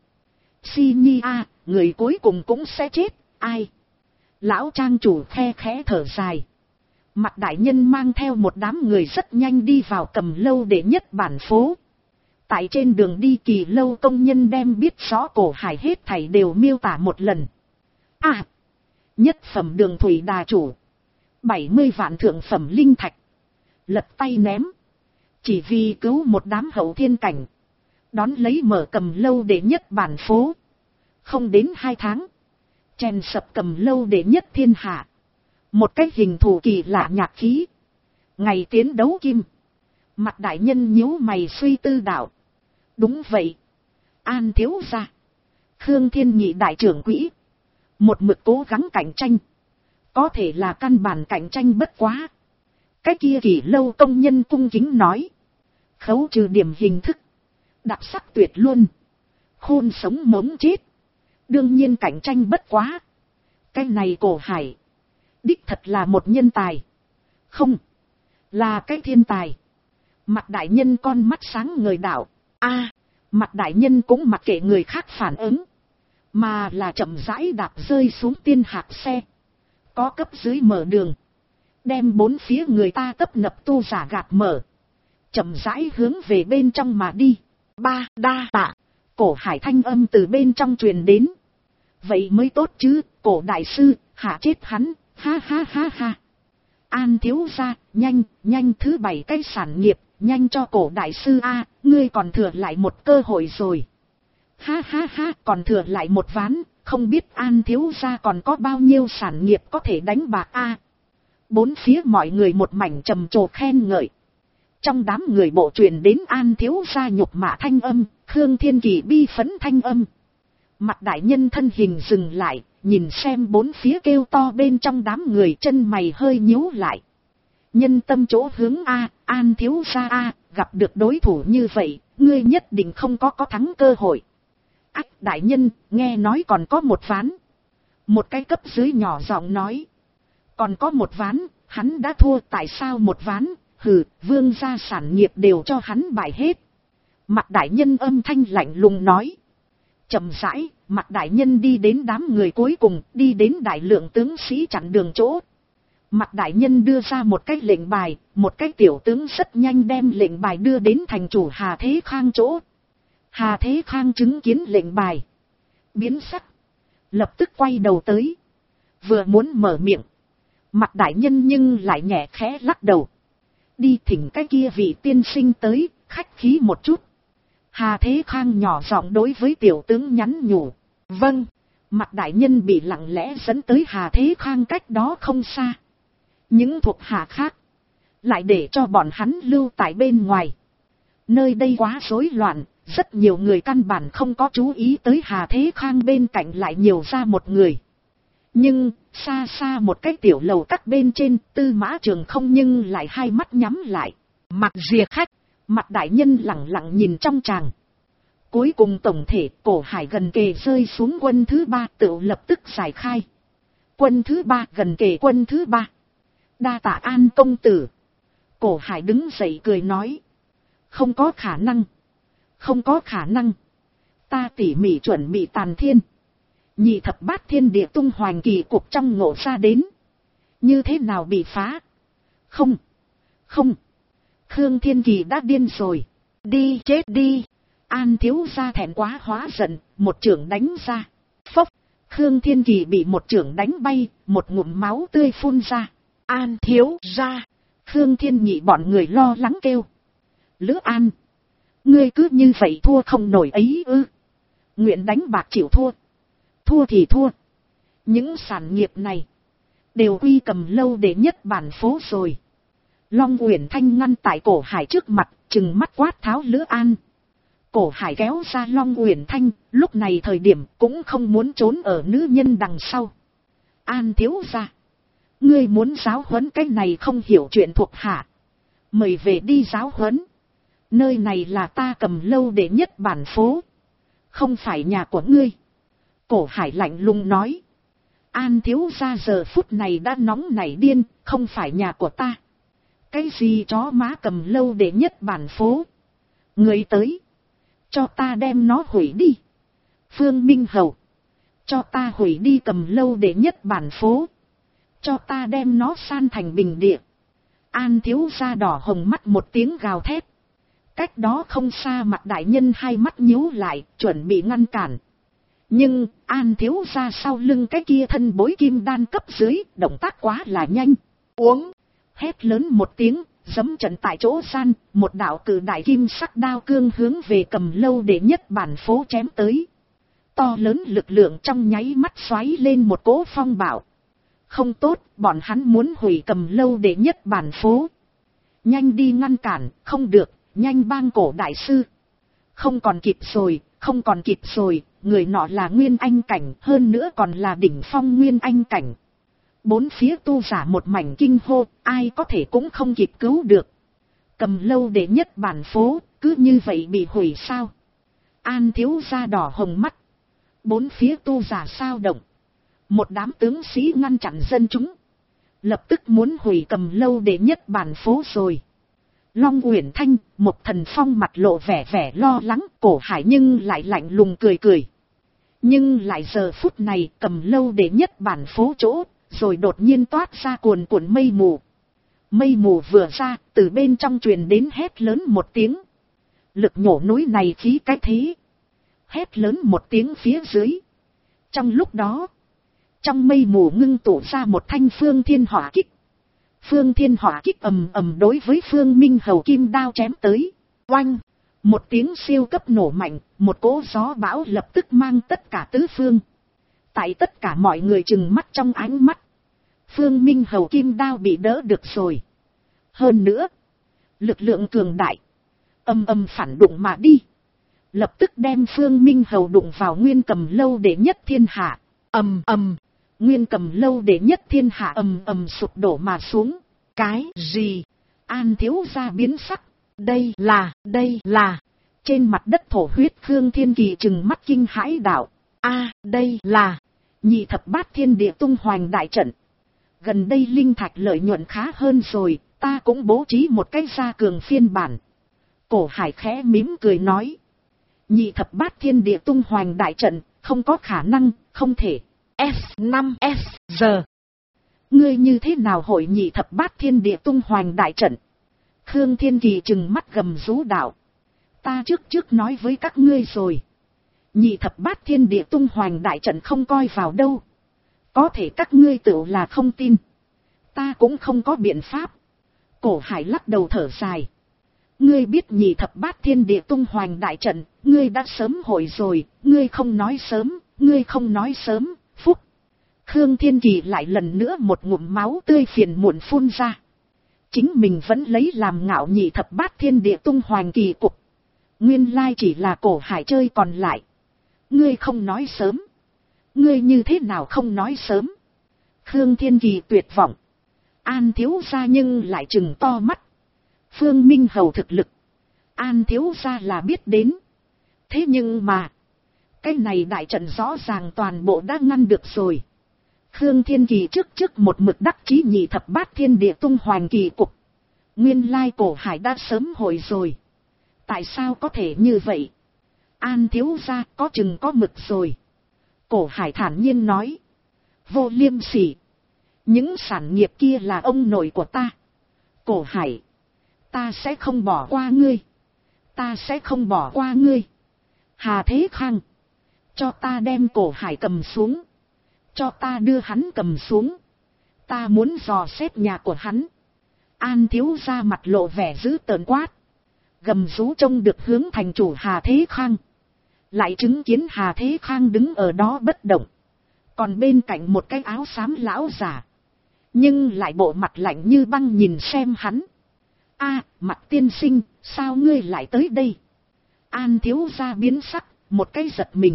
Si nhi a, người cuối cùng cũng sẽ chết, ai? Lão trang chủ khe khẽ thở dài. Mặc đại nhân mang theo một đám người rất nhanh đi vào Cầm Lâu đệ nhất bản phố. Tại trên đường đi Kỳ Lâu công nhân đem biết rõ Cổ Hải hết thảy đều miêu tả một lần. À, nhất phẩm Đường Thủy đà chủ, 70 vạn thượng phẩm linh thạch, lật tay ném, chỉ vì cứu một đám hậu thiên cảnh, đón lấy mở Cầm Lâu đệ nhất bản phố. Không đến 2 tháng, chèn sập Cầm Lâu đệ nhất thiên hạ. Một cái hình thù kỳ lạ nhạc khí, ngày tiến đấu kim. Mặt đại nhân nhíu mày suy tư đạo. Đúng vậy, An thiếu gia, Khương Thiên Nhị đại trưởng quỹ, một mực cố gắng cạnh tranh, có thể là căn bản cạnh tranh bất quá. Cái kia Kỳ Lâu công nhân cung kính nói. Khấu trừ điểm hình thức, đặc sắc tuyệt luôn, khôn sống mống chết, đương nhiên cạnh tranh bất quá. Cái này Cổ Hải đích thật là một nhân tài, không, là cái thiên tài. Mặt đại nhân con mắt sáng ngời đạo. A, mặt đại nhân cũng mặc kệ người khác phản ứng, mà là chậm rãi đạp rơi xuống tiên hạc xe, có cấp dưới mở đường, đem bốn phía người ta tấp nập tu giả gạt mở, chậm rãi hướng về bên trong mà đi. Ba đa tạ. Cổ Hải thanh âm từ bên trong truyền đến. Vậy mới tốt chứ, Cổ đại sư, hạ chết hắn, ha ha ha ha. An thiếu gia, nhanh thứ 7 cái sản nghiệp, nhanh cho Cổ đại sư a, ngươi còn thừa lại một cơ hội rồi. Ha ha ha, còn thừa lại một ván, không biết An thiếu gia còn có bao nhiêu sản nghiệp có thể đánh bạc a. Bốn phía mọi người một mảnh trầm trồ khen ngợi. Trong đám người bộ truyền đến An thiếu gia nhục mạ thanh âm, Khương Thiên Kỳ bi phấn thanh âm. Mặt đại nhân thân hình dừng lại, nhìn xem bốn phía kêu to bên trong đám người, chân mày hơi nhíu lại. Nhân tâm chỗ hướng A, An thiếu gia A, gặp được đối thủ như vậy, ngươi nhất định không có thắng cơ hội. Ách đại nhân, nghe nói còn có một ván. Một cái cấp dưới nhỏ giọng nói. Còn có một ván, hắn đã thua, tại sao một ván, hừ, vương gia sản nghiệp đều cho hắn bại hết. Mặt đại nhân âm thanh lạnh lùng nói. Chậm rãi, mặt đại nhân đi đến đám người cuối cùng, đi đến đại lượng tướng sĩ chặn đường chỗ. Mặt đại nhân đưa ra một cái lệnh bài, một cái tiểu tướng rất nhanh đem lệnh bài đưa đến thành chủ Hà Thế Khang chỗ. Hà Thế Khang chứng kiến lệnh bài, biến sắc, lập tức quay đầu tới. Vừa muốn mở miệng, mặt đại nhân nhưng lại nhẹ khẽ lắc đầu. Đi thỉnh cái kia vị tiên sinh tới, khách khí một chút. Hà Thế Khang nhỏ giọng đối với tiểu tướng nhắn nhủ. Vâng, mặt đại nhân bị lặng lẽ dẫn tới Hà Thế Khang cách đó không xa. Những thuộc hạ khác lại để cho bọn hắn lưu tại bên ngoài. Nơi đây quá rối loạn, rất nhiều người căn bản không có chú ý tới Hà Thế Khang bên cạnh lại nhiều ra một người. Nhưng, xa xa một cái tiểu lầu các bên trên, Tư Mã Trường Không nhưng lại hai mắt nhắm lại. Mặt rìa khách, mặt đại nhân lặng lặng nhìn trong tràng. Cuối cùng tổng thể Cổ Hải gần kề rơi xuống quân thứ 3 tự lập tức giải khai. Quân thứ 3 gần kề quân thứ 3. Đa tạ An công tử. Cổ Hải đứng dậy cười nói. Không có khả năng. Không có khả năng. Ta tỉ mỉ chuẩn bị Tàn Thiên, Nhị Thập Bát Thiên Địa tung hoành kỳ cục trong ngộ ra đến. Như thế nào bị phá? Không. Không. Khương Thiên Kỳ đã điên rồi. Đi chết đi. An thiếu gia thẹn quá hóa giận, một chưởng đánh ra. Phốc. Khương Thiên Kỳ bị một chưởng đánh bay, một ngụm máu tươi phun ra. An thiếu gia. Khương Thiên Nhị bọn người lo lắng kêu. Lữ An, ngươi cứ như vậy thua không nổi ấy ư? Nguyện đánh bạc chịu thua. Thua thì thua. Những sản nghiệp này đều quy Cầm Lâu đệ nhất bản phố rồi. Long Uyển Thanh ngăn tại Cổ Hải trước mặt, trừng mắt quát tháo Lữ An. Cổ Hải kéo ra Long Uyển Thanh, lúc này thời điểm cũng không muốn trốn ở nữ nhân đằng sau. An thiếu gia, ngươi muốn giáo huấn cái này không hiểu chuyện thuộc hạ, mời về đi giáo huấn. Nơi này là ta Cầm Lâu đệ nhất bản phố, không phải nhà của ngươi. Cổ Hải lạnh lùng nói. An thiếu gia giờ phút này đã nóng nảy điên, không phải nhà của ta. Cái gì chó má Cầm Lâu đệ nhất bản phố? Người tới, cho ta đem nó hủy đi. Phương Minh Hầu, cho ta hủy đi Cầm Lâu đệ nhất bản phố. Cho ta đem nó san thành bình địa. An thiếu gia đỏ hồng mắt một tiếng gào thét. Cách đó không xa mặt đại nhân hai mắt nhíu lại, chuẩn bị ngăn cản. Nhưng, An thiếu gia sau lưng cái kia thân bối kim đan cấp dưới, động tác quá là nhanh. Uống, hét lớn một tiếng, giẫm trận tại chỗ gian, một đạo cử đại kim sắc đao cương hướng về Cầm Lâu đệ nhất bản phố chém tới. To lớn lực lượng trong nháy mắt xoáy lên một cỗ phong bạo. Không tốt, bọn hắn muốn hủy Cầm Lâu đệ nhất bản phố. Nhanh đi ngăn cản, không được, nhanh bang Cổ đại sư. Không còn kịp rồi, không còn kịp rồi, người nọ là Nguyên Anh cảnh, hơn nữa còn là đỉnh phong Nguyên Anh cảnh. Bốn phía tu giả một mảnh kinh hô, ai có thể cũng không kịp cứu được. Cầm Lâu đệ nhất bản phố, cứ như vậy bị hủy sao? An thiếu gia đỏ hồng mắt. Bốn phía tu giả sao động. Một đám tướng sĩ ngăn chặn dân chúng, lập tức muốn hủy Cầm Lâu đệ nhất bản phố rồi. Long Uyển Thanh, một thần phong mặt lộ vẻ lo lắng, Cổ Hải nhưng lại lạnh lùng cười cười. Nhưng lại giờ phút này Cầm Lâu đệ nhất bản phố chỗ, rồi đột nhiên toát ra cuồn cuộn mây mù. Mây mù vừa ra, từ bên trong truyền đến hét lớn một tiếng. Lực nhổ núi này khí cái thế. Hét lớn một tiếng phía dưới. Trong lúc đó, trong mây mù ngưng tụ ra một thanh Phương Thiên Hỏa Kích. Phương Thiên Hỏa Kích ầm ầm đối với Phương Minh Hầu kim đao chém tới. Oanh! Một tiếng siêu cấp nổ mạnh, một cỗ gió bão lập tức mang tất cả tứ phương. Tại tất cả mọi người trừng mắt trong ánh mắt, Phương Minh Hầu kim đao bị đỡ được rồi. Hơn nữa, lực lượng cường đại, ầm ầm phản đụng mà đi. lập tức đem Phương Minh Hầu đụng vào Nguyên Cầm Lâu đệ nhất thiên hạ. Ầm ầm, Nguyên Cầm Lâu đệ nhất thiên hạ ầm ầm sụp đổ mà xuống. Cái gì? An thiếu gia biến sắc. Đây là. Trên mặt đất thổ huyết Khương Thiên Kỳ trừng mắt kinh hãi đạo. Đây là Nhị Thập Bát Thiên Địa tung hoành đại trận. Gần đây linh thạch lợi nhuận khá hơn rồi, ta cũng bố trí một cái gia cường phiên bản. Cổ Hải khẽ mím cười nói. Nhị Thập Bát Thiên Địa tung hoành đại trận, không có khả năng, không thể. S5S giờ. Ngươi như thế nào hội Nhị Thập Bát Thiên Địa tung hoành đại trận? Khương Thiên Kỳ trừng mắt gầm rú đạo. Ta trước nói với các ngươi rồi. Nhị Thập Bát Thiên Địa tung hoành đại trận không coi vào đâu. Có thể các ngươi tự là không tin. Ta cũng không có biện pháp. Cổ Hải lắc đầu thở dài. Ngươi biết Nhị Thập Bát Thiên Địa tung hoành đại trận, ngươi đã sớm hội rồi, ngươi không nói sớm, phúc. Khương Thiên Kỳ lại lần nữa một ngụm máu tươi phiền muộn phun ra. Chính mình vẫn lấy làm ngạo Nhị Thập Bát Thiên Địa tung hoành kỳ cục. Nguyên lai chỉ là Cổ Hải chơi còn lại. Ngươi không nói sớm. Ngươi như thế nào không nói sớm? Khương Thiên Kỳ tuyệt vọng. An thiếu gia nhưng lại trừng to mắt. Phương Minh Hầu thực lực, An thiếu gia là biết đến. Thế nhưng mà, cái này đại trận rõ ràng toàn bộ đã ngăn được rồi. Khương Thiên Kỳ trước một mực đắc chí Nhị Thập Bát Thiên Địa tung hoành kỳ cục. Nguyên lai Cổ Hải đã sớm hội rồi. Tại sao có thể như vậy? An thiếu gia có chừng có mực rồi. Cổ Hải thản nhiên nói. Vô liêm sỉ. Những sản nghiệp kia là ông nội của ta. Cổ Hải. Ta sẽ không bỏ qua ngươi. Ta sẽ không bỏ qua ngươi. Hà Thế Khang. Cho ta đem Cổ Hải cầm xuống. Cho ta đưa hắn cầm xuống. Ta muốn dò xét nhà của hắn. An thiếu gia mặt lộ vẻ dữ tợn quát. Gầm rú trông được hướng thành chủ Hà Thế Khang. Lại chứng kiến Hà Thế Khang đứng ở đó bất động. Còn bên cạnh một cái áo xám lão giả. Nhưng lại bộ mặt lạnh như băng nhìn xem hắn. Mặt tiên sinh, sao ngươi lại tới đây? An thiếu gia biến sắc, một cái giật mình.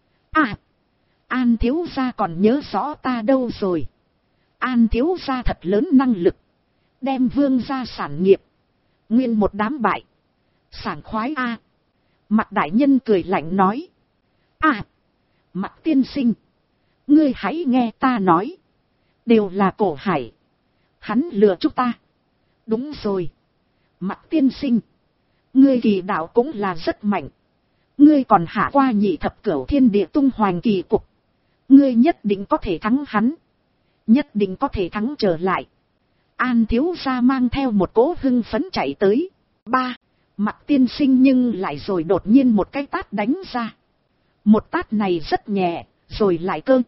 An thiếu gia còn nhớ rõ ta đâu rồi? An thiếu gia thật lớn năng lực. Đem Vương gia sản nghiệp. Nguyên một đám bại. Sảng khoái Mặt đại nhân cười lạnh nói. Mặt tiên sinh. Ngươi hãy nghe ta nói. Đều là Cổ Hải. Hắn lừa chúng ta. Đúng rồi. Mặt tiên sinh. Ngươi kỳ đạo cũng là rất mạnh. Ngươi còn hạ qua Nhị Thập Cửu Thiên Địa tung hoành kỳ cục. Ngươi nhất định có thể thắng hắn. Nhất định có thể thắng trở lại. An thiếu gia mang theo một cỗ hưng phấn chạy tới. Mặt tiên sinh nhưng lại rồi đột nhiên một cái tát đánh ra. Một tát này rất nhẹ, rồi lại cơ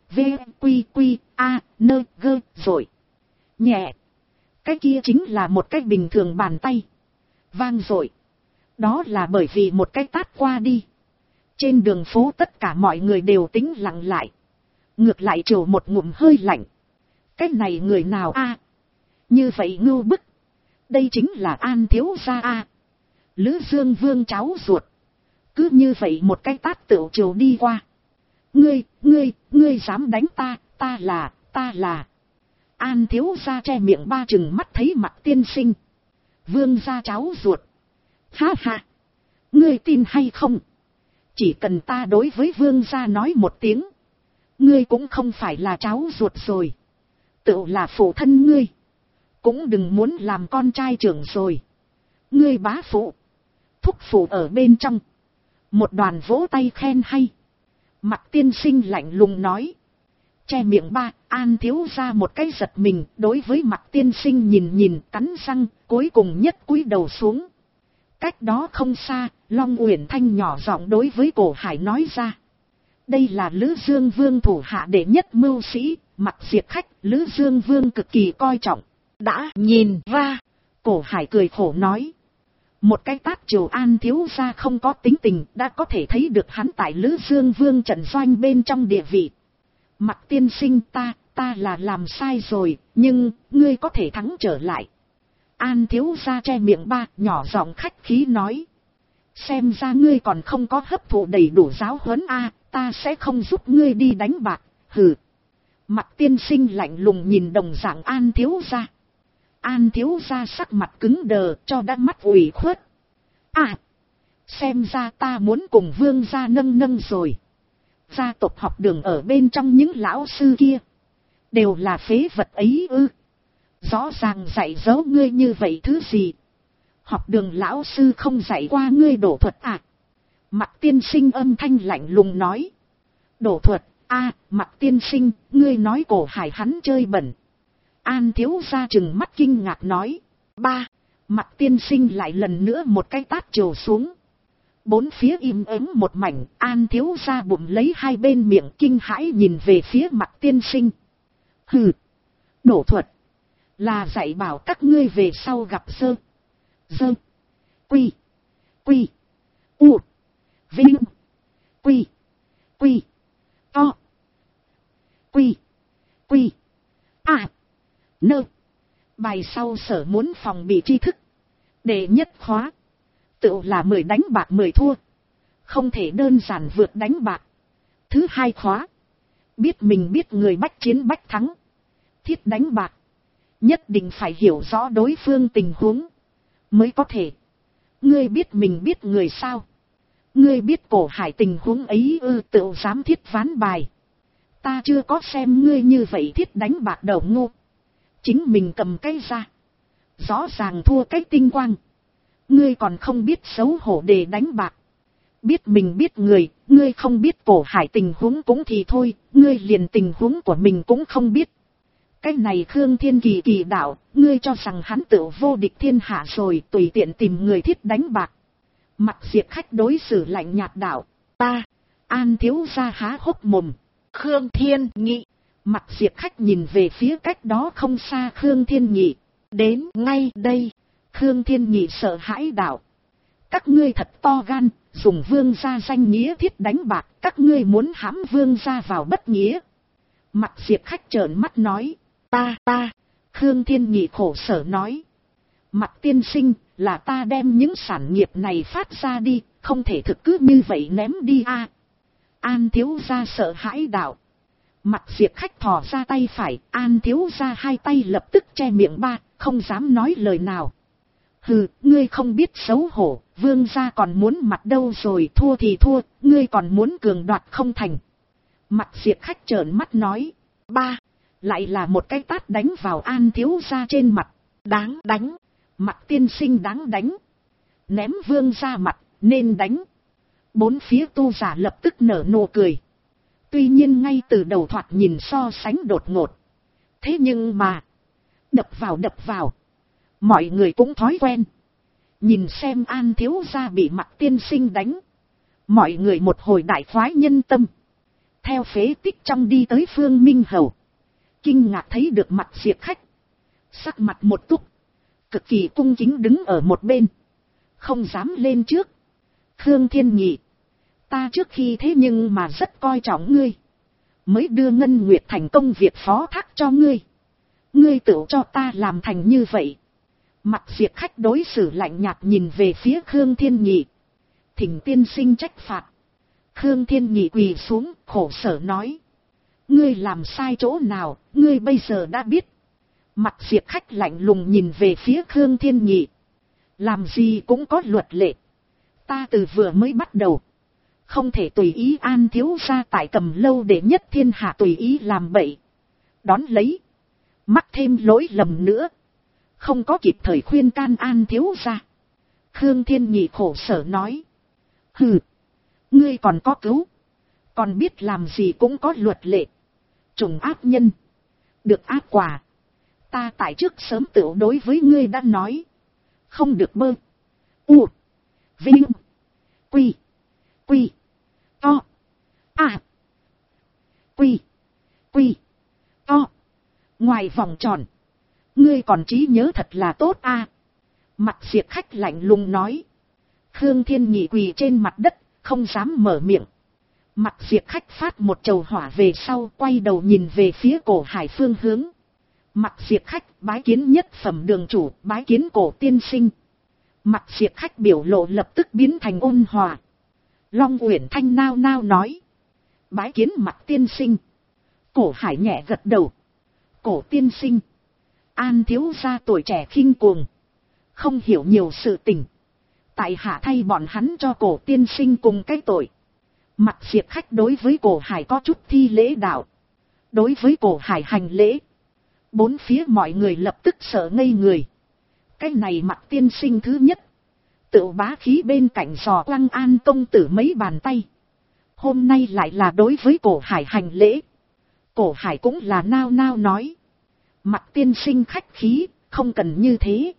rồi. Nhẹ. Cái kia chính là một cái bình thường bàn tay. Vang rồi. Đó là bởi vì một cái tát qua đi. Trên đường phố tất cả mọi người đều tĩnh lặng lại. Ngược lại trổ một ngụm hơi lạnh. Cái này người nào Như vậy ngưu bức. Đây chính là An thiếu gia Lữ Dương Vương cháu ruột. Cứ như vậy một cái tát tựu chiều đi qua. Ngươi dám đánh ta là. An thiếu gia che miệng ba chừng mắt thấy mặt tiên sinh. Vương gia cháu ruột. Ha. Ngươi tin hay không? Chỉ cần ta đối với vương gia nói một tiếng. Ngươi cũng không phải là cháu ruột rồi. Tựu là phụ thân ngươi. Cũng đừng muốn làm con trai trưởng rồi. Ngươi bá phụ. Thúc phụ ở bên trong. Một đoàn vỗ tay khen hay. Mặt tiên sinh lạnh lùng nói. Che miệng ba, An thiếu ra một cái giật mình. Đối với mặt tiên sinh nhìn cắn răng. Cuối cùng nhất cúi đầu xuống. Cách đó không xa, Long Uyển Thanh nhỏ giọng đối với Cổ Hải nói ra. Đây là Lữ Dương Vương thủ hạ đệ nhất mưu sĩ. Mặt diệt khách, Lữ Dương Vương cực kỳ coi trọng. Đã nhìn ra. Cổ Hải cười khổ nói. Một cái tát Triều An thiếu gia không có tính tình đã có thể thấy được hắn tại Lữ Dương Vương trận doanh bên trong địa vị. Mặt tiên sinh ta là làm sai rồi, nhưng ngươi có thể thắng trở lại. An thiếu gia che miệng ba, nhỏ giọng khách khí nói. Xem ra ngươi còn không có hấp thụ đầy đủ giáo huấn a, ta sẽ không giúp ngươi đi đánh bạc, hừ. Mặt tiên sinh lạnh lùng nhìn đồng dạng An thiếu gia. An thiếu gia sắc mặt cứng đờ cho đã mắt ủy khuất. À, xem ra ta muốn cùng vương gia nâng nâng rồi. Gia tộc học đường ở bên trong những lão sư kia đều là phế vật ấy ư. Rõ ràng dạy dỗ ngươi như vậy thứ gì. Học đường lão sư không dạy qua ngươi đổ thuật à? Mặt tiên sinh âm thanh lạnh lùng nói. Đổ thuật, a, Mặt tiên sinh, ngươi nói Cổ Hải hắn chơi bẩn. An thiếu gia trừng mắt kinh ngạc nói. Ba, Mặt tiên sinh lại lần nữa một cái tát trồ xuống. Bốn phía im ắng một mảnh, An thiếu gia bụng lấy hai bên miệng kinh hãi nhìn về phía Mặt tiên sinh. Hừ, đổ thuật, là dạy bảo các ngươi về sau gặp dơ, quy, u, vinh, quy, to, quy, a, nơ. Bài sau sở muốn phòng bị tri thức. Đệ nhất khóa, tựu là 10 đánh bạc 10 thua. Không thể đơn giản vượt đánh bạc. Thứ hai khóa, biết mình biết người bách chiến bách thắng. Thiết đánh bạc, nhất định phải hiểu rõ đối phương tình huống mới có thể. Ngươi biết mình biết người sao? Ngươi biết Cổ Hải tình huống ấy ư? Tựu dám thiết ván bài. Ta chưa có xem ngươi như vậy thiết đánh bạc đầu ngu. Chính mình cầm cái ra, rõ ràng thua cái tinh quang. Ngươi còn không biết xấu hổ để đánh bạc. Biết mình biết người, ngươi không biết Cổ Hải tình huống cũng thì thôi, ngươi liền tình huống của mình cũng không biết. Cái này Khương Thiên Kỳ kỳ đạo, ngươi cho rằng hắn tự vô địch thiên hạ rồi tùy tiện tìm người thiết đánh bạc. Mặt Diệp Khách đối xử lạnh nhạt đạo. Ta, An thiếu gia há hốc mồm. Khương Thiên Nghị. Mặt Diệp Khách nhìn về phía cách đó không xa Khương Thiên Nghị. Đến ngay đây. Khương Thiên Nghị sợ hãi đạo. Các ngươi thật to gan, dùng vương gia danh nghĩa thiết đánh bạc, các ngươi muốn hãm vương gia vào bất nghĩa. Mặt Diệp Khách trợn mắt nói. Ta, Khương Thiên Nghị khổ sở nói. Mặt tiên sinh, là ta đem những sản nghiệp này phát ra đi, không thể thực cứ như vậy ném đi a. An thiếu gia sợ hãi đạo. Mặt Diệp Khách thò ra tay phải, An thiếu gia hai tay lập tức che miệng ba, không dám nói lời nào. Hừ, ngươi không biết xấu hổ, vương gia còn muốn mặt đâu rồi, thua thì thua, ngươi còn muốn cường đoạt không thành. Mặt Diệp Khách trợn mắt nói. Ba, lại là một cái tát đánh vào An thiếu gia trên mặt. Đáng đánh, Mặt tiên sinh đáng đánh. Ném vương gia mặt, nên đánh. Bốn phía tu giả lập tức nở nụ cười. Tuy nhiên ngay từ đầu thoạt nhìn so sánh đột ngột. Thế nhưng mà, đập vào. Mọi người cũng thói quen. Nhìn xem An thiếu gia bị Mặt tiên sinh đánh. Mọi người một hồi đại khoái nhân tâm. Theo phế tích trong đi tới Phương Minh Hầu. Kinh ngạc thấy được Mặt Diệp Khách. Sắc mặt một túc. Cực kỳ cung kính đứng ở một bên. Không dám lên trước. Khương Thiên Nghị. Ta trước khi thế nhưng mà rất coi trọng ngươi. Mới đưa Ngân Nguyệt thành công việc phó thác cho ngươi. Ngươi tự cho ta làm thành như vậy. Mặt Diệp Khách đối xử lạnh nhạt nhìn về phía Khương Thiên Nghị. Thỉnh tiên sinh trách phạt. Khương Thiên Nghị quỳ xuống khổ sở nói. Ngươi làm sai chỗ nào, ngươi bây giờ đã biết. Mặt Diệp Khách lạnh lùng nhìn về phía Khương Thiên Nghị. Làm gì cũng có luật lệ. Ta từ vừa mới bắt đầu. Không thể tùy ý An thiếu gia tại Cầm Lâu đệ nhất thiên hạ tùy ý làm bậy. Đón lấy. Mắc thêm lỗi lầm nữa. Không có kịp thời khuyên can An thiếu gia. Khương Thiên Nghị khổ sở nói. Hừ. Ngươi còn có cứu. Còn biết làm gì cũng có luật lệ. Trùng ác nhân. Được ác quả. Ta tại trước sớm tự đối với ngươi đã nói. Không được bơ. U. Vinh. Quy. To. À. Quy. To. Ngoài vòng tròn. Ngươi còn trí nhớ thật là tốt a. Mặt Diệp Khách lạnh lùng nói. Khương Thiên Nghị quỳ trên mặt đất, không dám mở miệng. Mặt Diệp Khách phát một chầu hỏa về sau, quay đầu nhìn về phía Cổ Hải phương hướng. Mặt Diệp Khách bái kiến nhất phẩm đường chủ, bái kiến Cổ tiên sinh. Mặt Diệp Khách biểu lộ lập tức biến thành ôn hòa. Long Uyển Thanh nao nao nói. Bái kiến Mặt tiên sinh. Cổ Hải nhẹ gật đầu. Cổ tiên sinh. An thiếu gia tuổi trẻ khinh cuồng. Không hiểu nhiều sự tình. Tại hạ thay bọn hắn cho cổ tiên sinh cùng cái tội. Mặt Diệp Khách đối với cổ Hải có chút thi lễ đạo. Đối với cổ Hải hành lễ. Bốn phía mọi người lập tức sợ ngây người. Cái này Mặt tiên sinh thứ nhất. Tự bá khí bên cạnh giò Lăng An công tử mấy bàn tay. Hôm nay lại là đối với cổ Hải hành lễ. Cổ Hải cũng là nao nao nói. Mặt tiên sinh khách khí, không cần như thế.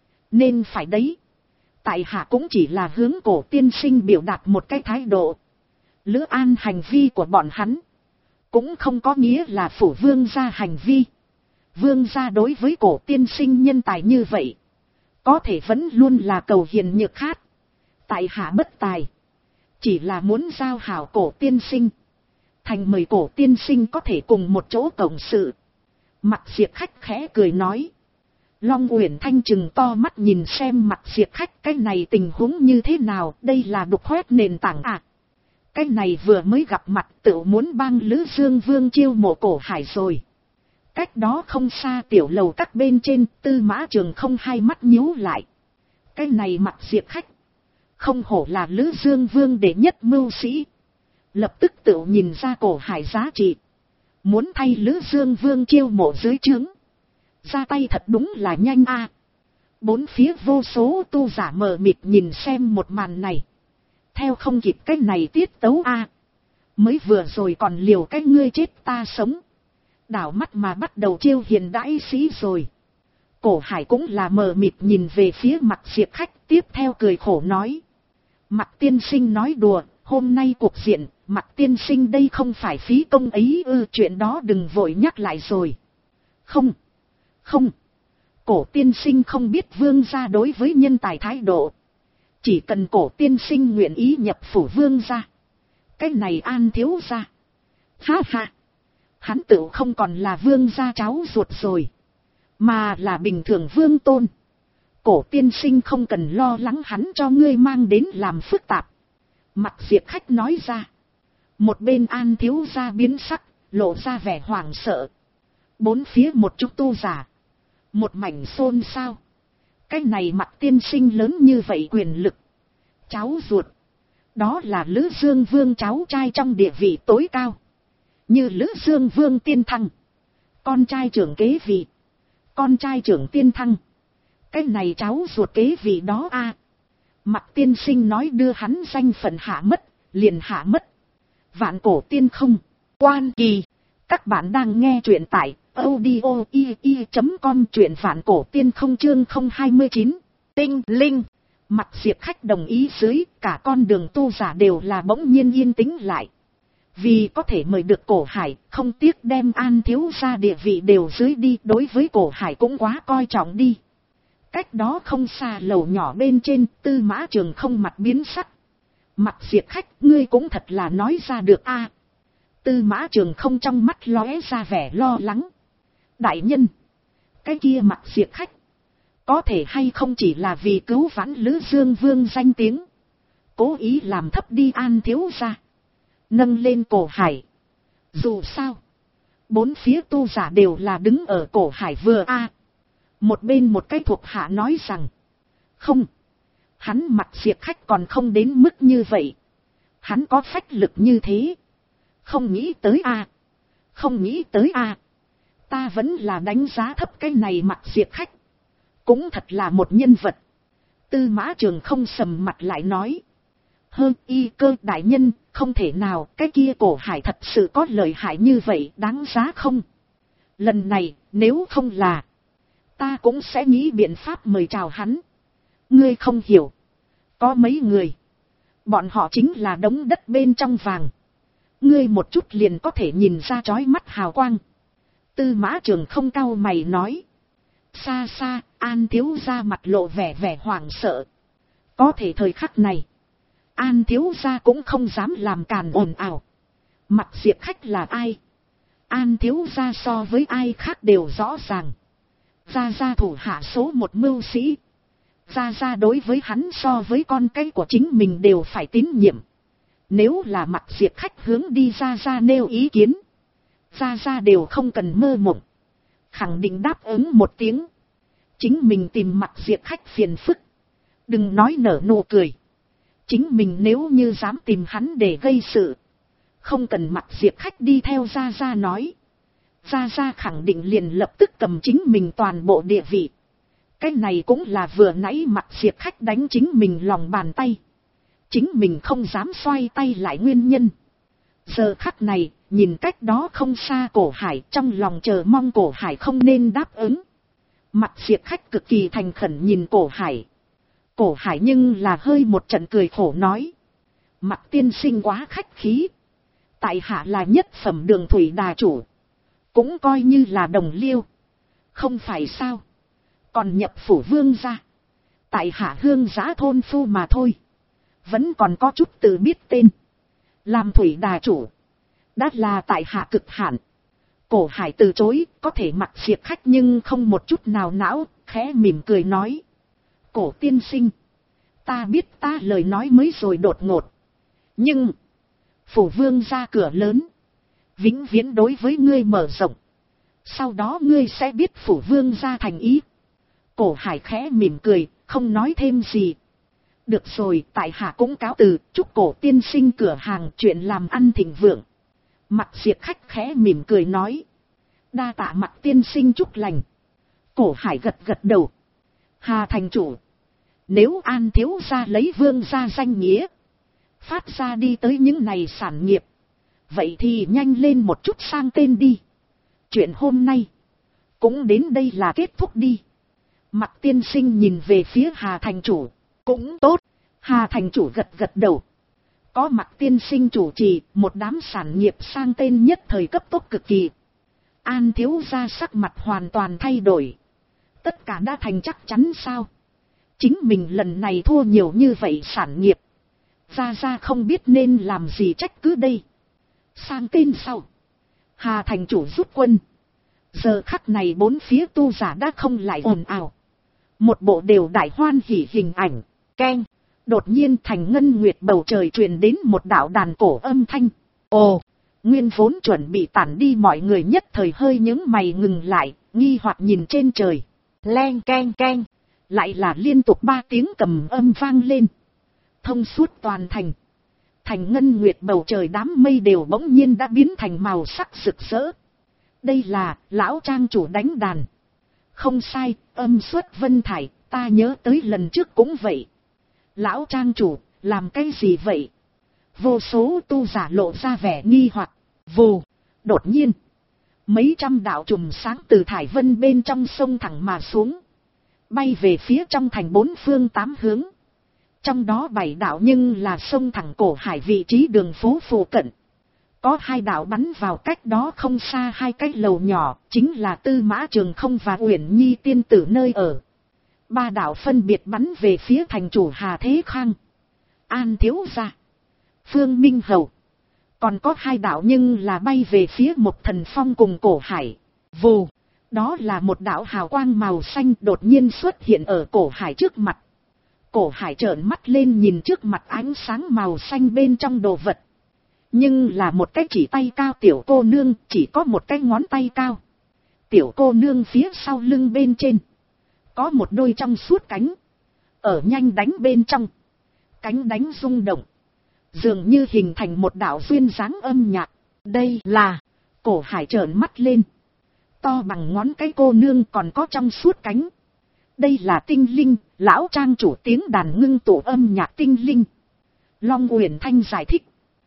Nên phải đấy. Tại hạ cũng chỉ là hướng cổ tiên sinh biểu đạt một cái thái độ. Lữ an hành vi của bọn hắn. Cũng không có nghĩa là phủ vương gia hành vi. Vương gia đối với cổ tiên sinh nhân tài như vậy. Có thể vẫn luôn là cầu hiền nhược khát. Tại hạ bất tài. Chỉ là muốn giao hảo cổ tiên sinh. Thành mời cổ tiên sinh có thể cùng một chỗ cộng sự. Mặt Diệp Khách khẽ cười nói. Long Uyển Thanh chừng to mắt nhìn xem Mặt Diệp Khách cái này tình huống như thế nào. Đây là đục khoét nền tảng à. Cái này vừa mới gặp mặt tự muốn bang Lữ Dương Vương chiêu mộ cổ Hải rồi. Cách đó không xa tiểu lầu các bên trên, Tư Mã Trường không hai mắt nhíu lại. Cái này Mặt Diệp Khách. Không hổ là Lữ Dương Vương đệ nhất mưu sĩ. Lập tức tự nhìn ra cổ Hải giá trị. Muốn thay Lữ Dương Vương chiêu mộ dưới trướng. Ra tay thật đúng là nhanh a. Bốn phía vô số tu giả mờ mịt nhìn xem một màn này. Theo không kịp cái này tiết tấu a. Mới vừa rồi còn liều cái ngươi chết ta sống. Đảo mắt mà bắt đầu chiêu hiền đãi sĩ rồi. Cổ Hải cũng là mờ mịt nhìn về phía Mặt Diệp Khách, tiếp theo cười khổ nói. Mặt tiên sinh nói đùa, hôm nay cuộc diện, Mặt tiên sinh đây không phải phí công ấy ư, chuyện đó đừng vội nhắc lại rồi. Không, không, cổ tiên sinh không biết vương gia đối với nhân tài thái độ. Chỉ cần cổ tiên sinh nguyện ý nhập phủ vương gia. Cái này An thiếu gia. Ha ha. Hắn tự không còn là vương gia cháu ruột rồi. Mà là bình thường vương tôn. Cổ tiên sinh không cần lo lắng hắn cho ngươi mang đến làm phức tạp. Mặt Diệp Khách nói ra. Một bên An thiếu gia biến sắc, lộ ra vẻ hoảng sợ. Bốn phía một chút tu giả. Một mảnh xôn xao. Cái này Mặt tiên sinh lớn như vậy quyền lực. Cháu ruột. Đó là Lữ Dương Vương cháu trai trong địa vị tối cao. Như Lữ Dương Vương tiên thăng. Con trai trưởng kế vị. Con trai trưởng tiên thăng. Cái này cháu ruột kế vị đó a. Mặt tiên sinh nói đưa hắn danh phận hạ mất, liền hạ mất. Vạn cổ tiên không. Quan kỳ. Các bạn đang nghe truyện tại audio.com, truyện vạn cổ tiên không chương 029. Tinh linh. Mặt Diệp Khách đồng ý dưới, cả con đường tu giả đều là bỗng nhiên yên tĩnh lại. Vì có thể mời được cổ Hải, không tiếc đem An thiếu gia địa vị đều dưới đi, đối với cổ Hải cũng quá coi trọng đi. Cách đó không xa lầu nhỏ bên trên, Tư Mã Trường không mặt biến sắc. Mặt Diệp Khách, ngươi cũng thật là nói ra được a. Tư Mã Trường không trong mắt lóe ra vẻ lo lắng. Đại nhân, cái kia Mặt Diệp Khách, có thể hay không chỉ là vì cứu vãn Lữ Dương Vương danh tiếng, cố ý làm thấp đi An thiếu gia, nâng lên cổ Hải. Dù sao, bốn phía tu giả đều là đứng ở cổ Hải vừa a. Một bên một cái thuộc hạ nói rằng, không, hắn Mặt Diệp Khách còn không đến mức như vậy. Hắn có phách lực như thế. Không nghĩ tới a, không nghĩ tới a. Ta vẫn là đánh giá thấp cái này Mặt Diệp Khách. Cũng thật là một nhân vật. Tư Mã Trường không sầm mặt lại nói. Hơn y cơ đại nhân, không thể nào, cái kia cổ Hải thật sự có lợi hại như vậy, đáng giá không? Lần này, nếu không là, ta cũng sẽ nghĩ biện pháp mời chào hắn. Ngươi không hiểu. Có mấy người, bọn họ chính là đống đất bên trong vàng. Ngươi một chút liền có thể nhìn ra chói mắt hào quang. Tư Mã Trường không cau mày nói. Xa xa, An thiếu gia mặt lộ vẻ hoảng sợ. Có thể thời khắc này, An thiếu gia cũng không dám làm càn ồn ào. Mặt Diệp Khách là ai? An thiếu gia so với ai khác đều rõ ràng. Gia thủ hạ số một mưu sĩ. Gia Gia đối với hắn so với con cái của chính mình đều phải tín nhiệm. Nếu là Mặc Diệp Khách hướng đi Gia Gia nêu ý kiến, Gia Gia đều không cần mơ mộng, khẳng định đáp ứng một tiếng. Chính mình tìm Mặc Diệp Khách phiền phức, đừng nói nở nụ cười. Chính mình nếu như dám tìm hắn để gây sự, không cần Mặc Diệp Khách đi theo Gia Gia nói, Gia Gia khẳng định liền lập tức cầm chính mình toàn bộ địa vị. Cái này cũng là vừa nãy Mặc Diệp Khách đánh chính mình lòng bàn tay, chính mình không dám xoay tay lại nguyên nhân. Giờ khắc này, nhìn cách đó không xa Cổ Hải, trong lòng chờ mong Cổ Hải không nên đáp ứng. Mặc Diệp Khách cực kỳ thành khẩn nhìn Cổ Hải. Cổ Hải nhưng là hơi một trận cười khổ nói, Mặc tiên sinh quá khách khí, tại hạ là nhất phẩm Đường Thủy đà chủ, cũng coi như là đồng liêu, không phải sao, còn nhập phủ vương gia, tại hạ hương giã thôn phu mà thôi, vẫn còn có chút tự biết tên, làm thủy đà chủ đã là tại hạ cực hạn. Cổ Hải từ chối, có thể Mặc Diệp Khách nhưng không một chút nào não, khẽ mỉm cười nói, Cổ tiên sinh, ta biết ta lời nói mới rồi đột ngột, nhưng phủ vương ra cửa lớn, vĩnh viễn đối với ngươi mở rộng, sau đó ngươi sẽ biết phủ vương ra thành ý. Cổ Hải khẽ mỉm cười, không nói thêm gì. Được rồi, tại hạ cũng cáo từ, chúc Cổ tiên sinh cửa hàng chuyện làm ăn thịnh vượng. Mặc Diệp Khách khẽ mỉm cười nói, đa tạ Mặc tiên sinh chúc lành. Cổ Hải gật gật đầu. Hà thành chủ, nếu An thiếu gia lấy vương gia danh nghĩa phát ra đi tới những này sản nghiệp, vậy thì nhanh lên một chút sang tên đi. Chuyện hôm nay cũng đến đây là kết thúc đi. Mặc tiên sinh nhìn về phía Hà thành chủ, cũng tốt. Hà thành chủ gật gật đầu. Có Mặc tiên sinh chủ trì, một đám sản nghiệp sang tên nhất thời cấp tốc cực kỳ. An thiếu gia sắc mặt hoàn toàn thay đổi. Tất cả đã thành chắc chắn sao? Chính mình lần này thua nhiều như vậy sản nghiệp, Gia Gia không biết nên làm gì trách cứ đây. Sang tên sau, Hà thành chủ rút quân. Giờ khắc này bốn phía tu giả đã không lại ồn ào, một bộ đều đại hoan hỉ hình ảnh. Keng, đột nhiên thành ngân nguyệt bầu trời truyền đến một đạo đàn cổ âm thanh. Ồ, nguyên vốn chuẩn bị tản đi mọi người nhất thời hơi những mày ngừng lại, nghi hoặc nhìn trên trời. Leng keng keng, lại là liên tục 3 tiếng cầm âm vang lên, thông suốt toàn thành. Thành ngân nguyệt bầu trời đám mây đều bỗng nhiên đã biến thành màu sắc rực rỡ. Đây là lão trang chủ đánh đàn. Không sai, âm xuất vân thải, ta nhớ tới lần trước cũng vậy. Lão trang chủ, làm cái gì vậy? Vô số tu giả lộ ra vẻ nghi hoặc. Vù, đột nhiên, mấy trăm đạo chùm sáng từ thải vân bên trong sông thẳng mà xuống, bay về phía trong thành 4 phương 8 hướng. Trong đó 7 đạo nhưng là sông thẳng Cổ Hải vị trí đường phố phụ cận. Có 2 đạo bắn vào cách đó không xa 2 cái lầu nhỏ, chính là Tư Mã Trường Không và Uyển Nhi tiên tử nơi ở. 3 đạo phân biệt bắn về phía thành chủ Hà Thế Khang, An thiếu gia, Phương Minh Hầu. Còn có 2 đạo nhưng là bay về phía Một Thần Phong cùng Cổ Hải. Vù, đó là một đạo hào quang màu xanh đột nhiên xuất hiện ở Cổ Hải trước mặt. Cổ Hải trợn mắt lên nhìn trước mặt ánh sáng màu xanh bên trong đồ vật. Nhưng là một cái chỉ tay cao tiểu cô nương, chỉ có một cái ngón tay cao. Tiểu cô nương phía sau lưng bên trên có một đôi trong suốt cánh, ở nhanh đánh bên trong, cánh đánh rung động, dường như hình thành một đạo duyên dáng âm nhạc. Đây là, Cổ Hải trợn mắt lên, to bằng ngón cái cô nương còn có trong suốt cánh. Đây là tinh linh, lão trang chủ tiếng đàn ngưng tụ âm nhạc tinh linh. Long Uyển Thanh giải thích.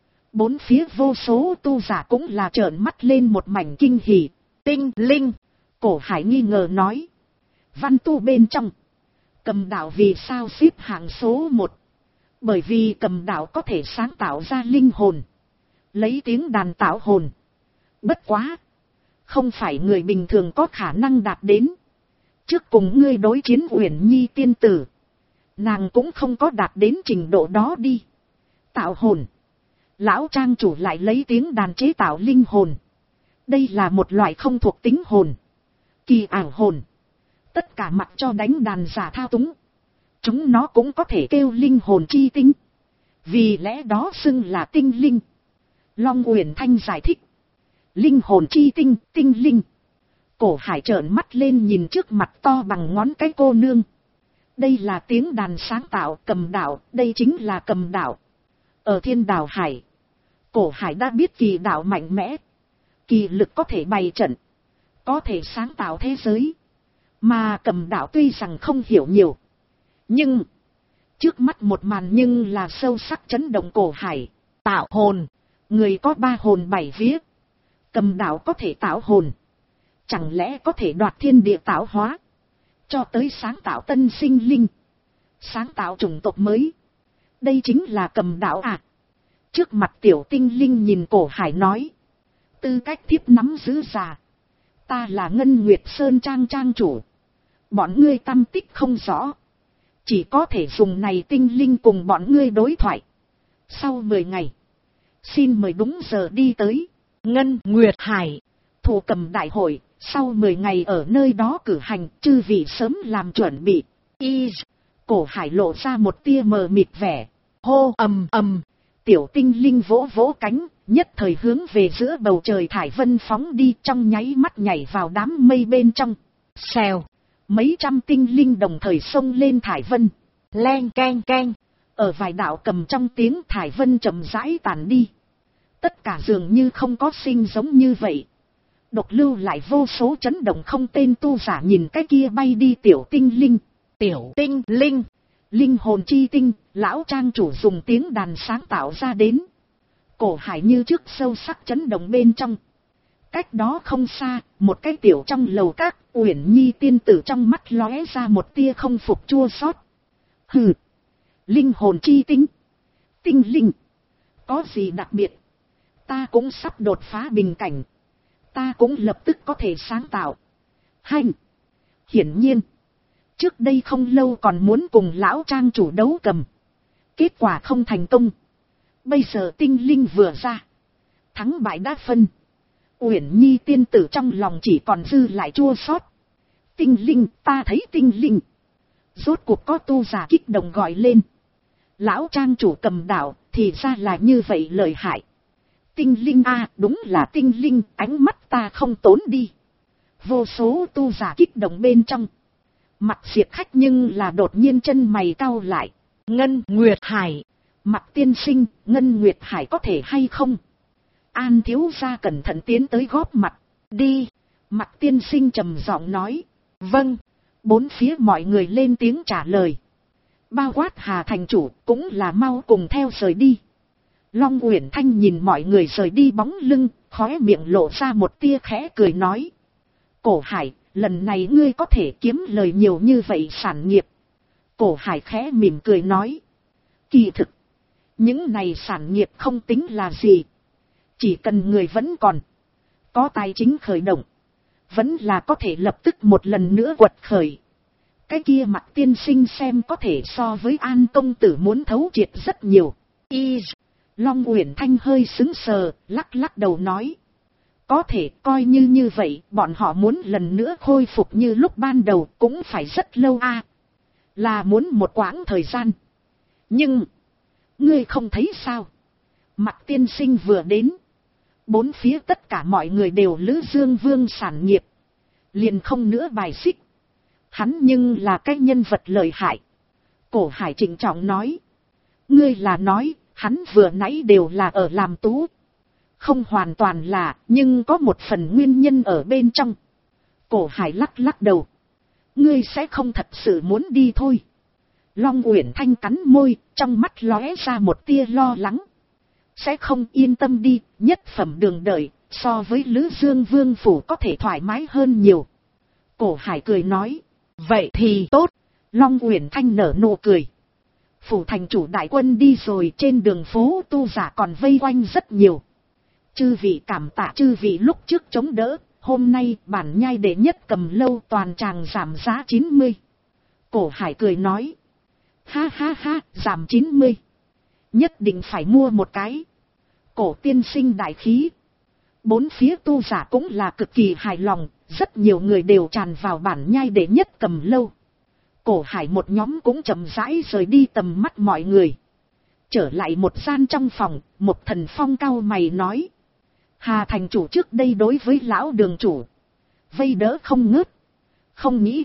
4 phía vô số tu giả cũng là trợn mắt lên một mảnh kinh hỉ. Tinh linh, Cổ Hải nghi ngờ nói. Văn tu bên trong, Cầm đạo vì sao xếp hạng số 1? Bởi vì Cầm đạo có thể sáng tạo ra linh hồn, lấy tiếng đàn tạo hồn. Bất quá, không phải người bình thường có khả năng đạt đến. Trước cùng ngươi đối chiến Uyển Nhi tiên tử, nàng cũng không có đạt đến trình độ đó đi. Tạo hồn, lão trang chủ lại lấy tiếng đàn chế tạo linh hồn. Đây là một loại không thuộc tính hồn, kỳ ảo hồn, tất cả mặc cho đánh đàn giả thao túng. Chúng nó cũng có thể kêu linh hồn chi tinh. Vì lẽ đó xưng là tinh linh. Long Uyển Thanh giải thích. Linh hồn chi tinh, tinh linh. Cổ Hải trợn mắt lên nhìn trước mặt to bằng ngón cái cô nương. Đây là tiếng đàn sáng tạo cầm đạo, đây chính là cầm đạo. Ở thiên đảo hải, Cổ Hải đã biết kỳ đạo mạnh mẽ. Kỳ lực có thể bày trận, có thể sáng tạo thế giới. Mà cầm đạo tuy rằng không hiểu nhiều, nhưng trước mắt một màn nhưng là sâu sắc chấn động Cổ Hải. Tạo hồn, người có 3 hồn 7 vía. Cầm đạo có thể tạo hồn, chẳng lẽ có thể đoạt thiên địa tạo hóa, cho tới sáng tạo tân sinh linh, sáng tạo chủng tộc mới. Đây chính là cầm đạo à? Trước mặt tiểu tinh linh nhìn Cổ Hải nói. Tư cách thiếp nắm giữ già. Ta là Ngân Nguyệt Sơn Trang trang chủ. Bọn ngươi tâm tích không rõ. Chỉ có thể dùng này tinh linh cùng bọn ngươi đối thoại. Sau 10 ngày. Xin mời đúng giờ đi tới Ngân Nguyệt Hải thủ cầm đại hội. Sau 10 ngày ở nơi đó cử hành, chư vị sớm làm chuẩn bị. Cổ Hải lộ ra một tia mờ mịt vẻ. Hô ầm ầm. Tiểu tinh linh vỗ vỗ cánh, nhất thời hướng về giữa bầu trời thải vân phóng đi, trong nháy mắt nhảy vào đám mây bên trong. Xèo. Mấy trăm tinh linh đồng thời xông lên thải vân. Len keng keng. Ở vài đạo cầm trong tiếng thải vân chậm rãi tàn đi. Tất cả dường như không có sinh giống như vậy. Độc lưu lại vô số chấn động không tên tu giả nhìn cái kia bay đi tiểu tinh linh. Tiểu tinh linh. Linh hồn chi tinh, lão trang chủ dùng tiếng đàn sáng tạo ra đến. Cổ Hải như trước sâu sắc chấn động bên trong. Cách đó không xa, một cái tiểu trong lầu các, Uyển Nhi tiên tử trong mắt lóe ra một tia không phục chua xót. Hừ, linh hồn chi tinh, tinh linh, có gì đặc biệt? Ta cũng sắp đột phá bình cảnh. Ta cũng lập tức có thể sáng tạo. Hành, hiển nhiên. Trước đây không lâu còn muốn cùng lão trang chủ đấu cầm. Kết quả không thành công. Bây giờ tinh linh vừa ra. Thắng bại đã phân. Uyển Nhi tiên tử trong lòng chỉ còn dư lại chua xót. Tinh linh, ta thấy tinh linh. Rốt cuộc có tu giả kích động gọi lên. Lão trang chủ cầm đạo, thì ra là như vậy lợi hại. Tinh linh a, đúng là tinh linh, ánh mắt ta không tốn đi. Vô số tu giả kích động bên trong. Mặt diệt khách nhưng là đột nhiên chân mày cau lại. Ngân Nguyệt Hải. Mặt tiên sinh, Ngân Nguyệt Hải có thể hay không? An thiếu gia cẩn thận tiến tới góp mặt. Đi. Mặt tiên sinh trầm giọng nói. Vâng. Bốn phía mọi người lên tiếng trả lời. Bao quát Hà thành chủ cũng là mau cùng theo rời đi. Long Uyển Thanh nhìn mọi người rời đi bóng lưng, khóe miệng lộ ra một tia khẽ cười nói. Cổ Hải, lần này ngươi có thể kiếm lời nhiều như vậy sản nghiệp. Cổ Hải khẽ mỉm cười nói. Kỳ thực, những này sản nghiệp không tính là gì. Chỉ cần người vẫn còn, có tài chính khởi động, vẫn là có thể lập tức một lần nữa quật khởi. Cái kia Mặt tiên sinh xem có thể so với An công tử muốn thấu triệt rất nhiều. Long Uyển Thanh hơi sững sờ, lắc lắc đầu nói. Có thể coi như vậy, bọn họ muốn lần nữa khôi phục như lúc ban đầu cũng phải rất lâu a. Là muốn một quãng thời gian. Nhưng, ngươi không thấy sao? Mặt tiên sinh vừa đến. Bốn phía tất cả mọi người đều Lữ Dương Vương sản nghiệp. Liền không nữa bài xích. Hắn nhưng là cái nhân vật lợi hại. Cổ Hải trịnh trọng nói. Ngươi là nói, hắn vừa nãy đều là ở làm tú. Không hoàn toàn là, nhưng có một phần nguyên nhân ở bên trong. Cổ Hải lắc lắc đầu. Ngươi sẽ không thật sự muốn đi thôi. Long Uyển Thanh cắn môi, trong mắt lóe ra một tia lo lắng. Sẽ không, yên tâm đi, nhất phẩm đường đợi, so với Lữ Dương Vương phủ có thể thoải mái hơn nhiều. Cổ Hải cười nói. Vậy thì tốt. Long Uyển Thanh nở nụ cười. Phủ thành chủ đại quân đi rồi, trên đường phố tu giả còn vây quanh rất nhiều. Chư vị cảm tạ chư vị lúc trước chống đỡ, hôm nay bản nhai đệ nhất cầm lâu toàn tràng giảm giá 90. Cổ Hải cười nói. Ha ha ha, giảm 90. Nhất định phải mua một cái. Cổ tiên sinh đại khí. Bốn phía tu giả cũng là cực kỳ hài lòng, rất nhiều người đều tràn vào bản nhai đệ nhất cầm lâu. Cổ Hải một nhóm cũng chậm rãi rời đi tầm mắt mọi người. Trở lại một gian trong phòng, một Thần Phong cau mày nói. Hà thành chủ trước đây đối với lão đường chủ vây đỡ không ngớt. Không nghĩ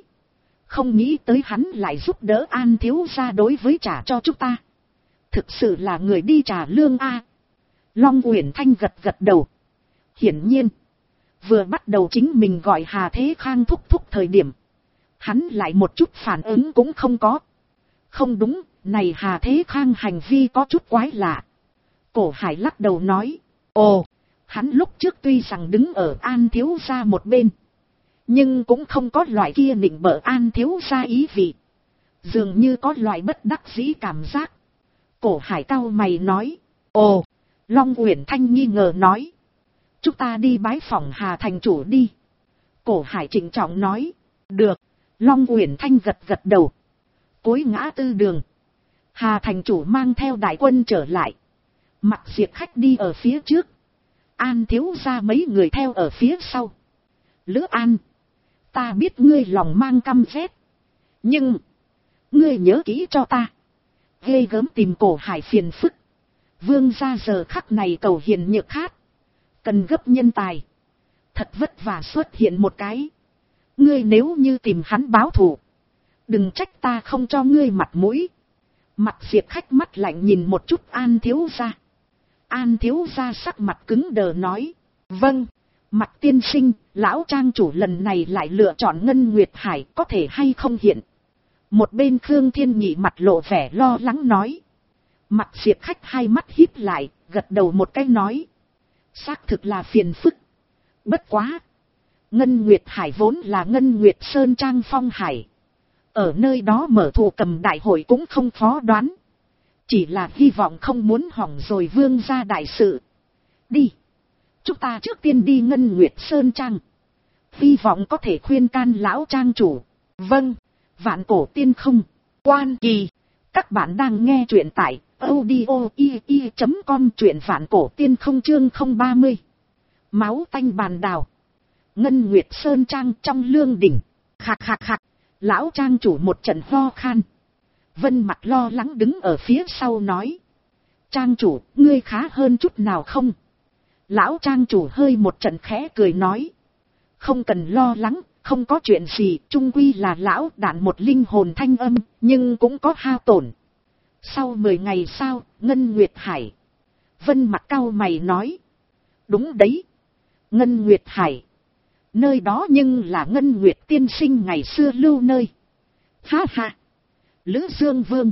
tới hắn lại giúp đỡ An thiếu gia đối với trả cho chúng ta. Thực sự là người đi trả lương a. Long Uyển Thanh gật gật đầu. Hiển nhiên, vừa bắt đầu chính mình gọi Hà Thế Khang thúc thúc thời điểm, hắn lại một chút phản ứng cũng không có. Không đúng, này Hà Thế Khang hành vi có chút quái lạ. Cổ Hải lắc đầu nói. Ồ, hắn lúc trước tuy rằng đứng ở An thiếu gia một bên, nhưng cũng không có loại kia nịnh bợ An thiếu gia ý vị. Dường như có loại bất đắc dĩ cảm giác. Cổ Hải cau mày nói. Ồ, Long Uyển Thanh nghi ngờ nói. Chúng ta đi bái phỏng Hà thành chủ đi. Cổ Hải trịnh trọng nói. Được. Long Uyển Thanh gật gật đầu. Cuối ngã tư đường, Hà thành chủ mang theo đại quân trở lại. Mặc Diệp Khách đi ở phía trước, An thiếu gia mấy người theo ở phía sau. Lữ An, ta biết ngươi lòng mang căm ghét, nhưng ngươi nhớ kỹ cho ta. Ghê gớm tìm Cổ Hải phiền phức. Vương gia giờ khắc này cầu hiền nhược khát, cần gấp nhân tài. Thật vất vả xuất hiện một cái. Ngươi nếu như tìm hắn báo thù, đừng trách ta không cho ngươi mặt mũi. Mặt Diệp Khách mắt lạnh nhìn một chút An thiếu gia. An thiếu gia sắc mặt cứng đờ nói. Vâng, Mặt tiên sinh, lão trang chủ lần này lại lựa chọn Ngân Nguyệt Hải, có thể hay không hiện. Một bên Khương Thiên Nhị mặt lộ vẻ lo lắng nói. Mặt Diệp Khách hai mắt híp lại, gật đầu một cái nói. Xác thực là phiền phức. Bất quá, Ngân Nguyệt Hải vốn là Ngân Nguyệt Sơn Trang Phong Hải. Ở nơi đó mở thụ cầm đại hội cũng không khó đoán. Chỉ là hy vọng không muốn hỏng rồi vương gia đại sự. Đi. Chúng ta trước tiên đi Ngân Nguyệt Sơn Trang. Hy vọng có thể khuyên can lão trang chủ. Vâng. Vạn cổ tiên không. Quan kỳ. Các bạn đang nghe truyện tại audio.com, truyện vạn cổ tiên không chương 030. Máu tanh bàn đào. Ngân Nguyệt Sơn Trang trong lương đỉnh. Khạc khạc khạc. Lão trang chủ một trận ho khan. Vân mặt lo lắng đứng ở phía sau nói. Trang chủ, ngươi khá hơn chút nào không? Lão trang chủ hơi một trận khẽ cười nói. Không cần lo lắng, không có chuyện gì, chung quy là lão đạn một linh hồn thanh âm, nhưng cũng có hao tổn. Sau 10 ngày sau, Ngân Nguyệt Hải. Vân mặt cau mày nói. Đúng đấy. Ngân Nguyệt Hải. Nơi đó nhưng là Ngân Nguyệt tiên sinh ngày xưa lưu nơi. Ha ha. Lữ Dương Vương.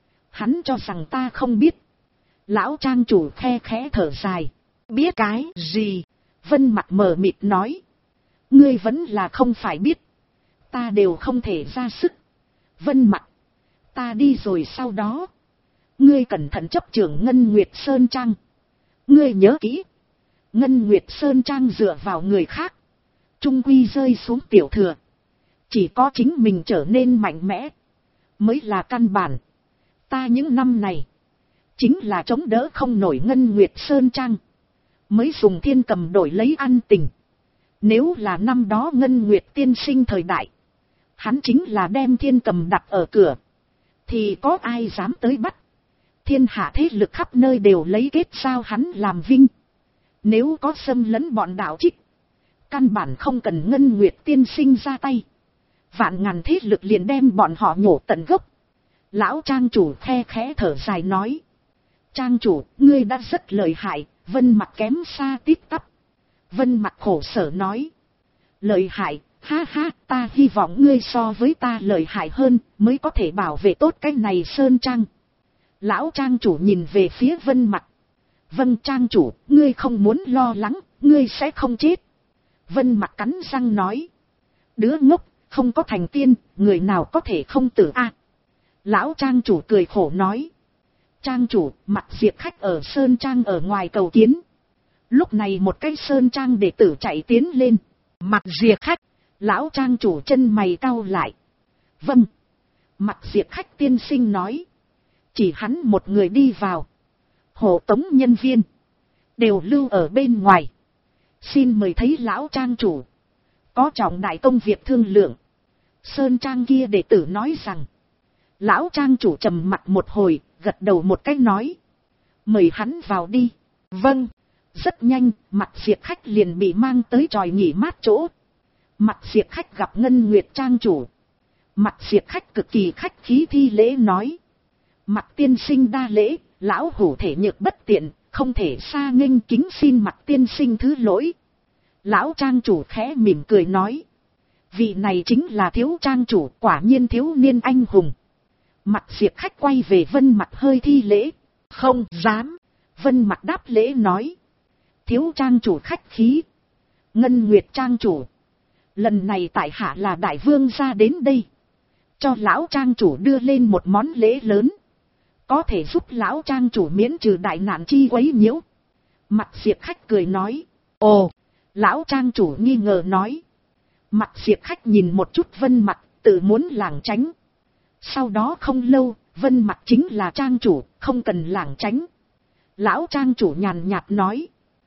Hắn cho rằng ta không biết. Lão trang chủ khe khẽ thở dài. Biết cái gì? Vân mặt mờ mịt nói. Ngươi vẫn là không phải biết. Ta đều không thể ra sức. Vân mặt. Ta đi rồi sau đó. Ngươi cẩn thận chấp trưởng Ngân Nguyệt Sơn Trang. Ngươi nhớ kỹ. Ngân Nguyệt Sơn Trang dựa vào người khác. Trung quy rơi xuống tiểu thừa. Chỉ có chính mình trở nên mạnh mẽ mới là căn bản. Ta những năm này chính là chống đỡ không nổi Ngân Nguyệt Sơn Trang, mới dùng thiên cầm đổi lấy ăn tình. Nếu là năm đó Ngân Nguyệt tiên sinh thời đại, hắn chính là đem thiên cầm đặt ở cửa, thì có ai dám tới bắt. Thiên hạ thế lực khắp nơi đều lấy kết giao hắn làm vinh. Nếu có xâm lấn bọn đạo trích, căn bản không cần Ngân Nguyệt tiên sinh ra tay. Vạn ngàn thế lực liền đem bọn họ nhổ tận gốc. Lão trang chủ khe khẽ thở dài nói. Trang chủ, ngươi đã rất lợi hại. Vân mặt kém xa tít tắp. Vân mặt khổ sở nói. Lợi hại, ha ha, ta hy vọng ngươi so với ta lợi hại hơn, mới có thể bảo vệ tốt cái này Sơn Trang. Lão trang chủ nhìn về phía Vân mặt. Vân trang chủ, ngươi không muốn lo lắng, ngươi sẽ không chết. Vân mặt cắn răng nói. Đứa ngốc, không có thành tiên, người nào có thể không tử a? Lão trang chủ cười khổ nói. Trang chủ, Mặt Diệp Khách ở Sơn Trang ở ngoài cầu kiến. Lúc này một cái Sơn Trang đệ tử chạy tiến lên. Mặt Diệp Khách. Lão trang chủ chân mày cau lại. Vâng. Mặt Diệp Khách tiên sinh nói. Chỉ hắn một người đi vào. Hộ tống nhân viên đều lưu ở bên ngoài. Xin mời thấy lão trang chủ. Có trọng đại công việc thương lượng. Sơn trang kia đệ tử nói rằng. Lão trang chủ trầm mặt một hồi, gật đầu một cái nói. Mời hắn vào đi. Vâng. Rất nhanh, Mặt Diệp Khách liền bị mang tới tròi nghỉ mát chỗ. Mặt Diệp Khách gặp Ngân Nguyệt trang chủ. Mặt Diệp Khách cực kỳ khách khí thi lễ nói. Mặt tiên sinh đa lễ, lão hủ thể nhược bất tiện, không thể xa nghênh kính xin Mặt tiên sinh thứ lỗi. Lão trang chủ khẽ mỉm cười nói. Vị này chính là thiếu trang chủ, quả nhiên thiếu niên anh hùng. Mặt Diệp Khách quay về Vân Mặc hơi thi lễ. Không dám. Vân Mặc đáp lễ nói. Thiếu trang chủ khách khí. Ngân Nguyệt trang chủ. Lần này tại hạ là đại vương gia đến đây. Cho lão trang chủ đưa lên một món lễ lớn. Có thể giúp lão trang chủ miễn trừ đại nạn chi quấy nhiễu. Mặt Diệp Khách cười nói. Ồ, lão trang chủ nghi ngờ nói. Mặt Diệp Khách nhìn một chút Vân Mặc, tự muốn lảng tránh. Sau đó không lâu, Vân Mặc chính là trang chủ, không cần lảng tránh. Lão trang chủ nhàn nhạt nói.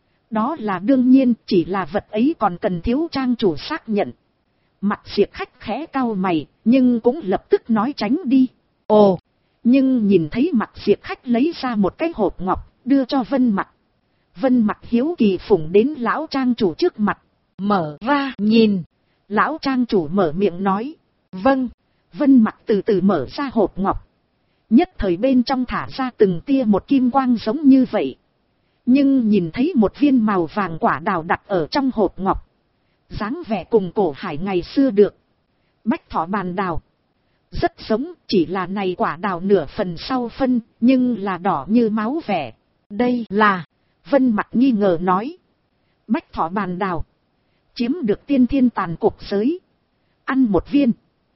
Đó là đương nhiên, chỉ là vật ấy còn cần thiếu trang chủ xác nhận. Mặt Diệp Khách khẽ cau mày, nhưng cũng lập tức nói tránh đi. Ồ, nhưng nhìn thấy Mặt Diệp Khách lấy ra một cái hộp ngọc, đưa cho Vân Mặc. Vân Mặc hiếu kỳ phủng đến lão trang chủ trước mặt, mở ra nhìn. Lão trang chủ mở miệng nói. Vâng. Vân Mặc từ từ mở ra hộp ngọc. Nhất thời bên trong thả ra từng tia một kim quang giống như vậy. Nhưng nhìn thấy một viên màu vàng quả đào đặt ở trong hộp ngọc. Dáng vẻ cùng cổ hải ngày xưa được. Bách thỏ bàn đào. Rất giống, chỉ là này quả đào nửa phần sau phân, nhưng là đỏ như máu vẻ. Đây là, Vân Mặc nghi ngờ nói. Bách thỏ bàn đào. Chiếm được tiên thiên tàn cục giới. Ăn một viên.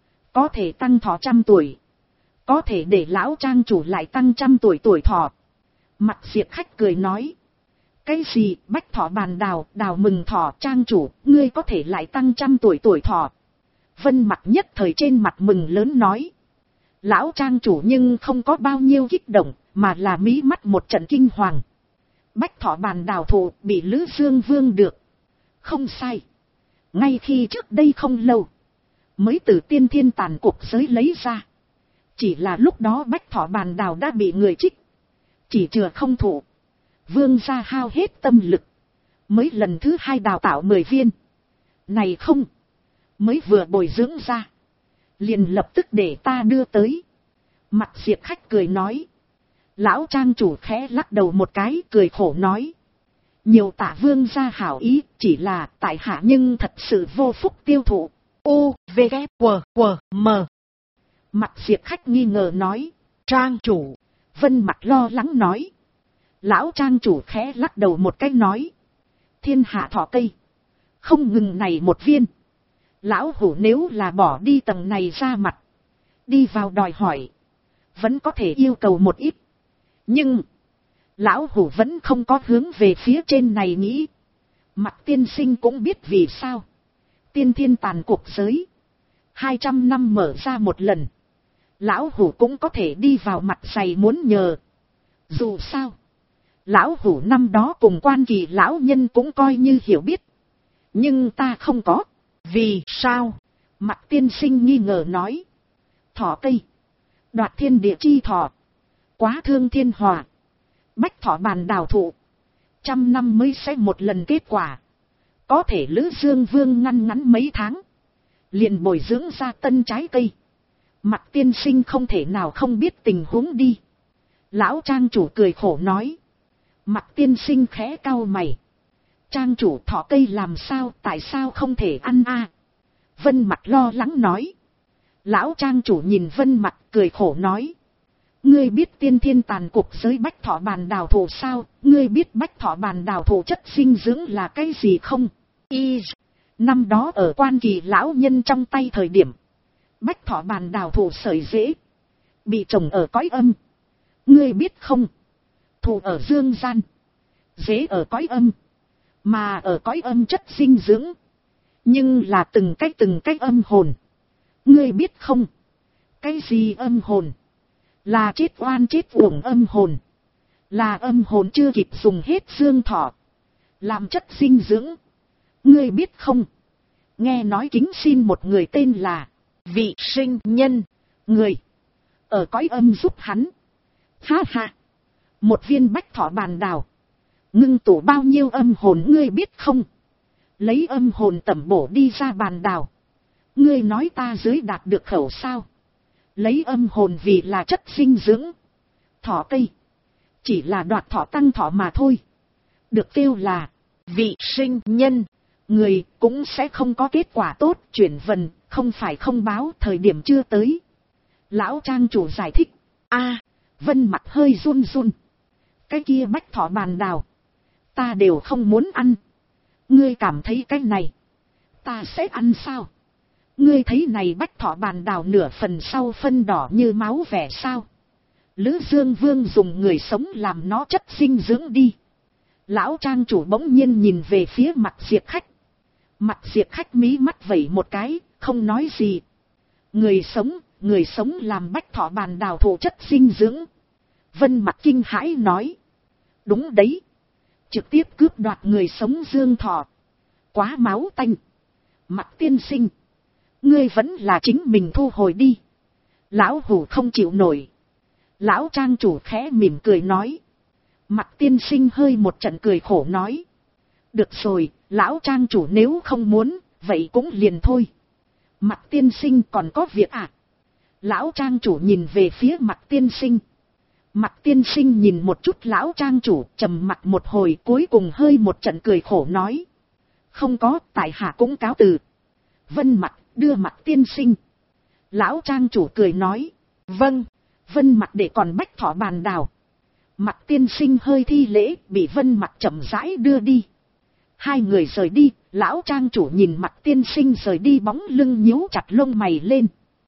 Có thể tăng thọ 100 tuổi. Có thể để lão trang chủ lại tăng 100 tuổi tuổi thọ. Mặt Diệp Khách cười nói. Cái gì bách thọ bàn đào, đào mừng thọ trang chủ, ngươi có thể lại tăng 100 tuổi tuổi thọ. Vân Mặc nhất thời trên mặt mừng lớn nói. Lão trang chủ nhưng không có bao nhiêu kích động, mà là mí mắt một trận kinh hoàng. Bách thọ bàn đào thụ bị Lữ Dương Vương được. Không sai. Ngay khi trước đây không lâu. Mới từ tiên thiên tàn cuộc giới lấy ra. Chỉ là lúc đó bách thỏ bàn đào đã bị người trích. Chỉ chừa không thụ. Vương gia hao hết tâm lực. Mới lần thứ 2 đào tạo 10 viên. Này không. Mới vừa bồi dưỡng ra. Liền lập tức để ta đưa tới. Mặt Diệp Khách cười nói. Lão trang chủ khẽ lắc đầu một cái cười khổ nói. Nhiều tạ vương gia hảo ý, chỉ là tại hạ nhưng thật sự vô phúc tiêu thụ. U, V, K, W, W, M. Mặt Diệp Khách nghi ngờ nói. Trang chủ. Vân Mặc lo lắng nói. Lão trang chủ khẽ lắc đầu một cái nói. Thiên hạ thọ cây. Không ngừng này một viên. Lão hủ nếu là bỏ đi tầng này ra mặt. Đi vào đòi hỏi. Vẫn có thể yêu cầu một ít. Nhưng. Lão hủ vẫn không có hướng về phía trên này nghĩ. Mặt tiên sinh cũng biết vì sao. Tiên thiên tàn cuộc giới. 200 năm mở ra một lần. Lão hủ cũng có thể đi vào mặt dày muốn nhờ. Dù sao. Lão hủ năm đó cùng Quan Kỳ lão nhân cũng coi như hiểu biết. Nhưng ta không có. Vì sao? Mặt tiên sinh nghi ngờ nói. Thỏ cây. Đoạt thiên địa chi thỏ. Quá thương thiên hòa. Bách thỏ bàn đào thụ. 100 năm mới sẽ một lần kết quả. Có thể Lữ Dương Vương ngăn ngắn mấy tháng. Liền bồi dưỡng ra tân trái cây. Mặt tiên sinh không thể nào không biết tình huống đi. Lão trang chủ cười khổ nói. Mặt tiên sinh khẽ cau mày. Trang chủ thỏ cây làm sao, tại sao không thể ăn a? Vân Mặc lo lắng nói. Lão trang chủ nhìn Vân Mặc cười khổ nói. Ngươi biết tiên thiên tàn cuộc giới bách thọ bàn đào thụ sao? Ngươi biết bách thọ bàn đào thụ chất dinh dưỡng là cái gì không? Năm đó ở Quan Kỳ lão nhân trong tay thời điểm. Bách thọ bàn đào thụ sợi rễ. Bị trồng ở cõi âm. Ngươi biết không? Thụ ở dương gian. Rễ ở cõi âm. Mà ở cõi âm chất dinh dưỡng. Nhưng là từng cách âm hồn. Ngươi biết không? Cái gì âm hồn? Là chết oan chết uổng âm hồn. Là âm hồn chưa kịp dùng hết dương thọ. Làm chất dinh dưỡng. Ngươi biết không? Nghe nói kính xin một người tên là vị sinh nhân, người, ở cõi âm giúp hắn. Ha ha, một viên bách thọ bàn đào, ngưng tụ bao nhiêu âm hồn ngươi biết không? Lấy âm hồn tẩm bổ đi ra bàn đào, ngươi nói ta dưới đạt được khẩu sao? Lấy âm hồn vì là chất dinh dưỡng, thọ cây chỉ là đoạt thọ tăng thọ mà thôi. Được kêu là vị sinh nhân, người cũng sẽ không có kết quả tốt. Chuyển vần không phải không báo, thời điểm chưa tới. Lão trang chủ giải thích. Vân mặt hơi run run. Cái kia bách thọ bàn đào ta đều không muốn ăn. Ngươi cảm thấy cái này ta sẽ ăn sao? Ngươi thấy này bách thọ bàn đào nửa phần sau phân đỏ như máu vẻ sao? Lữ Dương Vương dùng người sống làm nó chất dinh dưỡng đi. Lão trang chủ bỗng nhiên nhìn về phía mặt Diệp Khách. Mặt Diệp Khách mí mắt vẩy một cái, không nói gì. Người sống làm bách thọ bàn đào thụ chất dinh dưỡng. Vân Mặc kinh hãi nói. Đúng đấy. Trực tiếp cướp đoạt người sống dương thọ. Quá máu tanh. Mặc tiên sinh, ngươi vẫn là chính mình thu hồi đi. Lão hủ không chịu nổi. Lão trang chủ khẽ mỉm cười nói. Mặc tiên sinh hơi một trận cười khổ nói. Được rồi, lão trang chủ nếu không muốn, vậy cũng liền thôi. Mặc tiên sinh còn có việc à? Lão trang chủ nhìn về phía Mặc tiên sinh. Mặc tiên sinh nhìn một chút lão trang chủ, trầm mặt một hồi, cuối cùng hơi một trận cười khổ nói. Không có, tại hạ cũng cáo từ. Vân Mặc đưa Mặc tiên sinh. Lão trang chủ cười nói. Vâng. Vân Mặc để còn bách thọ bàn đào. Mặc tiên sinh hơi thi lễ, bị Vân Mặc chậm rãi đưa đi. Hai người rời đi, lão trang chủ nhìn Mặc tiên sinh rời đi bóng lưng nhíu chặt lông mày lên.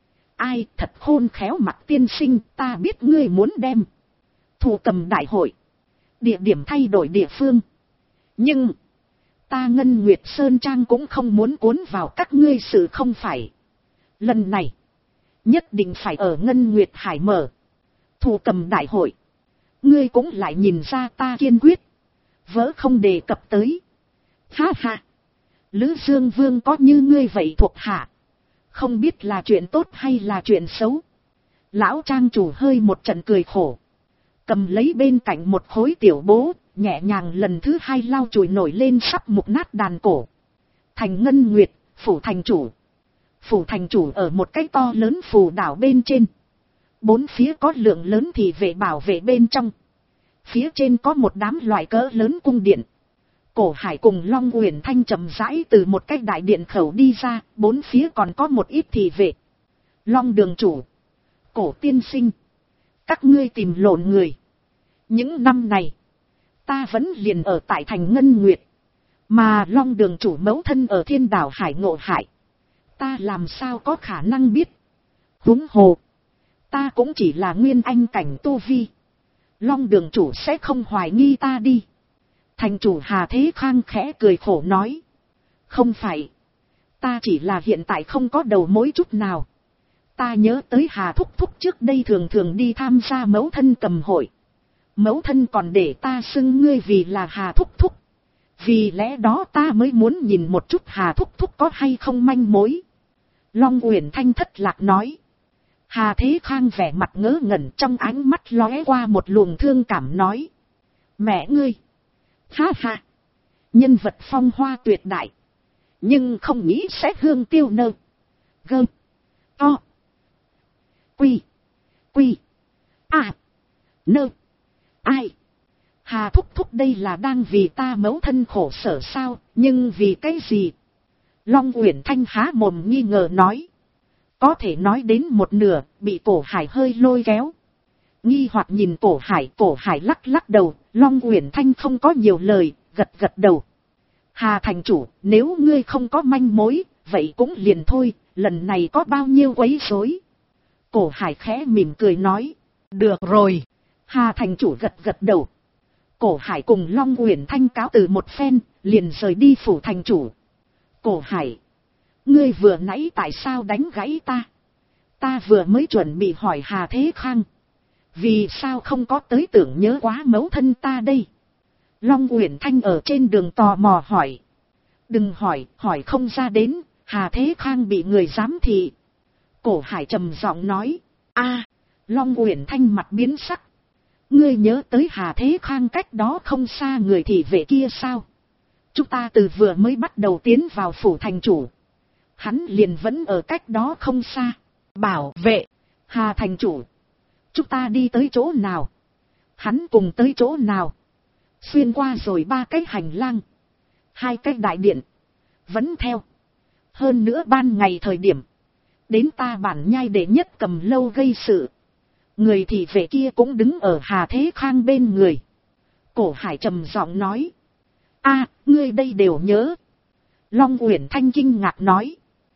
Ai thật khôn khéo Mặc tiên sinh, ta biết ngươi muốn đem Thù Cầm đại hội địa điểm thay đổi địa phương. Nhưng ta Ngân Nguyệt Sơn Trang cũng không muốn cuốn vào các ngươi sự không phải. Lần này nhất định phải ở Ngân Nguyệt Hải mở Thù Cầm đại hội. Ngươi cũng lại nhìn ra ta kiên quyết, vỡ không đề cập tới. Ha ha, Lữ Dương Vương có như ngươi vậy thuộc hạ, không biết là chuyện tốt hay là chuyện xấu. Lão trang chủ hơi một trận cười khổ, cầm lấy bên cạnh một khối tiểu bố, nhẹ nhàng lần thứ hai lau chùi nổi lên sắp mục nát đàn cổ. Thành Ngân Nguyệt, phủ thành chủ. Phủ thành chủ ở một cái to lớn phù đảo bên trên. Bốn phía có lượng lớn thị vệ bảo vệ bên trong. Phía trên có một đám loại cỡ lớn cung điện. Cổ Hải cùng Long Uyển Thanh chậm rãi từ một cái đại điện khẩu đi ra, bốn phía còn có một ít thị vệ. Long đường chủ, Cổ tiên sinh, các ngươi tìm lộn người. Những năm này ta vẫn liền ở tại thành Ngân Nguyệt, mà Long đường chủ mẫu thân ở Thiên Đảo Hải Ngộ Hải, ta làm sao có khả năng biết. Huống hồ ta cũng chỉ là nguyên anh cảnh tu vi, Long đường chủ sẽ không hoài nghi ta đi. Thành chủ Hà Thế Khang khẽ cười khổ nói. Không phải, ta chỉ là hiện tại không có đầu mối chút nào. Ta nhớ tới Hà Thúc Thúc trước đây thường thường đi tham gia mẫu thân cầm hội. Mẫu thân còn để ta xưng ngươi vì là Hà Thúc Thúc. Vì lẽ đó ta mới muốn nhìn một chút Hà Thúc Thúc có hay không manh mối. Long Uyển Thanh thất lạc nói. Hà Thế Khang vẻ mặt ngớ ngẩn, trong ánh mắt lóe qua một luồng thương cảm nói. Mẹ ngươi, ha ha, nhân vật phong hoa tuyệt đại, nhưng không nghĩ sẽ hương tiêu nơ gơm to quy nơ ai. Hà Thúc Thúc đây là đang vì ta mẫu thân khổ sở sao? Nhưng vì cái gì? Long Uyển Thanh há mồm nghi ngờ nói. Có thể nói đến một nửa, bị Cổ Hải hơi lôi kéo. Nghi hoặc nhìn Cổ Hải lắc lắc đầu. Long Uyển Thanh không có nhiều lời, gật gật đầu. Hà thành chủ, nếu ngươi không có manh mối, vậy cũng liền thôi. Lần này có bao nhiêu quấy rối? Cổ Hải khẽ mỉm cười nói. Được rồi. Hà thành chủ gật gật đầu. Cổ Hải cùng Long Uyển Thanh cáo từ một phen, liền rời đi phủ thành chủ. Cổ Hải, ngươi vừa nãy tại sao đánh gãy ta? Ta vừa mới chuẩn bị hỏi Hà Thế Khang, vì sao không có tới tưởng nhớ quá mẫu thân ta đây? Long Uyển Thanh ở trên đường tò mò hỏi. Đừng hỏi, hỏi không ra đến, Hà Thế Khang bị người giám thị. Cổ Hải trầm giọng nói. A, Long Uyển Thanh mặt biến sắc. Ngươi nhớ tới Hà Thế Khang cách đó không xa người thị vệ kia sao? Chúng ta từ vừa mới bắt đầu tiến vào phủ thành chủ. Hắn liền vẫn ở cách đó không xa. Bảo vệ, Hà thành chủ. Chúng ta đi tới chỗ nào? Hắn cùng tới chỗ nào? Xuyên qua rồi 3 cái hành lang, 2 cái đại điện. Vẫn theo. Hơn nữa ban ngày thời điểm. Đến ta Bản Nhai đệ nhất Cầm Lâu gây sự. Người thị vệ kia cũng đứng ở Hà Thế Khang bên người. Cổ Hải trầm giọng nói. A, ngươi đây đều nhớ. Long Uyển Thanh kinh ngạc nói.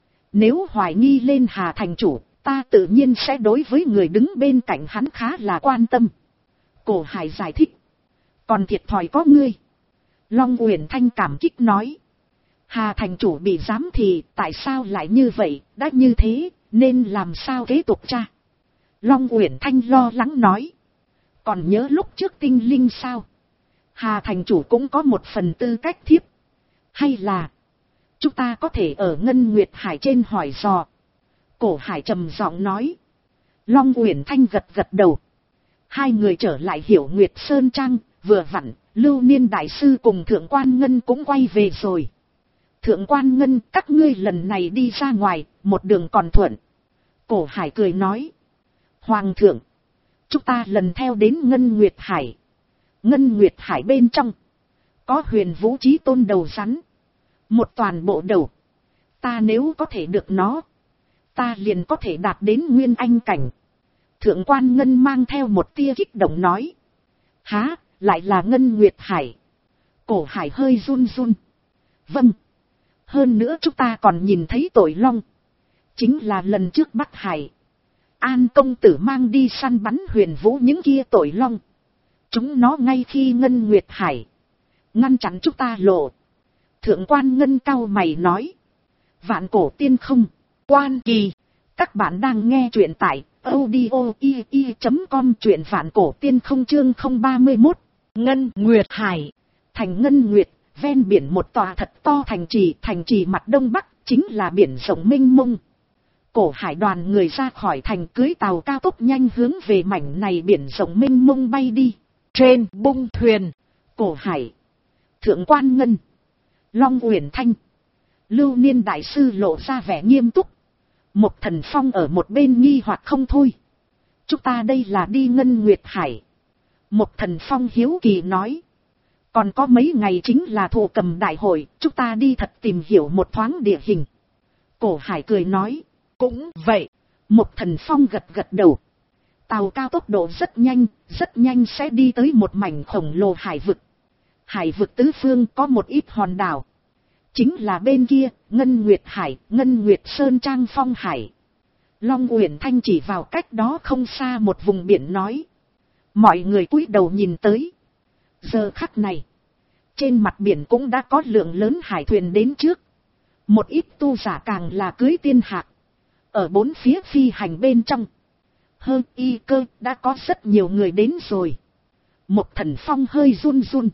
Nếu hoài nghi lên Hà thành chủ, ta tự nhiên sẽ đối với người đứng bên cạnh hắn khá là quan tâm. Cổ Hải giải thích. Còn thiệt thòi có ngươi. Long Uyển Thanh cảm kích nói. Hà thành chủ bị giám thì tại sao lại như vậy, đã như thế, nên làm sao kế tục cha? Long Uyển Thanh lo lắng nói. Còn nhớ lúc trước tinh linh sao? Hà thành chủ cũng có một phần tư cách thiếp. Hay là chúng ta có thể ở Ngân Nguyệt Hải trên hỏi dò? Cổ Hải trầm giọng nói. Long Uyển Thanh gật gật đầu. Hai người trở lại Hiểu Nguyệt Sơn Trang, vừa vặn, Lưu Niên Đại Sư cùng Thượng Quan Ngân cũng quay về rồi. Thượng Quan Ngân, các ngươi lần này đi ra ngoài, một đường còn thuận. Cổ Hải cười nói. Hoàng thượng, chúng ta lần theo đến Ngân Nguyệt Hải. Ngân Nguyệt Hải bên trong, có Huyền Vũ Chí Tôn đầu rắn. Một toàn bộ đầu. Ta nếu có thể được nó, ta liền có thể đạt đến Nguyên Anh cảnh. Thượng Quan Ngân mang theo một tia kích động nói. Há, lại là Ngân Nguyệt Hải. Cổ Hải hơi run run. Vâng. Hơn nữa chúng ta còn nhìn thấy Tội Long. Chính là lần trước Bắc Hải. An công tử mang đi săn bắn Huyền Vũ những kia Tội Long. Chúng nó ngay khi Ngân Nguyệt Hải ngăn chặn chúng ta lộ. Thượng Quan Ngân cau mày nói. Vạn Cổ Tiên Không, Quan Kỳ. Các bạn đang nghe truyện tại audio.com, truyện Vạn Cổ Tiên Không chương 031. Ngân Nguyệt Hải. Thành Ngân Nguyệt, ven biển một tòa thật to thành trì mặt đông bắc, chính là biển rộng mênh mông. Cổ Hải đoàn người ra khỏi thành cưới tàu cao tốc nhanh hướng về mảnh này biển rộng mênh mông bay đi. Trên bung thuyền, Cổ Hải, Thượng Quan Ngân, Long Uyển Thanh, Lưu Niên Đại Sư lộ ra vẻ nghiêm túc. Một Thần Phong ở một bên nghi hoặc không thôi. Chúng ta đây là đi Ngân Nguyệt Hải. Một Thần Phong hiếu kỳ nói. Còn có mấy ngày chính là Thổ Cầm đại hội, chúng ta đi thật tìm hiểu một thoáng địa hình. Cổ Hải cười nói. Cũng vậy. Một Thần Phong gật gật đầu. Tàu cao tốc độ rất nhanh sẽ đi tới một mảnh khổng lồ hải vực. Hải vực tứ phương có một ít hòn đảo. Chính là bên kia, Ngân Nguyệt Hải, Ngân Nguyệt Sơn Trang Phong Hải. Long Uyển Thanh chỉ vào cách đó không xa một vùng biển nói. Mọi người cúi đầu nhìn tới. Giờ khắc này, trên mặt biển cũng đã có lượng lớn hải thuyền đến trước. Một ít tu giả càng là cưới tiên hạc. Ở bốn phía phi hành bên trong. Hơn y cơ đã có rất nhiều người đến rồi. Một Thần Phong hơi run run.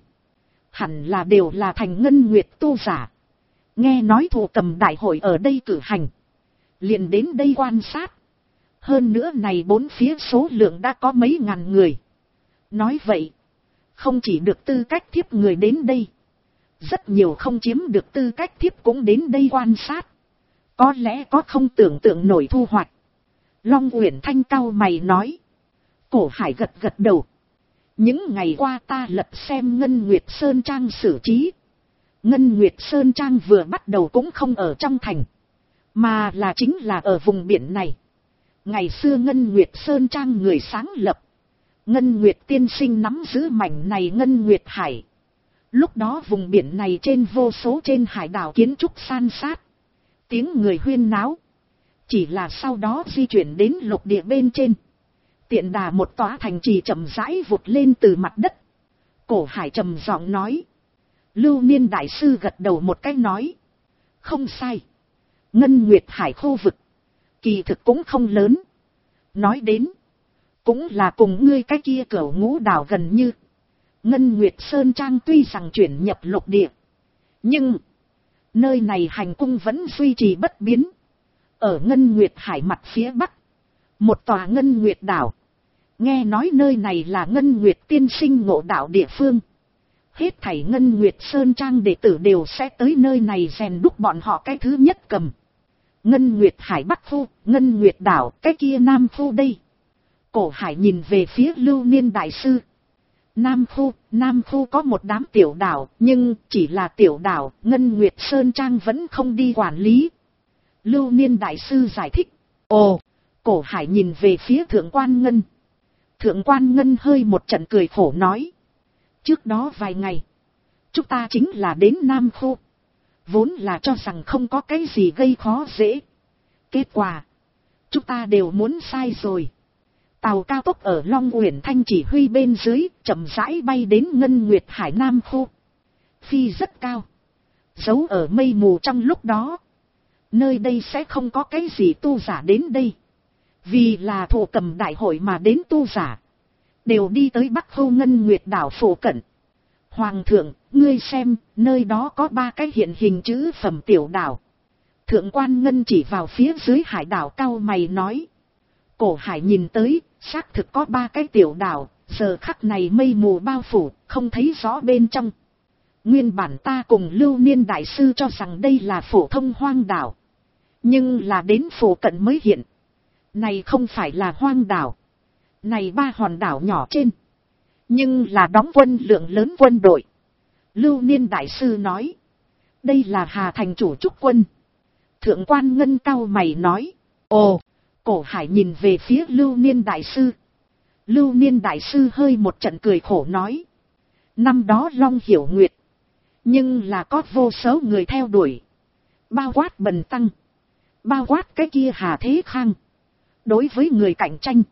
Hẳn là đều là thành Ngân Nguyệt tu giả. Nghe nói Thổ Cầm đại hội ở đây cử hành. Liền đến đây quan sát. Hơn nữa này bốn phía số lượng đã có mấy ngàn người. Nói vậy, không chỉ được tư cách thiếp người đến đây. Rất nhiều không chiếm được tư cách thiếp cũng đến đây quan sát. Có lẽ có không tưởng tượng nổi thu hoạch. Long Uyển Thanh cau mày nói. Cổ Hải gật gật đầu. Những ngày qua ta lật xem Ngân Nguyệt Sơn Trang xử trí. Ngân Nguyệt Sơn Trang vừa bắt đầu cũng không ở trong thành. Mà là chính là ở vùng biển này. Ngày xưa Ngân Nguyệt Sơn Trang người sáng lập. Ngân Nguyệt tiên sinh nắm giữ mảnh này Ngân Nguyệt Hải. Lúc đó vùng biển này trên vô số trên hải đảo kiến trúc san sát. Tiếng người huyên náo. Chỉ là sau đó di chuyển đến lục địa bên trên. Tiện đà một tòa thành trì chậm rãi vụt lên từ mặt đất. Cổ Hải trầm giọng nói. Lưu Niên Đại Sư gật đầu một cái nói. Không sai. Ngân Nguyệt Hải khu vực. Kỳ thực cũng không lớn. Nói đến. Cũng là cùng ngươi cái kia Cửu Ngũ đảo gần như. Ngân Nguyệt Sơn Trang tuy rằng chuyển nhập lục địa. Nhưng. Nơi này hành cung vẫn duy trì bất biến. Ở Ngân Nguyệt Hải mặt phía bắc, một tòa Ngân Nguyệt đảo. Nghe nói nơi này là Ngân Nguyệt tiên sinh ngộ đạo địa phương. Hết thảy Ngân Nguyệt Sơn Trang đệ tử đều sẽ tới nơi này rèn đúc bọn họ cái thứ nhất cầm. Ngân Nguyệt Hải Bắc Phu, Ngân Nguyệt Đảo, cái kia Nam Phu đây. Cổ Hải nhìn về phía Lưu Niên Đại Sư. Nam Phu có một đám tiểu đảo, nhưng chỉ là tiểu đảo, Ngân Nguyệt Sơn Trang vẫn không đi quản lý. Lưu Niên Đại Sư giải thích. Ồ, Cổ Hải nhìn về phía Thượng Quan Ngân. Thượng Quan Ngân hơi một trận cười khổ nói. Trước đó vài ngày, chúng ta chính là đến Nam Phu. Vốn là cho rằng không có cái gì gây khó dễ. Kết quả, chúng ta đều muốn sai rồi. Tàu cao tốc ở Long Uyển Thanh chỉ huy bên dưới, chậm rãi bay đến Ngân Nguyệt Hải Nam Phu. Phi rất cao, giấu ở mây mù trong lúc đó. Nơi đây sẽ không có cái gì tu giả đến đây. Vì là thổ cầm đại hội mà đến tu giả, đều đi tới Bắc Phu Ngân Nguyệt đảo phụ cận. Hoàng thượng, ngươi xem, nơi đó có 3 cái hiện hình chữ phẩm tiểu đảo. Thượng Quan Ngân chỉ vào phía dưới hải đảo cau mày nói. Cổ Hải nhìn tới, xác thực có 3 cái tiểu đảo, giờ khắc này mây mù bao phủ, không thấy rõ bên trong. Nguyên bản ta cùng Lưu Niên Đại Sư cho rằng đây là phổ thông hoang đảo. Nhưng là đến phụ cận mới hiện. Này không phải là hoang đảo. Này 3 hòn đảo nhỏ trên. Nhưng là đóng quân lượng lớn quân đội. Lưu Niên Đại Sư nói. Đây là Hà Thành chủ trúc quân. Thượng Quan Ngân cau mày nói. Ồ, Cổ Hải nhìn về phía Lưu Niên Đại Sư. Lưu Niên Đại Sư hơi một trận cười khổ nói. Năm đó Long Hiểu Nguyệt. Nhưng là có vô số người theo đuổi. Bao quát Bần Tăng. Bao quát cái kia Hà Thế Khang. Đối với người cạnh tranh,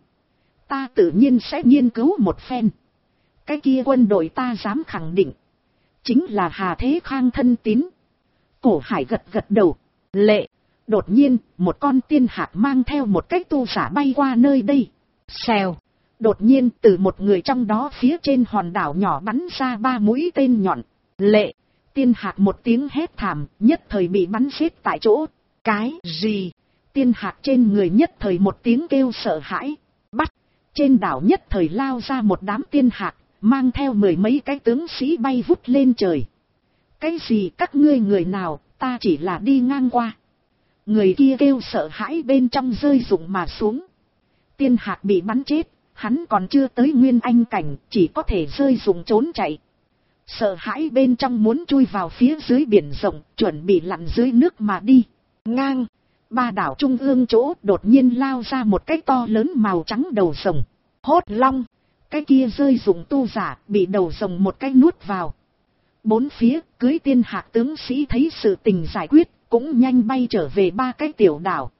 ta tự nhiên sẽ nghiên cứu một phen. Cái kia quân đội ta dám khẳng định, chính là Hà Thế Khang thân tín. Cổ Hải gật gật đầu. Lệ, đột nhiên, một con tiên hạc mang theo một cái tu giả bay qua nơi đây. Xèo, đột nhiên từ một người trong đó phía trên hòn đảo nhỏ bắn ra 3 mũi tên nhọn. Lệ, tiên hạc một tiếng hét thảm, nhất thời bị bắn chết tại chỗ. Cái gì? Tiên hạc trên người nhất thời một tiếng kêu sợ hãi. Bắt, trên đảo nhất thời lao ra một đám tiên hạc, mang theo 10 mấy cái tướng sĩ bay vút lên trời. Cái gì các ngươi người nào, ta chỉ là đi ngang qua. Người kia kêu sợ hãi bên trong rơi rụng mà xuống. Tiên hạc bị bắn chết, hắn còn chưa tới nguyên anh cảnh, chỉ có thể rơi rụng trốn chạy. Sợ hãi bên trong muốn chui vào phía dưới biển rộng, chuẩn bị lặn dưới nước mà đi. Ngang, 3 đảo trung ương chỗ đột nhiên lao ra một cái to lớn màu trắng đầu rồng. Hốt long, cái kia rơi rụng tu giả bị đầu rồng một cái nuốt vào. 4 phía cưới tiên hạc tướng sĩ thấy sự tình giải quyết, cũng nhanh bay trở về 3 cái tiểu đảo.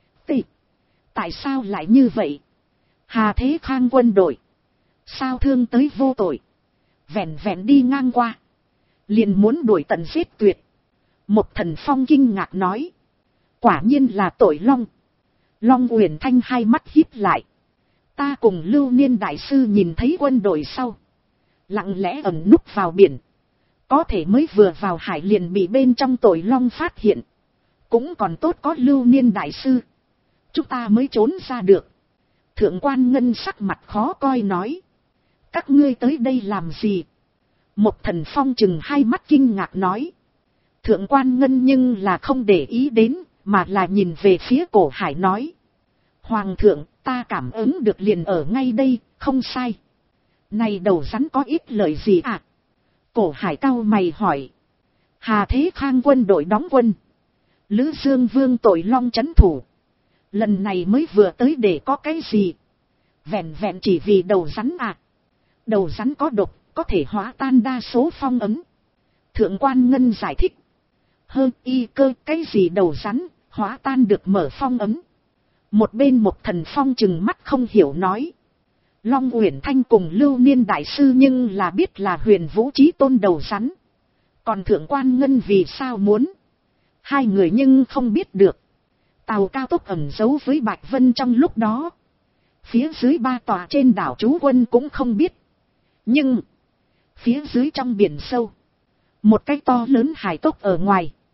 Tại sao lại như vậy? Hà Thế Khang quân đội, sao thương tới vô tội? Vẹn vẹn đi ngang qua, liền muốn đuổi tận giết tuyệt. Một Thần Phong kinh ngạc nói. Quả nhiên là tội Long. Long Uyển Thanh hai mắt híp lại. Ta cùng Lưu Niên Đại Sư nhìn thấy quân đội sau, lặng lẽ ẩn núp vào biển. Có thể mới vừa vào hải liền bị bên trong tội Long phát hiện. Cũng còn tốt có Lưu Niên Đại Sư, chúng ta mới trốn ra được. Thượng Quan Ngân sắc mặt khó coi nói. Các ngươi tới đây làm gì? Một Thần Phong chừng hai mắt kinh ngạc nói. Thượng Quan Ngân nhưng là không để ý đến, mà là nhìn về phía Cổ Hải nói. Hoàng thượng, ta cảm ứng được liền ở ngay đây, không sai. Này đầu rắn có ít lời gì à? Cổ Hải cau mày hỏi. Hà Thế Khang quân đội đóng quân, Lữ Dương Vương tội Long trấn thủ. Lần này mới vừa tới để có cái gì? Vẹn vẹn chỉ vì đầu rắn à? Đầu rắn có độc, có thể hóa tan đa số phong ấn. Thượng Quan Ngân giải thích. Hơn y cơ cái gì đầu rắn, hóa tan được mở phong ấn. Một bên Một Thần Phong chừng mắt không hiểu nói. Long Uyển Thanh cùng Lưu Niên Đại Sư nhưng là biết là Huyền Vũ Chí Tôn đầu rắn. Còn Thượng Quan Ngân vì sao muốn? Hai người nhưng không biết được. Tàu cao tốc ẩn giấu với Bạch Vân trong lúc đó. Phía dưới 3 tòa trên đảo trú quân cũng không biết. Nhưng phía dưới trong biển sâu, một cái to lớn hải cốc ở ngoài,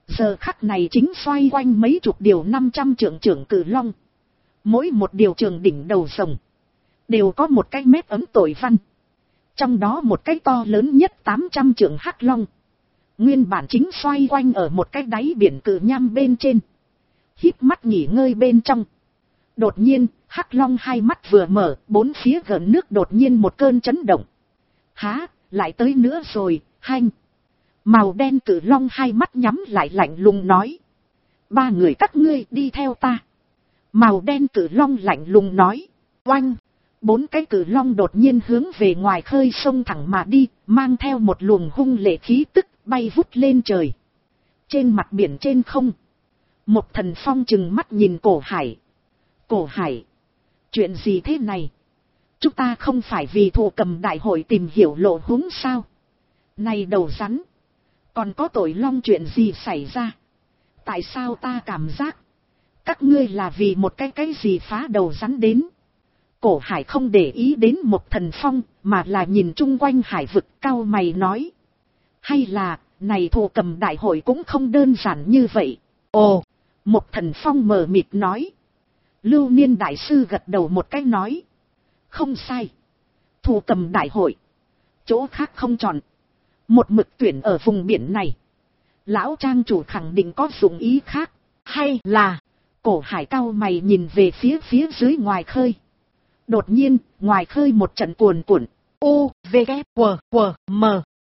Giờ khắc này chính xoay quanh mấy chục điều 500 trượng cử long. Mỗi một điều trường đỉnh đầu rồng đều có một cái mép ấm tội văn. Trong đó một cái to lớn nhất 800 trượng hắc long, nguyên bản chính xoay quanh ở một cái đáy biển cự nham bên trên, híp mắt nghỉ ngơi bên trong. Đột nhiên, hắc long hai mắt vừa mở, bốn phía gần nước đột nhiên một cơn chấn động. Há, lại tới nữa rồi, hanh. Màu đen cự long hai mắt nhắm lại lạnh lùng nói. Ba người các ngươi đi theo ta. Màu đen cự long lạnh lùng nói. Oanh. Bốn cái cự long đột nhiên hướng về ngoài khơi sông thẳng mà đi, mang theo một luồng hung lệ khí tức bay vút lên trời. Trên mặt biển trên không, một thần phong trừng mắt nhìn Cổ Hải. Cổ Hải, chuyện gì thế này? Chúng ta không phải vì thụ cầm đại hội tìm hiểu lộ huống sao? Này đầu rắn, còn có tội long chuyện gì xảy ra? Tại sao ta cảm giác các ngươi là vì một cái gì phá đầu rắn đến? Cổ Hải không để ý đến một thần phong, mà là nhìn chung quanh hải vực, cau mày nói. Hay là, này thụ cầm đại hội cũng không đơn giản như vậy. Ồ, một thần phong mờ mịt nói. Lưu Niên đại sư gật đầu một cái nói. Không sai. Thụ cầm đại hội, chỗ khác không chọn. Một mực tuyển ở vùng biển này. Lão trang chủ khẳng định có dụng ý khác. Hay là, Cổ Hải cau mày nhìn về phía dưới ngoài khơi. Đột nhiên, ngoài khơi một trận cuồn cuộn. U, V, K, W, M.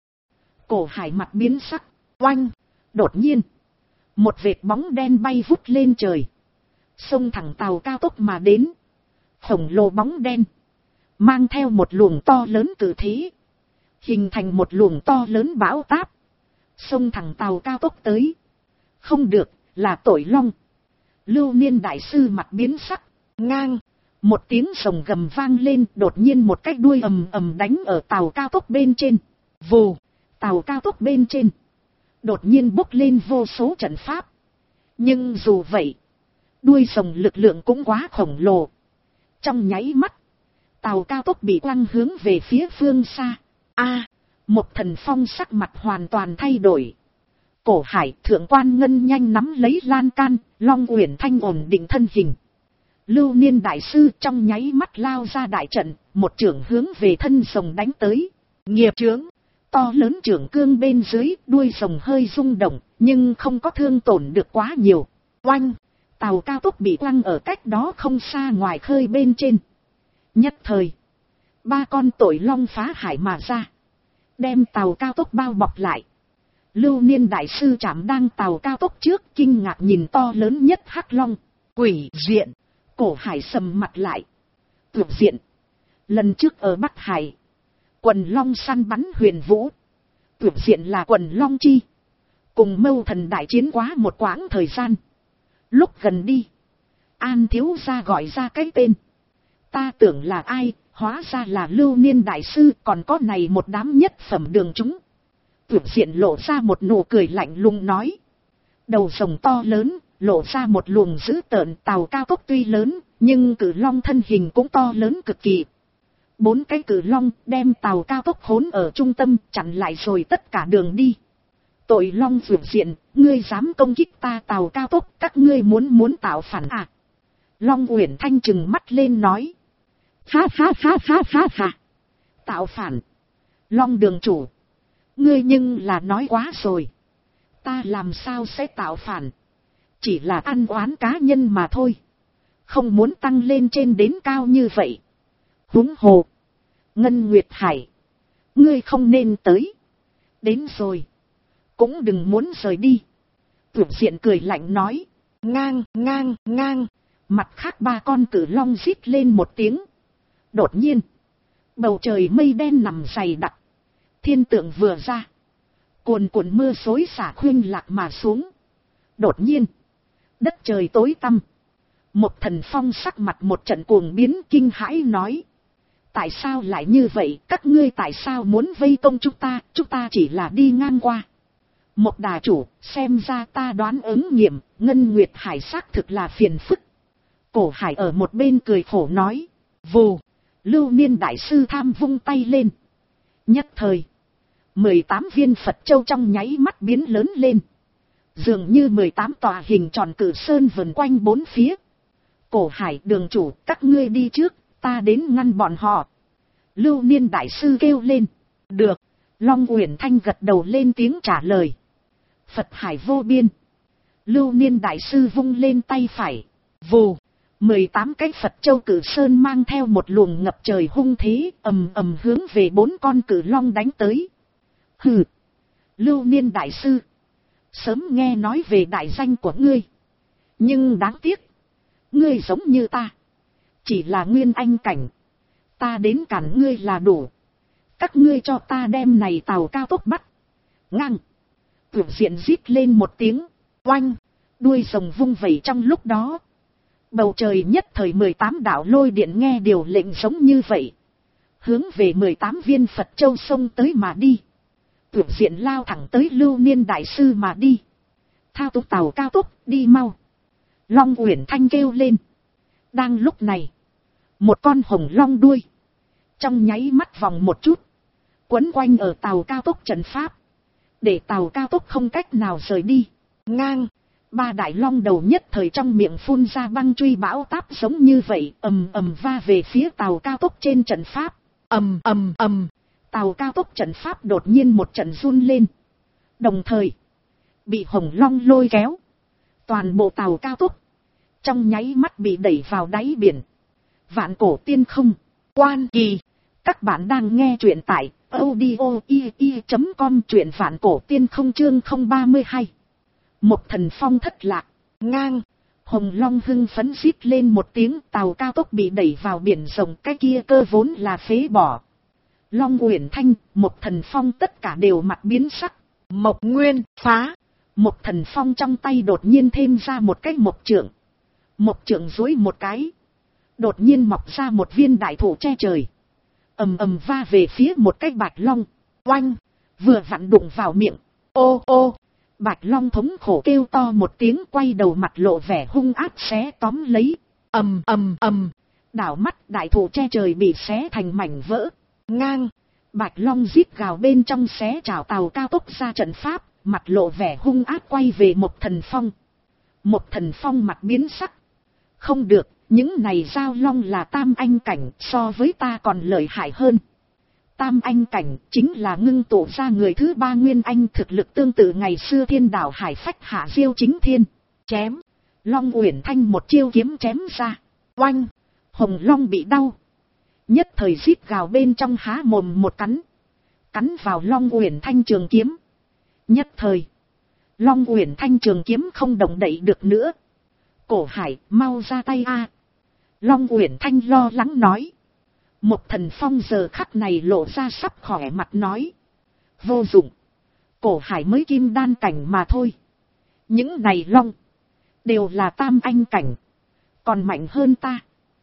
Cổ Hải mặt biến sắc. Oanh. Đột nhiên, một vệt bóng đen bay vút lên trời. Xông thẳng tàu cao tốc mà đến. Khổng lồ bóng đen, mang theo một luồng to lớn cử thế, hình thành một luồng to lớn bão táp. Xông thẳng tàu cao tốc tới. Không được, là tội long. Lưu Niên đại sư mặt biến sắc. Ngang. Một tiếng rồng gầm vang lên, đột nhiên một cái đuôi ầm ầm đánh ở tàu cao tốc bên trên. Vù, tàu cao tốc bên trên đột nhiên bốc lên vô số trận pháp. Nhưng dù vậy, đuôi rồng lực lượng cũng quá khổng lồ. Trong nháy mắt, tàu cao tốc bị quăng hướng về phía phương xa. Một thần phong sắc mặt hoàn toàn thay đổi. Cổ Hải thượng quan ngân nhanh nắm lấy lan can, Long Uyển Thanh ổn định thân hình. Lưu Niên đại sư trong nháy mắt lao ra đại trận, một chưởng hướng về thân rồng đánh tới. Nghiệp chướng, to lớn chưởng cương bên dưới, đuôi rồng hơi rung động, nhưng không có thương tổn được quá nhiều. Oanh, tàu cao tốc bị quăng ở cách đó không xa ngoài khơi bên trên. Nhất thời, ba con tội long phá hải mà ra, đem tàu cao tốc bao bọc lại. Lưu Niên đại sư chạm đang tàu cao tốc trước, kinh ngạc nhìn to lớn nhất hắc long. Quỷ diện. Cổ Hải sầm mặt lại. Tuyệt diện. Lần trước ở Bắc Hải, quần long săn bắn huyền vũ. Tuyệt diện là quần long chi. Cùng Mâu Thần đại chiến quá một quãng thời gian. Lúc gần đi, An thiếu gia gọi ra cái tên. Ta tưởng là ai, hóa ra là Lưu Niên đại sư, còn có này một đám nhất phẩm đường chúng. Tuyệt diện lộ ra một nụ cười lạnh lùng nói. Đầu rồng to lớn, lộ ra một luồng dữ tợn. Tàu cao tốc tuy lớn, nhưng cử long thân hình cũng to lớn cực kỳ. Bốn cái cử long đem tàu cao tốc hốn ở trung tâm, chặn lại rồi tất cả đường đi. Tội long vượt diện, ngươi dám công kích ta tàu cao tốc, các ngươi muốn tạo phản à? Long Uyển Thanh trừng mắt lên nói. Ha ha ha ha ha ha. Tạo phản. Long đường chủ, ngươi nhưng là nói quá rồi. Ta làm sao sẽ tạo phản? Chỉ là ăn oán cá nhân mà thôi. Không muốn tăng lên trên đến cao như vậy. Huống hồ, Ngân Nguyệt Hải, ngươi không nên tới. Đến rồi, cũng đừng muốn rời đi. Tuyệt diện cười lạnh nói. Ngang, ngang, ngang. Mặt khác ba con cử long rít lên một tiếng. Đột nhiên, bầu trời mây đen nằm dày đặc. Thiên tượng vừa ra, cuồn cuộn mưa xối xả khuynh lạc mà xuống. Đột nhiên, đất trời tối tăm. Một thần phong sắc mặt một trận cuồng biến, kinh hãi nói. Tại sao lại như vậy, các ngươi tại sao muốn vây công chúng ta chỉ là đi ngang qua. Một đà chủ, xem ra ta đoán ứng nghiệm, Ngân Nguyệt Hải xác thực là phiền phức. Cổ Hải ở một bên cười khổ nói. Vù, Lưu Niên đại sư tham vung tay lên. Nhất thời, 18 viên Phật châu trong nháy mắt biến lớn lên. Dường như 18 tòa hình tròn cử sơn vần quanh bốn phía. Cổ Hải đường chủ, các ngươi đi trước, ta đến ngăn bọn họ. Lưu Niên đại sư kêu lên. Được. Long Uyển Thanh gật đầu lên tiếng trả lời. Phật hải vô biên. Lưu Niên đại sư vung lên tay phải. Vù. 18 cái Phật châu cử sơn mang theo một luồng ngập trời hung thế, ầm ầm hướng về 4 con cử long đánh tới. Hừ. Lưu Niên đại sư. Sớm nghe nói về đại danh của ngươi. Nhưng đáng tiếc. Ngươi giống như ta. Chỉ là nguyên anh cảnh. Ta đến cản ngươi là đủ. Các ngươi cho ta đem này tàu cao tốc bắt. Ngang. Vượt diện rít lên một tiếng. Oanh. Đuôi rồng vung vẩy trong lúc đó. Bầu trời nhất thời 18 đạo lôi điện nghe điều lệnh giống như vậy. Hướng về 18 viên Phật châu sông tới mà đi. Vượt diện lao thẳng tới Lưu Niên đại sư mà đi. Thao túng tàu cao tốc, đi mau. Long Uyển Thanh kêu lên. Đang lúc này. Một con hồng long đuôi. Trong nháy mắt vòng một chút. Quấn quanh ở tàu cao tốc trận pháp. Để tàu cao tốc không cách nào rời đi. Ngang. 3 đại long đầu nhất thời trong miệng phun ra băng truy bão táp giống như vậy. Ầm ầm va về phía tàu cao tốc trên trận pháp. Ầm ầm ầm. Tàu cao tốc trận pháp đột nhiên một trận run lên. Đồng thời. Bị hồng long lôi kéo. Toàn bộ tàu cao tốc. Trong nháy mắt bị đẩy vào đáy biển. Vạn cổ tiên không. Quan kỳ. Các bạn đang nghe truyện tại audio.com, truyện vạn cổ tiên không chương 032. Một thần phong thất lạc. Ngang. Hồng long hưng phấn rít lên một tiếng, tàu cao tốc bị đẩy vào biển rộng, cái kia cơ vốn là phế bỏ. Long Uyển Thanh, một thần phong tất cả đều mặt biến sắc. Mộc Nguyên phá. Một thần phong trong tay đột nhiên thêm ra một cái mộc trượng. Mộc trượng duỗi một cái. Đột nhiên mọc ra một viên đại thụ che trời. Ầm ầm va về phía một cái bạch long. Oanh. Vừa vặn đụng vào miệng. Ô ô. Bạch long thống khổ kêu to một tiếng, quay đầu mặt lộ vẻ hung ác xé tóm lấy. Ầm ầm ầm. Đảo mắt đại thụ che trời bị xé thành mảnh vỡ. Ngang. Bạch long rít gào bên trong xé trào tàu cao tốc ra trận pháp. Mặt lộ vẻ hung ác quay về một thần phong. Một thần phong mặt biến sắc. Không được, những này giao long là tam anh cảnh, so với ta còn lợi hại hơn. Tam anh cảnh chính là ngưng tụ ra người thứ 3 nguyên anh, thực lực tương tự ngày xưa Thiên Đảo Hải Phách Hạ Diêu Chính Thiên. Chém. Long Uyển Thanh một chiêu kiếm chém ra. Oanh. Hồng long bị đau. Nhất thời rít gào bên trong há mồm một cắn. Cắn vào Long Uyển Thanh trường kiếm. Nhất thời. Long Uyển Thanh trường kiếm không động đậy được nữa. Cổ Hải, mau ra tay a. Long Uyển Thanh lo lắng nói. Một thần phong giờ khắc này lộ ra sắp khỏe mặt nói. Vô dụng. Cổ Hải mới kim đan cảnh mà thôi. Những này long. Đều là tam anh cảnh. Còn mạnh hơn ta.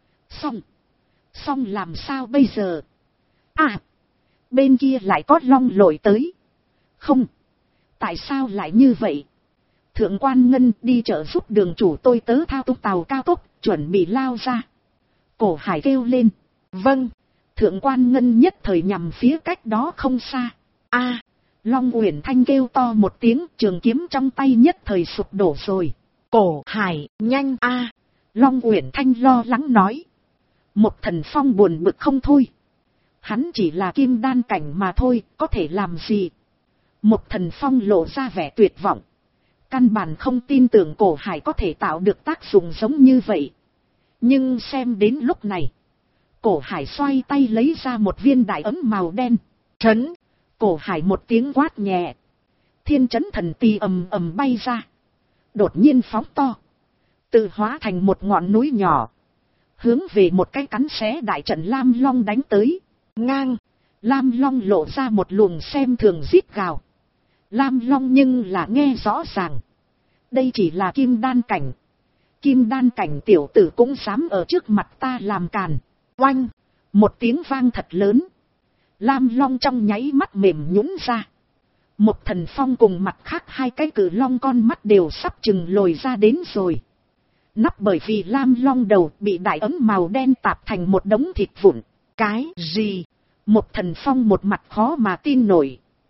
Xong làm sao bây giờ? À. Bên kia lại có long lội tới. Không. Tại sao lại như vậy? Thượng quan Ngân đi trợ giúp đường chủ, tôi tớ thao túng tàu cao tốc, chuẩn bị lao ra. Cổ Hải kêu lên. Vâng. Thượng quan Ngân nhất thời nhằm phía cách đó không xa. A. Long Uyển Thanh kêu to một tiếng, trường kiếm trong tay nhất thời sụp đổ rồi. Cổ Hải, nhanh a. Long Uyển Thanh lo lắng nói. Một thần phong buồn bực không thôi. Hắn chỉ là kim đan cảnh mà thôi, có thể làm gì? Một thần phong lộ ra vẻ tuyệt vọng. Căn bản không tin tưởng Cổ Hải có thể tạo được tác dụng giống như vậy. Nhưng xem đến lúc này. Cổ Hải xoay tay lấy ra một viên đại ấm màu đen. Trấn. Cổ Hải một tiếng quát nhẹ. Thiên trấn thần tì ầm ầm bay ra. Đột nhiên phóng to. Tự hóa thành một ngọn núi nhỏ. Hướng về một cái cắn xé đại trận Lam Long đánh tới. Ngang. Lam Long lộ ra một luồng xem thường rít gào. Lam Long nhưng là nghe rõ ràng. Đây chỉ là kim đan cảnh. Kim đan cảnh tiểu tử cũng dám ở trước mặt ta làm càn. Oanh. Một tiếng vang thật lớn. Lam Long trong nháy mắt mềm nhũn ra. Một thần phong cùng mặt khác 2 cái cử long con mắt đều sắp chừng lồi ra đến rồi. Nắp bởi vì Lam Long đầu bị đại ấm màu đen tạp thành một đống thịt vụn. Cái gì? Một thần phong một mặt khó mà tin nổi.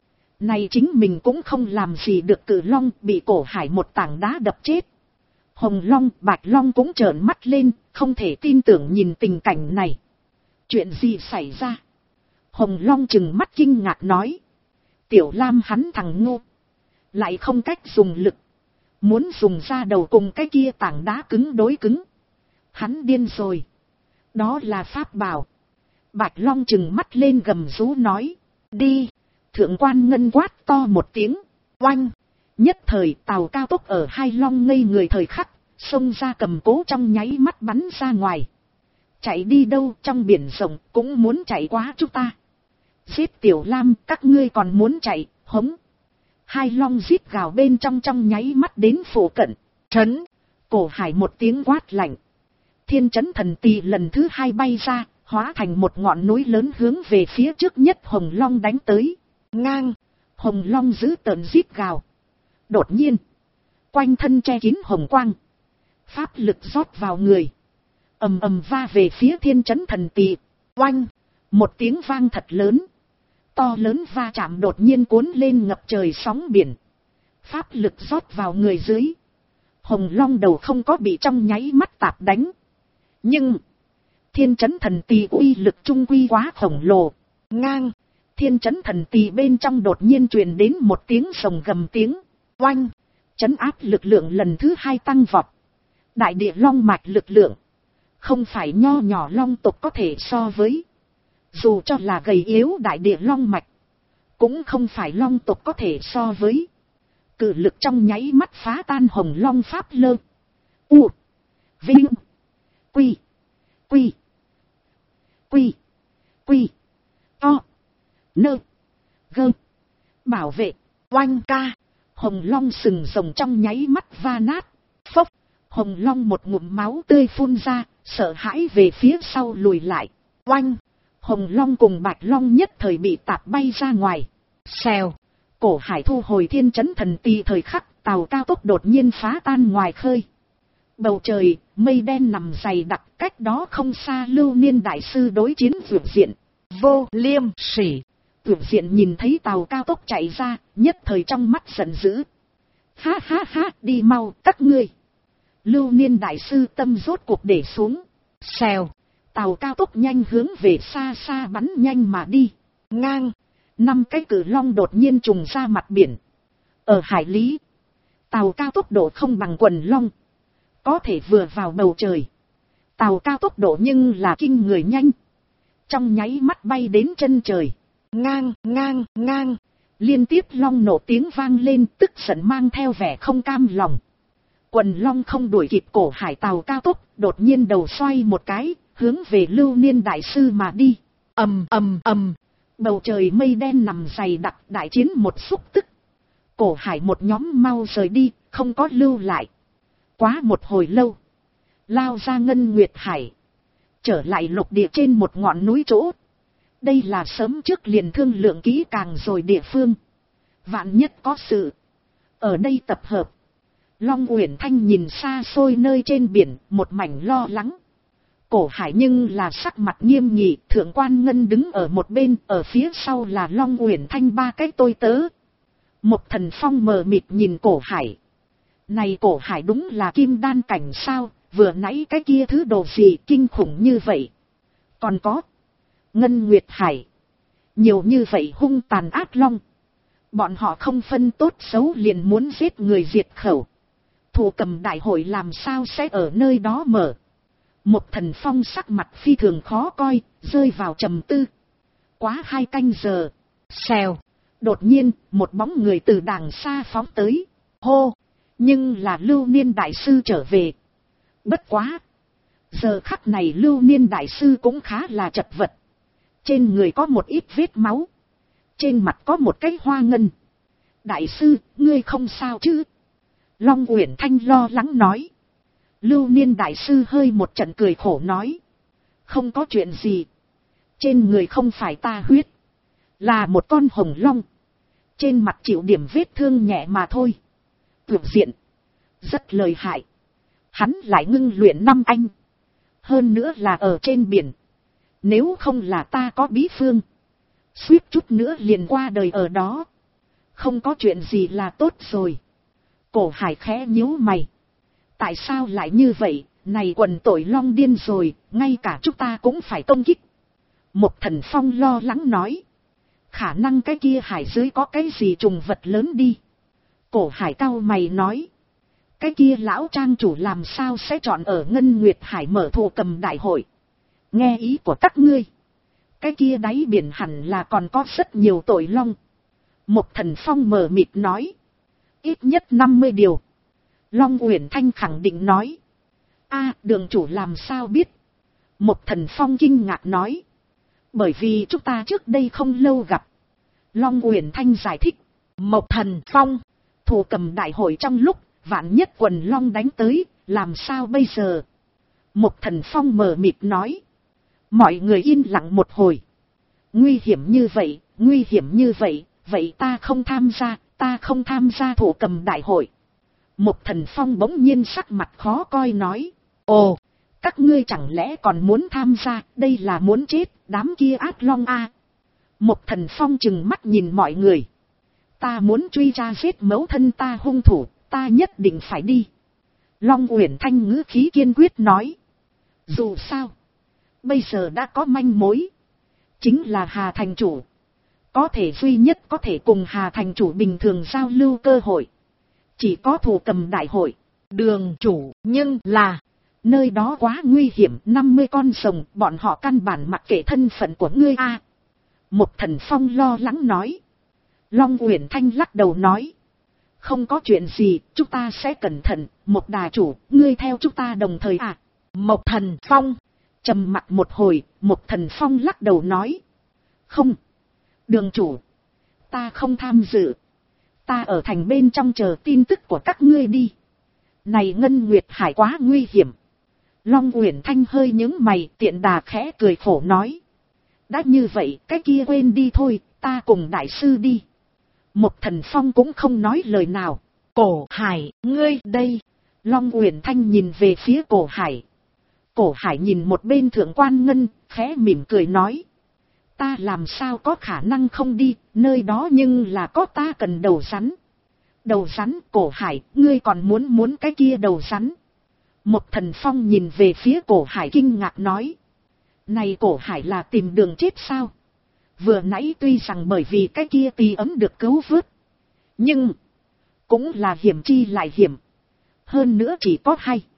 Này chính mình cũng không làm gì được Cự Long, bị Cổ Hải một tảng đá đập chết. Hồng Long, Bạch Long cũng trợn mắt lên, không thể tin tưởng nhìn tình cảnh này. Chuyện gì xảy ra? Hồng Long trừng mắt kinh ngạc nói. Tiểu Lam hắn thằng ngô. Lại không cách dùng lực. Muốn dùng ra đầu cùng cái kia tảng đá cứng đối cứng. Hắn điên rồi. Đó là pháp bảo. Bạch Long trừng mắt lên gầm rú nói. Đi. Thượng quan Ngân quát to một tiếng. Oanh. Nhất thời tàu cao tốc ở Hai Long ngây người thời khắc. Xông ra cầm cố trong nháy mắt bắn ra ngoài. Chạy đi đâu, trong biển rộng cũng muốn chạy quá chúng ta. Giết Tiểu Lam, các ngươi còn muốn chạy, hống. Hai Long rít gào bên trong nháy mắt đến phủ cận. Trấn. Cổ Hải một tiếng quát lạnh. Thiên Trấn Thần Tỳ lần thứ hai bay ra, hóa thành một ngọn núi lớn hướng về phía trước nhất Hồng Long đánh tới. Ngang. Hồng Long giữ tợn rít gào. Đột nhiên. Quanh thân che kín hồng quang. Pháp lực rót vào người. Ầm ầm va về phía Thiên Trấn Thần Tỳ. Oanh. Một tiếng vang thật lớn. To lớn va chạm đột nhiên cuốn lên ngập trời sóng biển. Pháp lực rót vào người dưới. Hồng Long đầu không có bị trong nháy mắt tạp đánh. Nhưng. Thiên Trấn Thần Tỳ uy lực trung quy quá khổng lồ. Ngang. Thiên Trấn Thần Tỳ bên trong đột nhiên truyền đến một tiếng rồng gầm tiếng. Oanh. Trấn áp lực lượng lần thứ hai tăng vọt. Đại địa long mạch lực lượng. Không phải nho nhỏ long tộc có thể so với. Dù cho là gầy yếu đại địa long mạch. Cũng không phải long tộc có thể so với. Cự lực trong nháy mắt phá tan Hồng Long pháp lơ. U. Vinh. Quy. Quy. Quy. Quy. To. Nơ. Gơ. Bảo vệ. Oanh ca. Hồng Long sừng rồng trong nháy mắt va nát. Phốc. Hồng Long một ngụm máu tươi phun ra, sợ hãi về phía sau lùi lại. Oanh. Hồng Long cùng Bạch Long nhất thời bị tạp bay ra ngoài. Xèo. Cổ Hải thu hồi Thiên Trấn Thần Tỳ thời khắc, tàu cao tốc đột nhiên phá tan ngoài khơi. Bầu trời, mây đen nằm dày đặc, cách đó không xa Lưu Niên Đại Sư đối chiến Vượt Diện. Vô Liêm Sỉ. Vượt Diện nhìn thấy tàu cao tốc chạy ra, nhất thời trong mắt giận dữ. Ha ha ha, đi mau, các ngươi. Lưu Niên Đại Sư tâm rốt cuộc để xuống. Xèo. Tàu cao tốc nhanh hướng về xa xa bắn nhanh mà đi. Ngang. 5 cái Cự Long đột nhiên trùng ra mặt biển. Ở hải lý. Tàu cao tốc độ không bằng Quần Long. Có thể vừa vào bầu trời. Tàu cao tốc độ nhưng là kinh người nhanh. Trong nháy mắt bay đến chân trời. Ngang, ngang, ngang. Liên tiếp long nổ tiếng vang lên, tức giận mang theo vẻ không cam lòng. Quần Long không đuổi kịp Cổ Hải tàu cao tốc, đột nhiên đầu xoay một cái, hướng về Lưu Niên Đại Sư mà đi. Ầm ầm ầm. Bầu trời mây đen nằm dày đặc, đại chiến một xúc tức. Cổ Hải một nhóm mau rời đi, không có lưu lại. Quá một hồi lâu. Lao ra Ngân Nguyệt Hải. Trở lại lục địa trên một ngọn núi chỗ. Đây là sớm trước liền thương lượng kỹ càng rồi địa phương. Vạn nhất có sự. Ở đây tập hợp. Long Uyển Thanh nhìn xa xôi nơi trên biển, một mảnh lo lắng. Cổ Hải nhưng là sắc mặt nghiêm nghị, Thượng quan Ngân đứng ở một bên, ở phía sau là Long Uyển Thanh 3 cái tôi tớ. Một Thần Phong mờ mịt nhìn Cổ Hải. Này Cổ Hải đúng là kim đan cảnh sao, vừa nãy cái kia thứ đồ gì kinh khủng như vậy. Còn có Ngân Nguyệt Hải. Nhiều như vậy hung tàn ác long. Bọn họ không phân tốt xấu liền muốn giết người diệt khẩu. Thủ cầm đại hội làm sao sẽ ở nơi đó mở. Một Thần Phong sắc mặt phi thường khó coi, rơi vào trầm tư. Quá 2 canh giờ. Xèo. Đột nhiên, một bóng người từ đàng xa phóng tới. Hô. Nhưng là Lưu Niên Đại Sư trở về. Bất quá. Giờ khắc này Lưu Niên Đại Sư cũng khá là chật vật. Trên người có một ít vết máu. Trên mặt có một cái hoa ngân. Đại sư, ngươi không sao chứ? Long Uyển Thanh lo lắng nói. Lưu Niên Đại Sư hơi một trận cười khổ nói. Không có chuyện gì. Trên người không phải ta huyết. Là một con hồng long. Trên mặt chịu điểm vết thương nhẹ mà thôi. Vượt Diện. Rất lợi hại. Hắn lại ngưng luyện 5 anh. Hơn nữa là ở trên biển. Nếu không là ta có bí phương. Suýt chút nữa liền qua đời ở đó. Không có chuyện gì là tốt rồi. Cổ Hải khẽ nhíu mày. Tại sao lại như vậy, này quần tội long điên rồi, ngay cả chúng ta cũng phải công kích. Một Thần Phong lo lắng nói. Khả năng cái kia hải dưới có cái gì trùng vật lớn đi. Cổ Hải cau mày nói. Cái kia lão trang chủ làm sao sẽ chọn ở Ngân Nguyệt Hải mở thổ cầm đại hội. Nghe ý của các ngươi. Cái kia đáy biển hẳn là còn có rất nhiều tội long. Một Thần Phong mờ mịt nói. Ít nhất 50 điều. Long Uyển Thanh khẳng định nói. Đường chủ làm sao biết? Một Thần Phong kinh ngạc nói. Bởi vì chúng ta trước đây không lâu gặp. Long Uyển Thanh giải thích. Một Thần Phong, thổ cầm đại hội trong lúc vạn nhất quần long đánh tới, làm sao bây giờ? Một Thần Phong mờ mịt nói. Mọi người yên lặng một hồi. Nguy hiểm như vậy, nguy hiểm như vậy, vậy ta không tham gia thổ cầm đại hội. Một Thần Phong bỗng nhiên sắc mặt khó coi nói. Ồ, các ngươi chẳng lẽ còn muốn tham gia, đây là muốn chết, đám kia ác long a. Một Thần Phong chừng mắt nhìn mọi người. Ta muốn truy tra giết mẫu thân ta hung thủ, ta nhất định phải đi. Long Uyển Thanh ngữ khí kiên quyết nói. Dù sao, bây giờ đã có manh mối. Chính là Hà thành chủ. Có thể duy nhất có thể cùng Hà thành chủ bình thường giao lưu cơ hội. Chỉ có thổ cầm đại hội. Đường chủ, nhưng là nơi đó quá nguy hiểm, 50 con rồng, bọn họ căn bản mặc kệ thân phận của ngươi a. Một Thần Phong lo lắng nói. Long Uyển Thanh lắc đầu nói. Không có chuyện gì, chúng ta sẽ cẩn thận, một đà chủ, ngươi theo chúng ta đồng thời à. Một Thần Phong trầm mặc một hồi, một Thần Phong lắc đầu nói. Không, đường chủ, ta không tham dự. Ta ở thành bên trong chờ tin tức của các ngươi đi. Này Ngân Nguyệt Hải quá nguy hiểm. Long Uyển Thanh hơi nhướng mày, tiện đà khẽ cười khổ nói. Đã như vậy, cái kia quên đi thôi, ta cùng đại sư đi. Một Thần Phong cũng không nói lời nào. Cổ Hải, ngươi đây. Long Uyển Thanh nhìn về phía Cổ Hải. Cổ Hải nhìn một bên Thượng Quan Ngân, khẽ mỉm cười nói. Ta làm sao có khả năng không đi, nơi đó nhưng là có ta cần đầu rắn. Đầu rắn, Cổ Hải, ngươi còn muốn cái kia đầu rắn. Một Thần Phong nhìn về phía Cổ Hải kinh ngạc nói. Này Cổ Hải là tìm đường chết sao? Vừa nãy tuy rằng bởi vì cái kia tỳ ấm được cứu vớt. Nhưng, cũng là hiểm chi lại hiểm. Hơn nữa chỉ có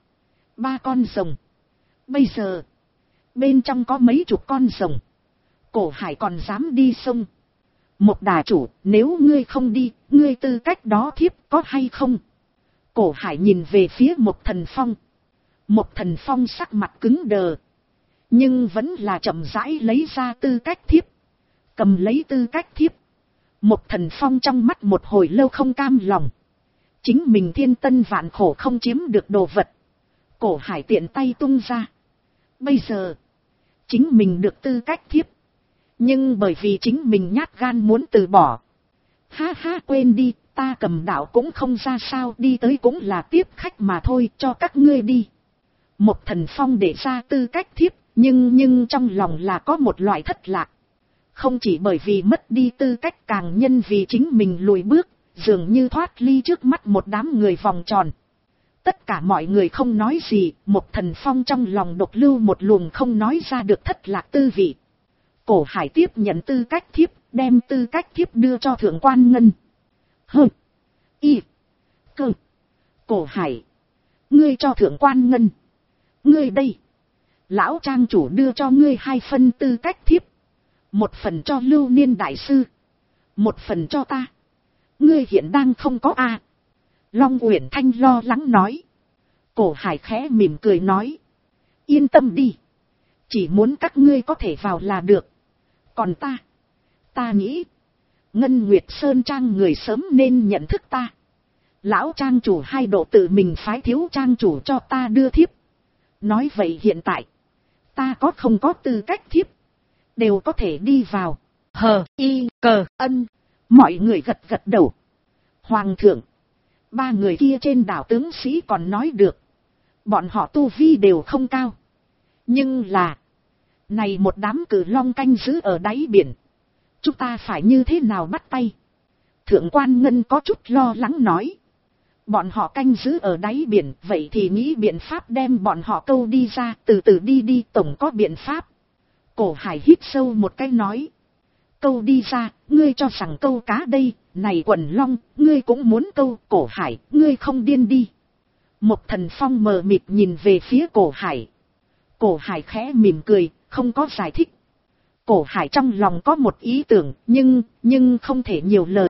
2-3 con rồng. Bây giờ, bên trong có mấy chục con rồng. Cổ Hải còn dám đi sông. Một đà chủ, nếu ngươi không đi, ngươi tư cách đó thiếp có hay không? Cổ Hải nhìn về phía một Thần Phong. Một Thần Phong sắc mặt cứng đờ. Nhưng vẫn là chậm rãi lấy ra tư cách thiếp. Cầm lấy tư cách thiếp. Một Thần Phong trong mắt một hồi lâu không cam lòng. Chính mình thiên tân vạn khổ không chiếm được đồ vật. Cổ Hải tiện tay tung ra. Bây giờ, chính mình được tư cách thiếp. Nhưng bởi vì chính mình nhát gan muốn từ bỏ. Ha ha, quên đi, ta cầm đạo cũng không ra sao, đi tới cũng là tiếp khách mà thôi, cho các ngươi đi. Một Thần Phong để ra tư cách thiếp, nhưng trong lòng là có một loại thất lạc. Không chỉ bởi vì mất đi tư cách, càng nhân vì chính mình lùi bước, dường như thoát ly trước mắt một đám người vòng tròn. Tất cả mọi người không nói gì, một Thần Phong trong lòng độc lưu một luồng không nói ra được thất lạc tư vị. Cổ Hải tiếp nhận tư cách thiếp, đem tư cách thiếp đưa cho Thượng Quan Ngân. Cổ Hải, ngươi cho Thượng Quan Ngân. Ngươi đây, lão trang chủ đưa cho ngươi 2 phần tư cách thiếp. 1 phần cho Lưu Niên đại sư, 1 phần cho ta. Ngươi hiện đang không có a. Long Uyển Thanh lo lắng nói. Cổ Hải khẽ mỉm cười nói. Yên tâm đi, chỉ muốn các ngươi có thể vào là được. Còn ta nghĩ, Ngân Nguyệt Sơn Trang người sớm nên nhận thức ta. Lão trang chủ 2 độ tự mình phái thiếu trang chủ cho ta đưa thiếp. Nói vậy hiện tại, ta có không có tư cách thiếp, đều có thể đi vào. Ân. Mọi người gật gật đầu. Hoàng thượng, 3 người kia trên đảo tướng sĩ còn nói được. Bọn họ tu vi đều không cao. Nhưng là, này một đám cử long canh giữ ở đáy biển. Chúng ta phải như thế nào bắt tay? Thượng quan Ngân có chút lo lắng nói. Bọn họ canh giữ ở đáy biển, vậy thì nghĩ biện pháp đem bọn họ câu đi ra, từ từ đi tổng có biện pháp. Cổ Hải hít sâu một cái nói. Câu đi ra, ngươi cho rằng câu cá đây, này Quần Long, ngươi cũng muốn câu. Cổ Hải, ngươi không điên đi. Một Thần Phong mờ mịt nhìn về phía Cổ Hải. Cổ Hải khẽ mỉm cười, không có giải thích. Cổ Hải trong lòng có một ý tưởng, nhưng không thể nhiều lời.